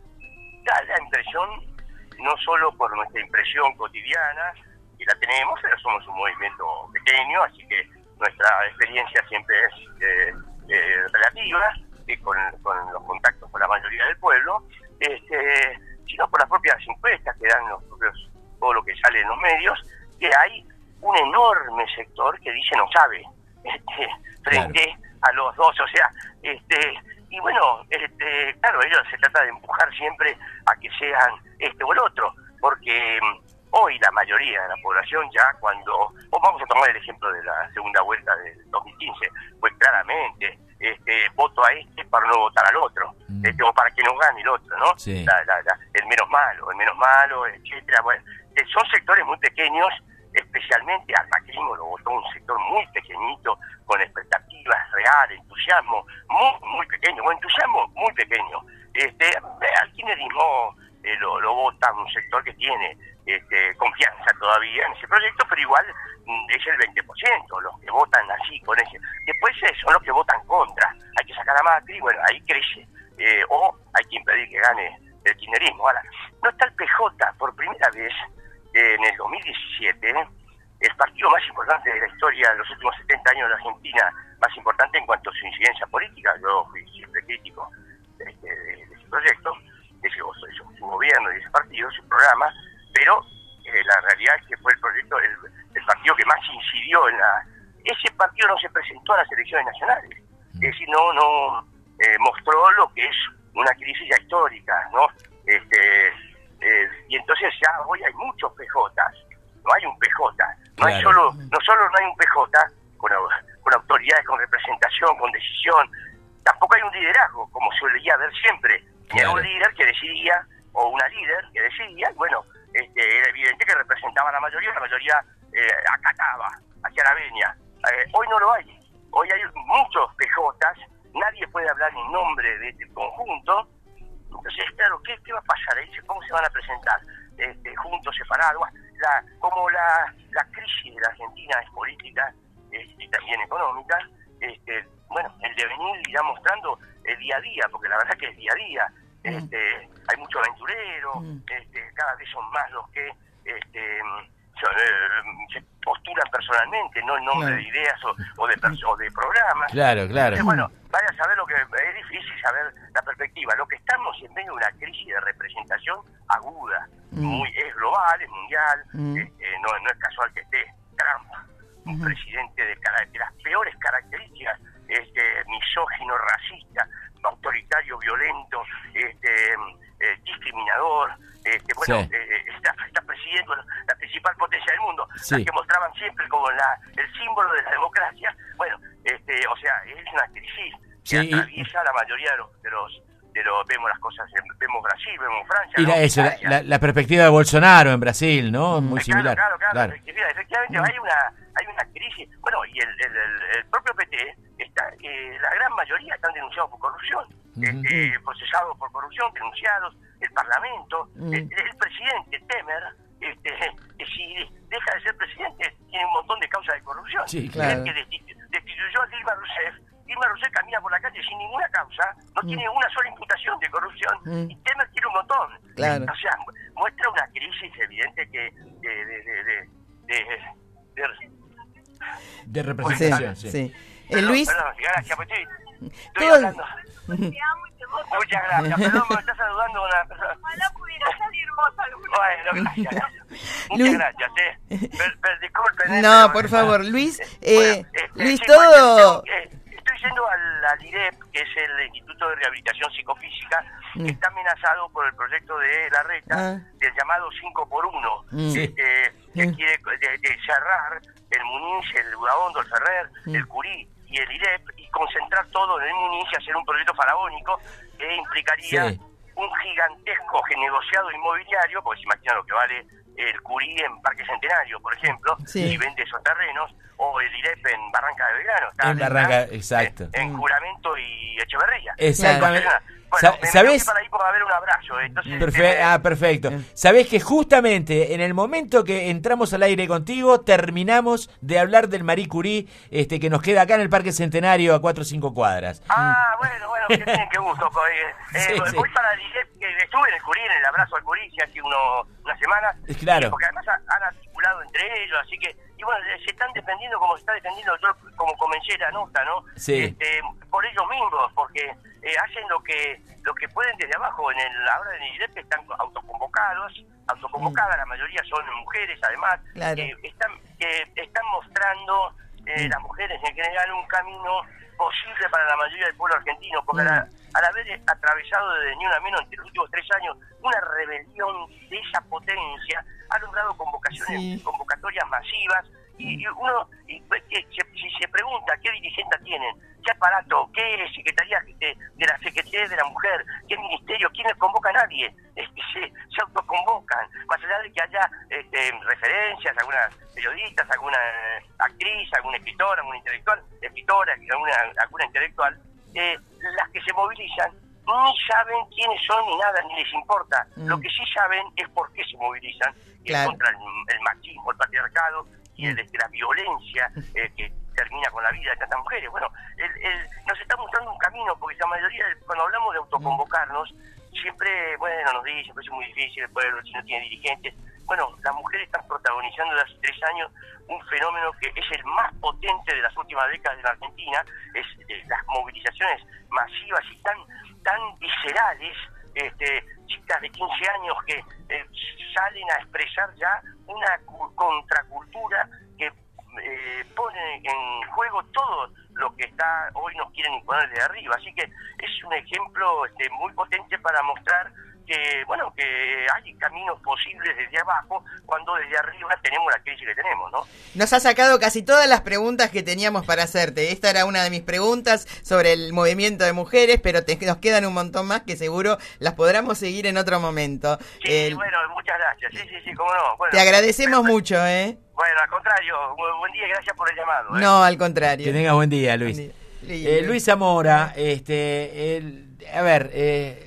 da la impresión, no solo por nuestra impresión cotidiana, que la tenemos, pero somos un movimiento pequeño, así que nuestra experiencia siempre es eh, eh, relativa, y con, con los contactos con la mayoría del pueblo, este, sino por las propias encuestas que dan los propios, todo lo que sale en los medios, que hay un enorme sector que dice no sabe, este, frente claro. a los dos, o sea, este, y bueno, este, claro, ellos se trata de empujar siempre a que sean este o el otro, porque hoy la mayoría de la población ya cuando, o vamos a tomar el ejemplo de la segunda vuelta del dos mil quince, pues claramente este, voto a este para no votar al otro, mm. este, o para que no gane el otro, ¿no? Sí. La, la, la, el menos malo, el menos malo, etcétera. Bueno, son sectores muy pequeños, especialmente al macrismo lo votó un sector muy pequeñito, con expectativas reales, entusiasmo muy muy pequeño, con entusiasmo muy pequeño. Este, al kirchnerismo eh, lo, lo vota un sector que tiene este, confianza todavía en ese proyecto, pero igual mm, es el veinte por ciento los que votan así con ese. Después eh, son los que votan contra. Hay que sacar a Macri, bueno, ahí crece. Eh, o hay que impedir que gane el kirchnerismo. Ahora, no está el P J por primera vez eh, en el dos mil diecisiete, el partido más importante de la historia de los últimos setenta años de la Argentina, más importante en cuanto a su incidencia política. Yo fui siempre crítico de, de, de ese proyecto, de ese, de su gobierno, de ese partido, su programa, pero eh, la realidad es que fue el proyecto, el, el partido que más incidió en la... Ese partido no se presentó a las elecciones nacionales, es decir, no, no eh, mostró lo que es una crisis ya histórica, ¿no? Este, eh, y entonces ya hoy hay muchos P Jotas, no hay un P J, no claro. hay solo, no solo no hay un P J con, con autoridades, con representación, con decisión, tampoco hay un liderazgo, como solía haber siempre, claro. era un líder que decidía, o una líder que decidía, y bueno, este, era evidente que representaba a la mayoría, la mayoría eh, acataba, hacia la venia. Eh, hoy no lo hay, hoy hay muchos P Jotas, nadie puede hablar en nombre de este conjunto. Entonces, claro, ¿qué, qué va a pasar ahí? ¿Cómo se van a presentar? Este, juntos, separados. La, como la, la crisis de la Argentina es política este, y también económica, este, bueno, el devenir irá mostrando el día a día, porque la verdad que es día a día. Este, mm. Hay mucho aventurero, mm. este, cada vez son más los que este, son, eh, se postulan personalmente, no en nombre claro. de ideas o, o, de, o de programas. Claro, claro. Entonces, bueno, vaya a saber lo que es difícil saber la perspectiva. Lo que estamos en medio de una crisis de representación aguda, mm. muy es global, es mundial, mm. este, no, no es casual que esté Trump, un mm. presidente de, de las peores características, este, misógino, racista, autoritario, violento, este, eh, discriminador, este, bueno, sí. eh, está, está presidiendo la principal potencia del mundo, sí. la que mostraban siempre como la, el símbolo de la democracia. Bueno, este, o sea, es una crisis que sí. atraviesa la mayoría de los, de los de los, vemos las cosas, vemos Brasil, vemos Francia. Y la, ¿no? eso, la, la, la perspectiva de Bolsonaro en Brasil, ¿no? Muy claro, similar. Claro, claro, claro. Efectivamente, efectivamente hay una hay una crisis. Bueno, y el, el, el, el propio P T, está, eh, la gran mayoría están denunciados por corrupción, uh-huh. este, procesados por corrupción, denunciados, el Parlamento, uh-huh. el, el presidente Temer, este, que si deja de ser presidente, tiene un montón de causas de corrupción. Sí, claro. El que destitu- destituyó a Dilma Rousseff. Dilma Rousseff camina por la calle sin ninguna causa, no mm. tiene una sola imputación de corrupción, mm. y Temer tiene un montón. Claro. O sea, muestra una crisis evidente que de de de de, de, de, de representación. Sí, sí. sí. Perdón, Eh, Luis. Perdón, gracias, pues estoy, estoy Todo... hablando. Muchas gracias, perdón, me estás saludando una persona. Ojalá pudiera salir vos alguna Bueno, gracias. Muchas Luis... gracias, eh. Per, per, disculpen, no, pero, por favor, Luis. Eh, Eh, bueno, este, Luis, sí, todo... bueno, estoy yendo a la al I R E P, que es el Instituto de Rehabilitación Psicofísica, Mm. que está amenazado por el proyecto de Larreta, Ah. del llamado cinco por uno, Mm. este, que Mm. quiere de, de cerrar el Munich, el Udaondo, el Ferrer, Mm. el Curí y el I R E P, y concentrar todo en el Munich y hacer un proyecto faraónico que implicaría Sí. un gigantesco negociado inmobiliario, porque se imagina lo que vale el Curí en Parque Centenario, por ejemplo, Sí. y vende esos terrenos, o el I R E P en Barranca de Belgrano, está En Barranca, exacto. en Juramento y Echeverría. Exactamente. Bueno, Sa- me ¿sabés? ¿sabes? Para ahí por haber un abrazo. Entonces, Perfe- eh, ah, perfecto. Sabés que justamente en el momento que entramos al aire contigo, terminamos de hablar del Marie Curie, este, que nos queda acá en el Parque Centenario a cuatro o cinco cuadras. Ah, bueno, bueno, qué bien, qué gusto. pues, eh, Sí, eh, sí. Voy para el I R E P, que estuve en el Curí, en el abrazo al Curí, hace uno, una semana. Claro. Porque además ha- han articulado entre ellos, así que, y bueno, se están defendiendo como se está defendiendo, yo como comencé la nota, ¿no? Sí. Este, por ellos mismos, porque eh, hacen lo que lo que pueden desde abajo. En el, ahora en el I R E P están autoconvocados, autoconvocadas, la mayoría son mujeres, además, Claro. que están, que están mostrando eh, las mujeres en general un camino posible para la mayoría del pueblo argentino, porque Mm. al, al haber atravesado desde ni una menos entre los últimos tres años una rebelión de esa potencia, ha logrado convocaciones, Sí. convocatorias masivas, y, y uno, y, que se- si se pregunta qué dirigente tienen, qué aparato, qué secretaría de, de la Secretaría de la Mujer, qué ministerio, quién les convoca a nadie, es que se, se autoconvocan, más allá de que haya este, referencias, algunas periodistas, alguna eh, actriz, alguna escritora, alguna intelectual, escritora, alguna, alguna intelectual, eh, las que se movilizan ni saben quiénes son ni nada, ni les importa. Mm. Lo que sí saben es por qué se movilizan, y es Claro. contra el, el machismo, el patriarcado y el, este, la violencia eh, que termina con la vida de tantas mujeres. Bueno, el, el, nos está mostrando un camino, porque la mayoría, cuando hablamos de autoconvocarnos, siempre, bueno, nos dicen que es muy difícil el pueblo si no tiene dirigentes. Bueno, las mujeres están protagonizando desde hace tres años un fenómeno que es el más potente de las últimas décadas en Argentina, es eh, las movilizaciones masivas y tan tan viscerales, este, chicas de quince años que eh, salen a expresar ya una cu- contracultura que eh, pone en juego todo lo que está hoy nos quieren imponer desde arriba. Así que es un ejemplo este, muy potente para mostrar que, bueno, que hay caminos posibles desde abajo cuando desde arriba tenemos la crisis que tenemos, ¿no? Nos ha sacado casi todas las preguntas que teníamos para hacerte. Esta era una de mis preguntas sobre el movimiento de mujeres, pero te, nos quedan un montón más que seguro las podremos seguir en otro momento. Sí, El- bueno, muchas gracias. Sí, sí, sí, cómo no. Bueno, te agradecemos mucho, ¿eh? Bueno, al contrario, bu- buen día y gracias por el llamado. ¿eh? No, al contrario. Que tengas buen día, Luis. Buen Eh, Luis Zamora, este, el- a ver, eh,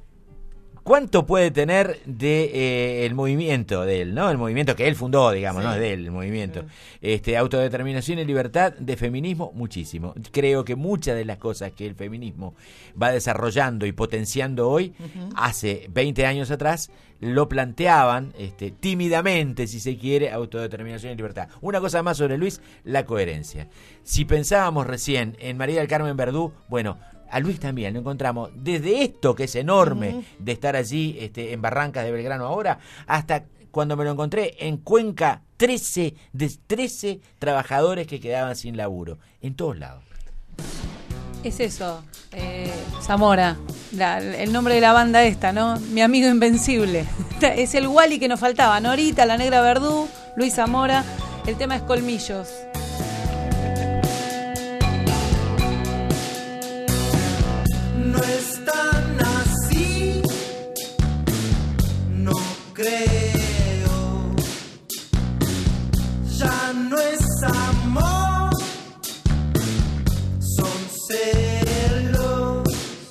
¿cuánto puede tener de eh, el movimiento de él, ¿no? El movimiento que él fundó, digamos, Sí. ¿no? De él, el movimiento. Este, autodeterminación y libertad, de feminismo, muchísimo. Creo que muchas de las cosas que el feminismo va desarrollando y potenciando hoy, Ujú. hace veinte años atrás, lo planteaban este, tímidamente, si se quiere, autodeterminación y libertad. Una cosa más sobre Luis, la coherencia. Si pensábamos recién en María del Carmen Verdú, bueno, a Luis también lo encontramos desde esto que es enorme Ujú. de estar allí este, en Barrancas de Belgrano ahora, hasta cuando me lo encontré en Cuenca, trece de trece trabajadores que quedaban sin laburo, en todos lados. Es eso, eh, Zamora, la- el nombre de la banda esta, ¿no? Mi amigo invencible. Es el Wally que nos faltaba, Norita, la Negra Verdú, Luis Zamora. El tema es Colmillos. No es tan así, no creo. Ya no es amor, son celos.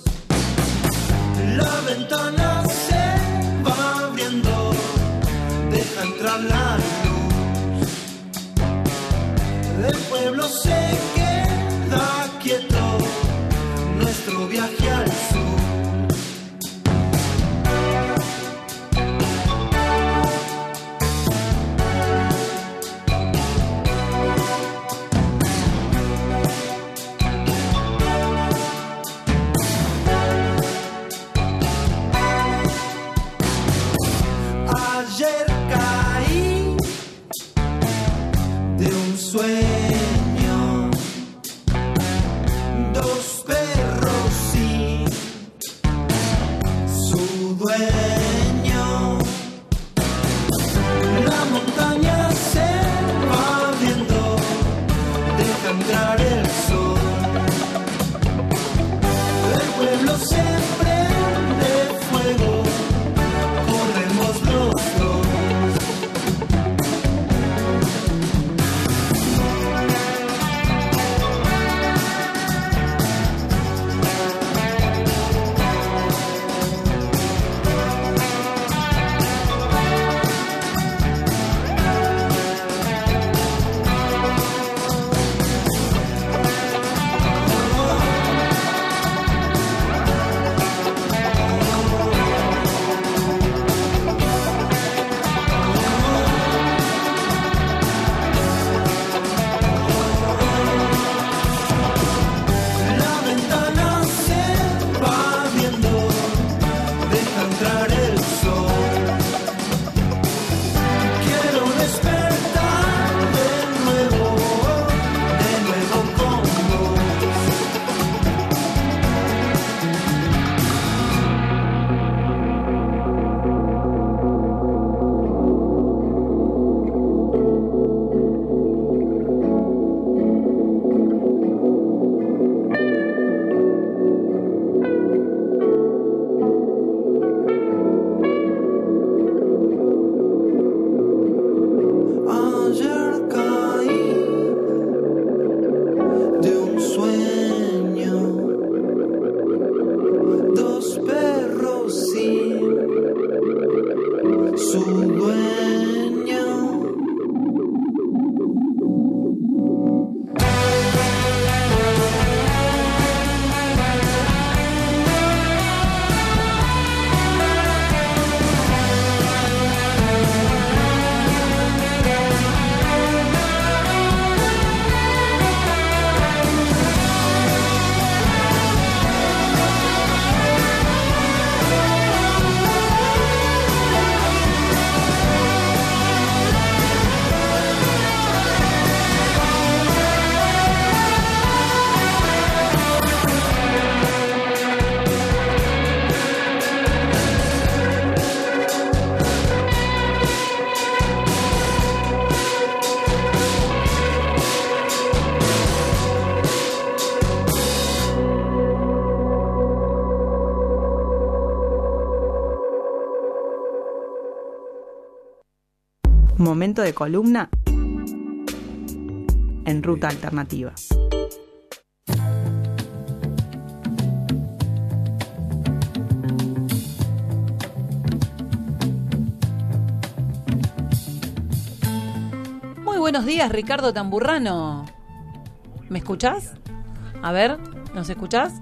La ventana se va abriendo, deja entrar la luz. El pueblo se queda quieto, nuestro viaje al sur. Momento de columna en Ruta Alternativa. Muy buenos días, Ricardo Tamburrano. ¿Me escuchás? A ver, ¿nos escuchás?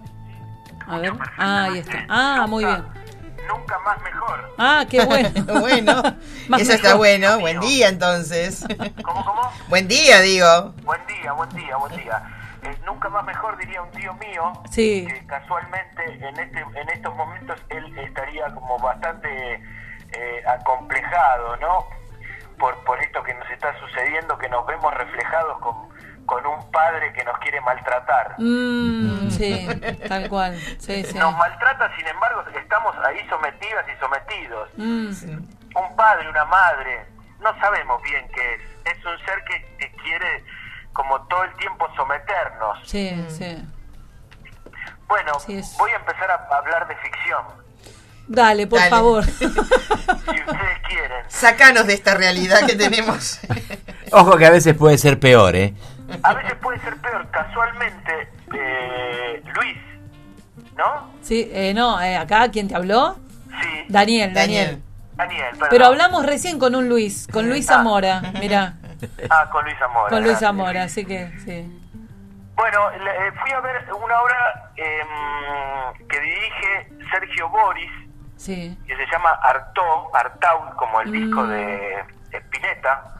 A ver. Ah, ahí está. Ah, muy bien. Nunca más mejor. Ah, qué bueno. Bueno, Más eso está mejor. bueno. Buen día, entonces. ¿Cómo, cómo? Buen día, digo. Buen día, buen día, buen día. Eh, nunca más mejor, diría un tío mío, Sí. que casualmente en este en estos momentos él estaría como bastante eh, acomplejado, ¿no? Por, por esto que nos está sucediendo, que nos vemos reflejados con, con un padre que nos quiere maltratar. Mm, sí, tal cual. Sí, sí. Nos maltrata, sin embargo, estamos ahí sometidas y sometidos. Mm. Un padre, una madre, no sabemos bien qué es. Es un ser que, que quiere como todo el tiempo someternos. Sí, sí. Bueno, Sí, es- voy a empezar a hablar de ficción, Dale, por Dale. favor. si ustedes quieren. Sacanos de esta realidad que tenemos. Ojo que a veces puede ser peor, ¿eh? A veces puede ser peor. Casualmente, eh, Luis, ¿no? Sí, eh, no, eh, acá, ¿quién te habló? Sí. Daniel, Daniel. Daniel, perdón. Pero hablamos recién con un Luis, con Luis Zamora, mirá, Ah, con Luis Zamora. con Luis gracias. Zamora, así que sí. Bueno, le- eh, fui a ver una obra em, que dirige Sergio Boris, Sí. que se llama Artaud, Artaud, como el Mm. disco de Spinetta,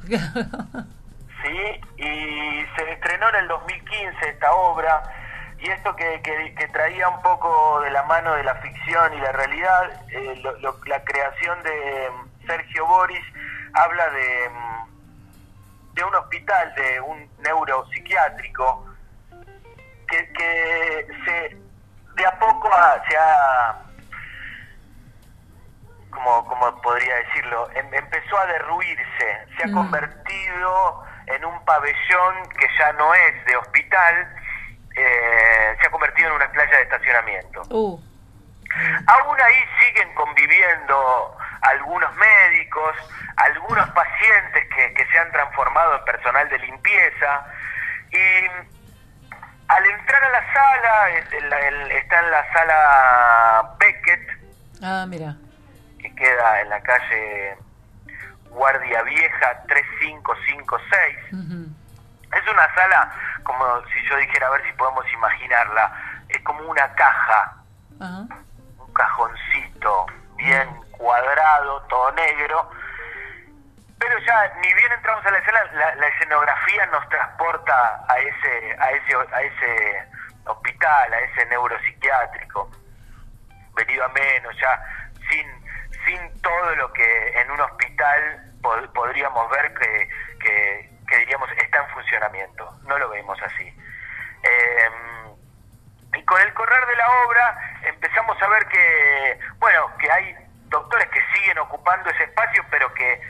¿sí? Y se estrenó en el dos mil quince esta obra, y esto que, que, que traía un poco de la mano de la ficción y la realidad, eh, lo- lo- la creación de em, Sergio Boris habla de, em, de un hospital, de un neuropsiquiátrico, que, que se de a poco ha- se ha, como, como podría decirlo, em- empezó a derruirse, se ha Mm. convertido en un pabellón que ya no es de hospital, eh, se ha convertido en una playa de estacionamiento. Uh, Aún ahí siguen conviviendo algunos médicos, algunos pacientes que, que se han transformado en personal de limpieza, y al entrar a la sala, es- el- el- está en la sala Beckett, ah, mira. que queda en la calle Guardia Vieja tres cinco cinco seis. Ujú. Es una sala, como si yo dijera, a ver si podemos imaginarla, es como una caja, Ajá. un cajoncito bien cuadrado, todo negro, pero ya ni bien entramos a la escena, la, la escenografía nos transporta a ese a ese a ese hospital, a ese neuropsiquiátrico, venido a menos, ya sin sin todo lo que en un hospital pod- podríamos ver que, que, que diríamos está en funcionamiento. No lo vemos así. Eh, y con el correr de la obra empezamos a ver que, bueno, que hay doctores que siguen ocupando ese espacio, pero que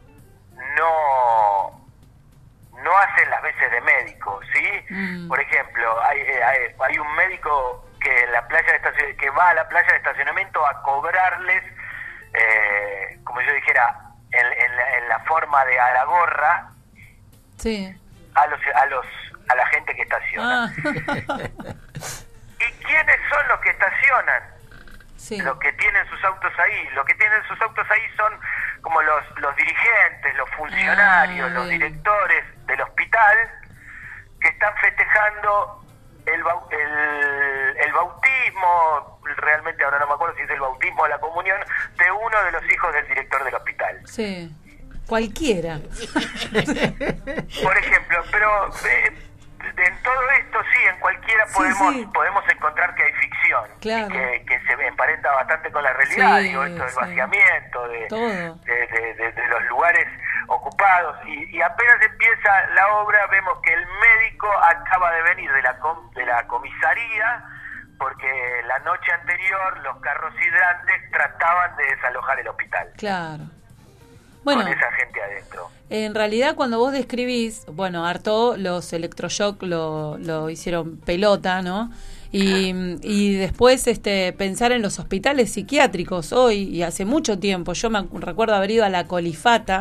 no no hacen las veces de médico, ¿sí? Mm. Por ejemplo, hay, eh, hay, hay un médico que en la playa de estacion- que va a la playa de estacionamiento a cobrarles, eh, como yo dijera, en, en la, en la forma de a la gorra Sí. a los a los a la gente que estaciona. Ah. ¿Y quiénes son los que estacionan? Sí. Los que tienen sus autos ahí. Los que tienen sus autos ahí son como los, los dirigentes, los funcionarios, Ah, los bien. directores del hospital que están festejando el, bau- el, el bautismo, realmente ahora no me acuerdo si es el bautismo o la comunión, de uno de los hijos del director del hospital. Sí. Cualquiera. Por ejemplo, pero eh, en todo esto sí, en cualquiera Sí, podemos sí. podemos encontrar que hay ficción, Claro. que, que se emparenta bastante con la realidad, Sí, digo, esto del sí. vaciamiento, de, Todo. de, de- de- de los lugares ocupados, y, y apenas empieza la obra vemos que el médico acaba de venir de la, com- de la comisaría, porque la noche anterior los carros hidrantes trataban de desalojar el hospital, Claro. Bueno, con esa gente adentro. en realidad cuando vos describís, bueno, Artaud los electroshock lo, lo hicieron pelota, ¿no? Y, y después este pensar en los hospitales psiquiátricos hoy y hace mucho tiempo. Yo me acu- recuerdo haber ido a la Colifata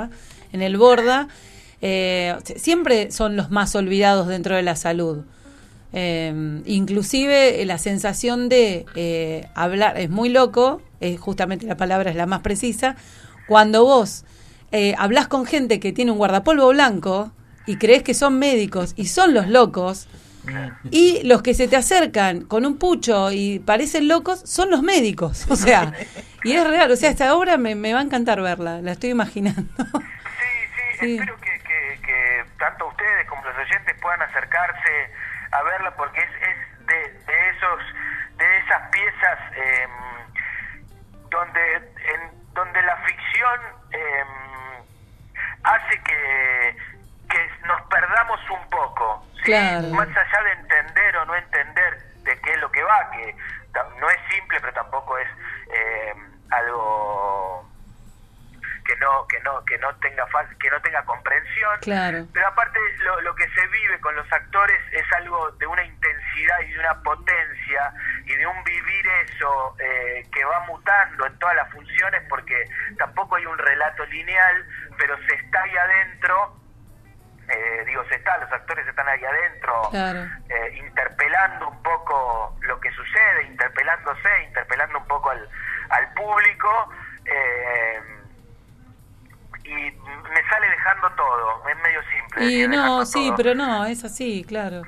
en el Borda, eh, siempre son los más olvidados dentro de la salud. Eh, inclusive eh, la sensación de eh, hablar, es muy loco, eh, justamente la palabra es la más precisa, cuando vos eh, hablás con gente que tiene un guardapolvo blanco y creés que son médicos y son los locos, y los que se te acercan con un pucho y parecen locos son los médicos, o sea, y es real, o sea, esta obra me, me va a encantar verla, la estoy imaginando. Sí, sí, sí. Espero que, que, que tanto ustedes como los oyentes puedan acercarse a verla, porque es, es de, de esos de esas piezas eh, donde en, donde la ficción eh, hace que, que nos perdamos un poco. ¿Sí? Claro. Más allá de entender o no entender de qué es lo que va, que no es simple, pero tampoco es eh, algo que no que no que no tenga que no tenga comprensión. Claro. Pero aparte lo, lo que se vive con los actores es algo de una intensidad y de una potencia y de un vivir eso eh, que va mutando en todas las funciones, porque tampoco hay un relato lineal, pero se está ahí adentro. Eh, digo, se está, los actores están ahí adentro, claro. eh, interpelando un poco lo que sucede, interpelándose, interpelando un poco al, al público, eh, y me sale dejando todo, es medio simple. Y decir, no, sí, todo. pero no, es así, claro.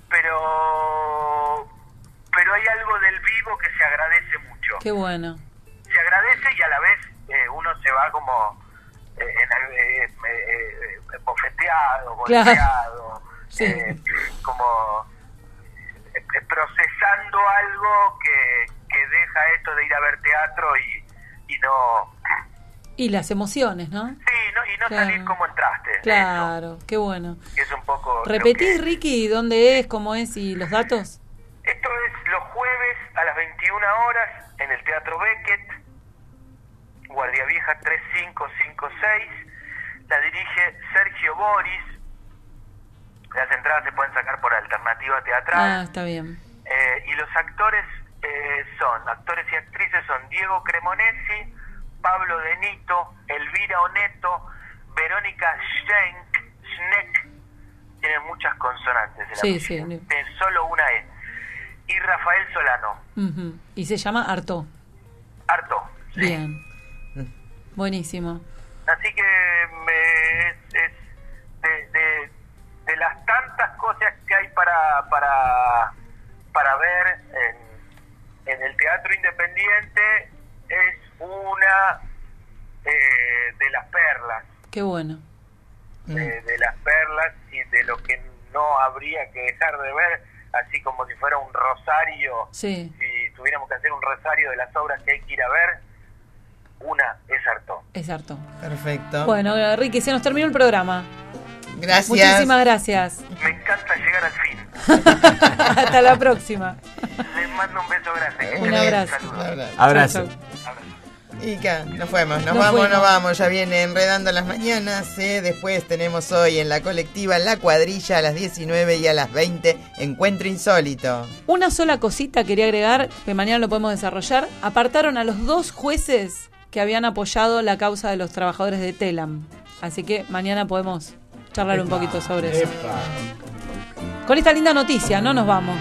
Pero, pero hay algo del vivo que se agradece mucho. Qué bueno. Se agradece y a la vez eh, uno se va como... Eh, eh, eh, eh, bofeteado, golpeado, claro. Sí. eh, como eh, procesando algo que, que deja esto de ir a ver teatro y, y no... Y las emociones, ¿no? Sí, no, y no claro. salir como entraste. Claro, eso. Qué bueno. Es un poco... ¿Repetís, que... Ricky, dónde es, cómo es y los datos? Esto es los jueves a las veintiuna horas en el Teatro Beckett, Guardia Vieja tres cinco cinco seis, la dirige Sergio Boris, las entradas se pueden sacar por Alternativa Teatral. Ah, está bien. Eh, y los actores eh, son, actores y actrices son Diego Cremonesi, Pablo De Nito, Elvira Oneto, Verónica Schenk, Schneck, tienen muchas consonantes en la sí, música, sí. tienen solo una E, y Rafael Solano. Uh-huh. Y se llama Arto. Arto, sí. Bien. Buenísimo. Así que me, es, es de, de, de las tantas cosas que hay para para para ver en, en el teatro independiente, es una eh, de las perlas. Qué bueno. Eh, de las perlas y de lo que no habría que dejar de ver, así como si fuera un rosario. Sí. Si tuviéramos que hacer un rosario de las obras que hay que ir a ver, una es Arto. Es Arto. Perfecto. Bueno, Ricky, se nos terminó el programa. Gracias. Muchísimas gracias. Me encanta llegar al fin. Hasta la próxima. Les mando un beso grande. Un abrazo. Abrazo. Abrazo. Y acá, nos fuimos, nos, Nos vamos, fuimos. nos vamos, ya viene Enredando las Mañanas, ¿eh? Después tenemos hoy en la colectiva La Cuadrilla a las diecinueve y a las veinte, Encuentro Insólito. Una sola cosita quería agregar, que mañana lo podemos desarrollar. Apartaron a los dos jueces que habían apoyado la causa de los trabajadores de Telam. Así que mañana podemos charlar Epa, un poquito sobre eso. epa. Con esta linda noticia, no nos vamos.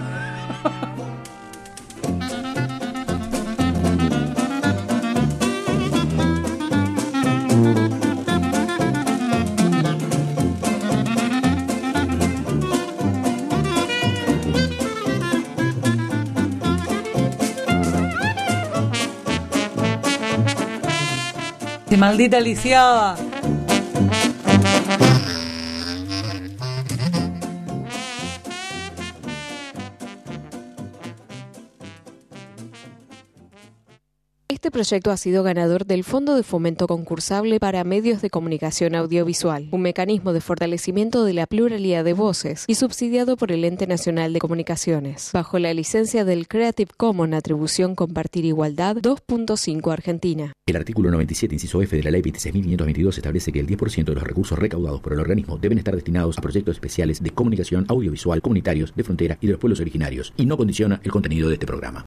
¡Qué maldita lisiada! Este proyecto ha sido ganador del Fondo de Fomento Concursable para Medios de Comunicación Audiovisual, un mecanismo de fortalecimiento de la pluralidad de voces y subsidiado por el Ente Nacional de Comunicaciones, bajo la licencia del Creative Commons Atribución Compartir Igualdad dos punto cinco Argentina. El artículo noventa y siete, inciso F de la Ley veintiséis mil quinientos veintidós establece que el diez por ciento de los recursos recaudados por el organismo deben estar destinados a proyectos especiales de comunicación audiovisual comunitarios de frontera y de los pueblos originarios, y no condiciona el contenido de este programa.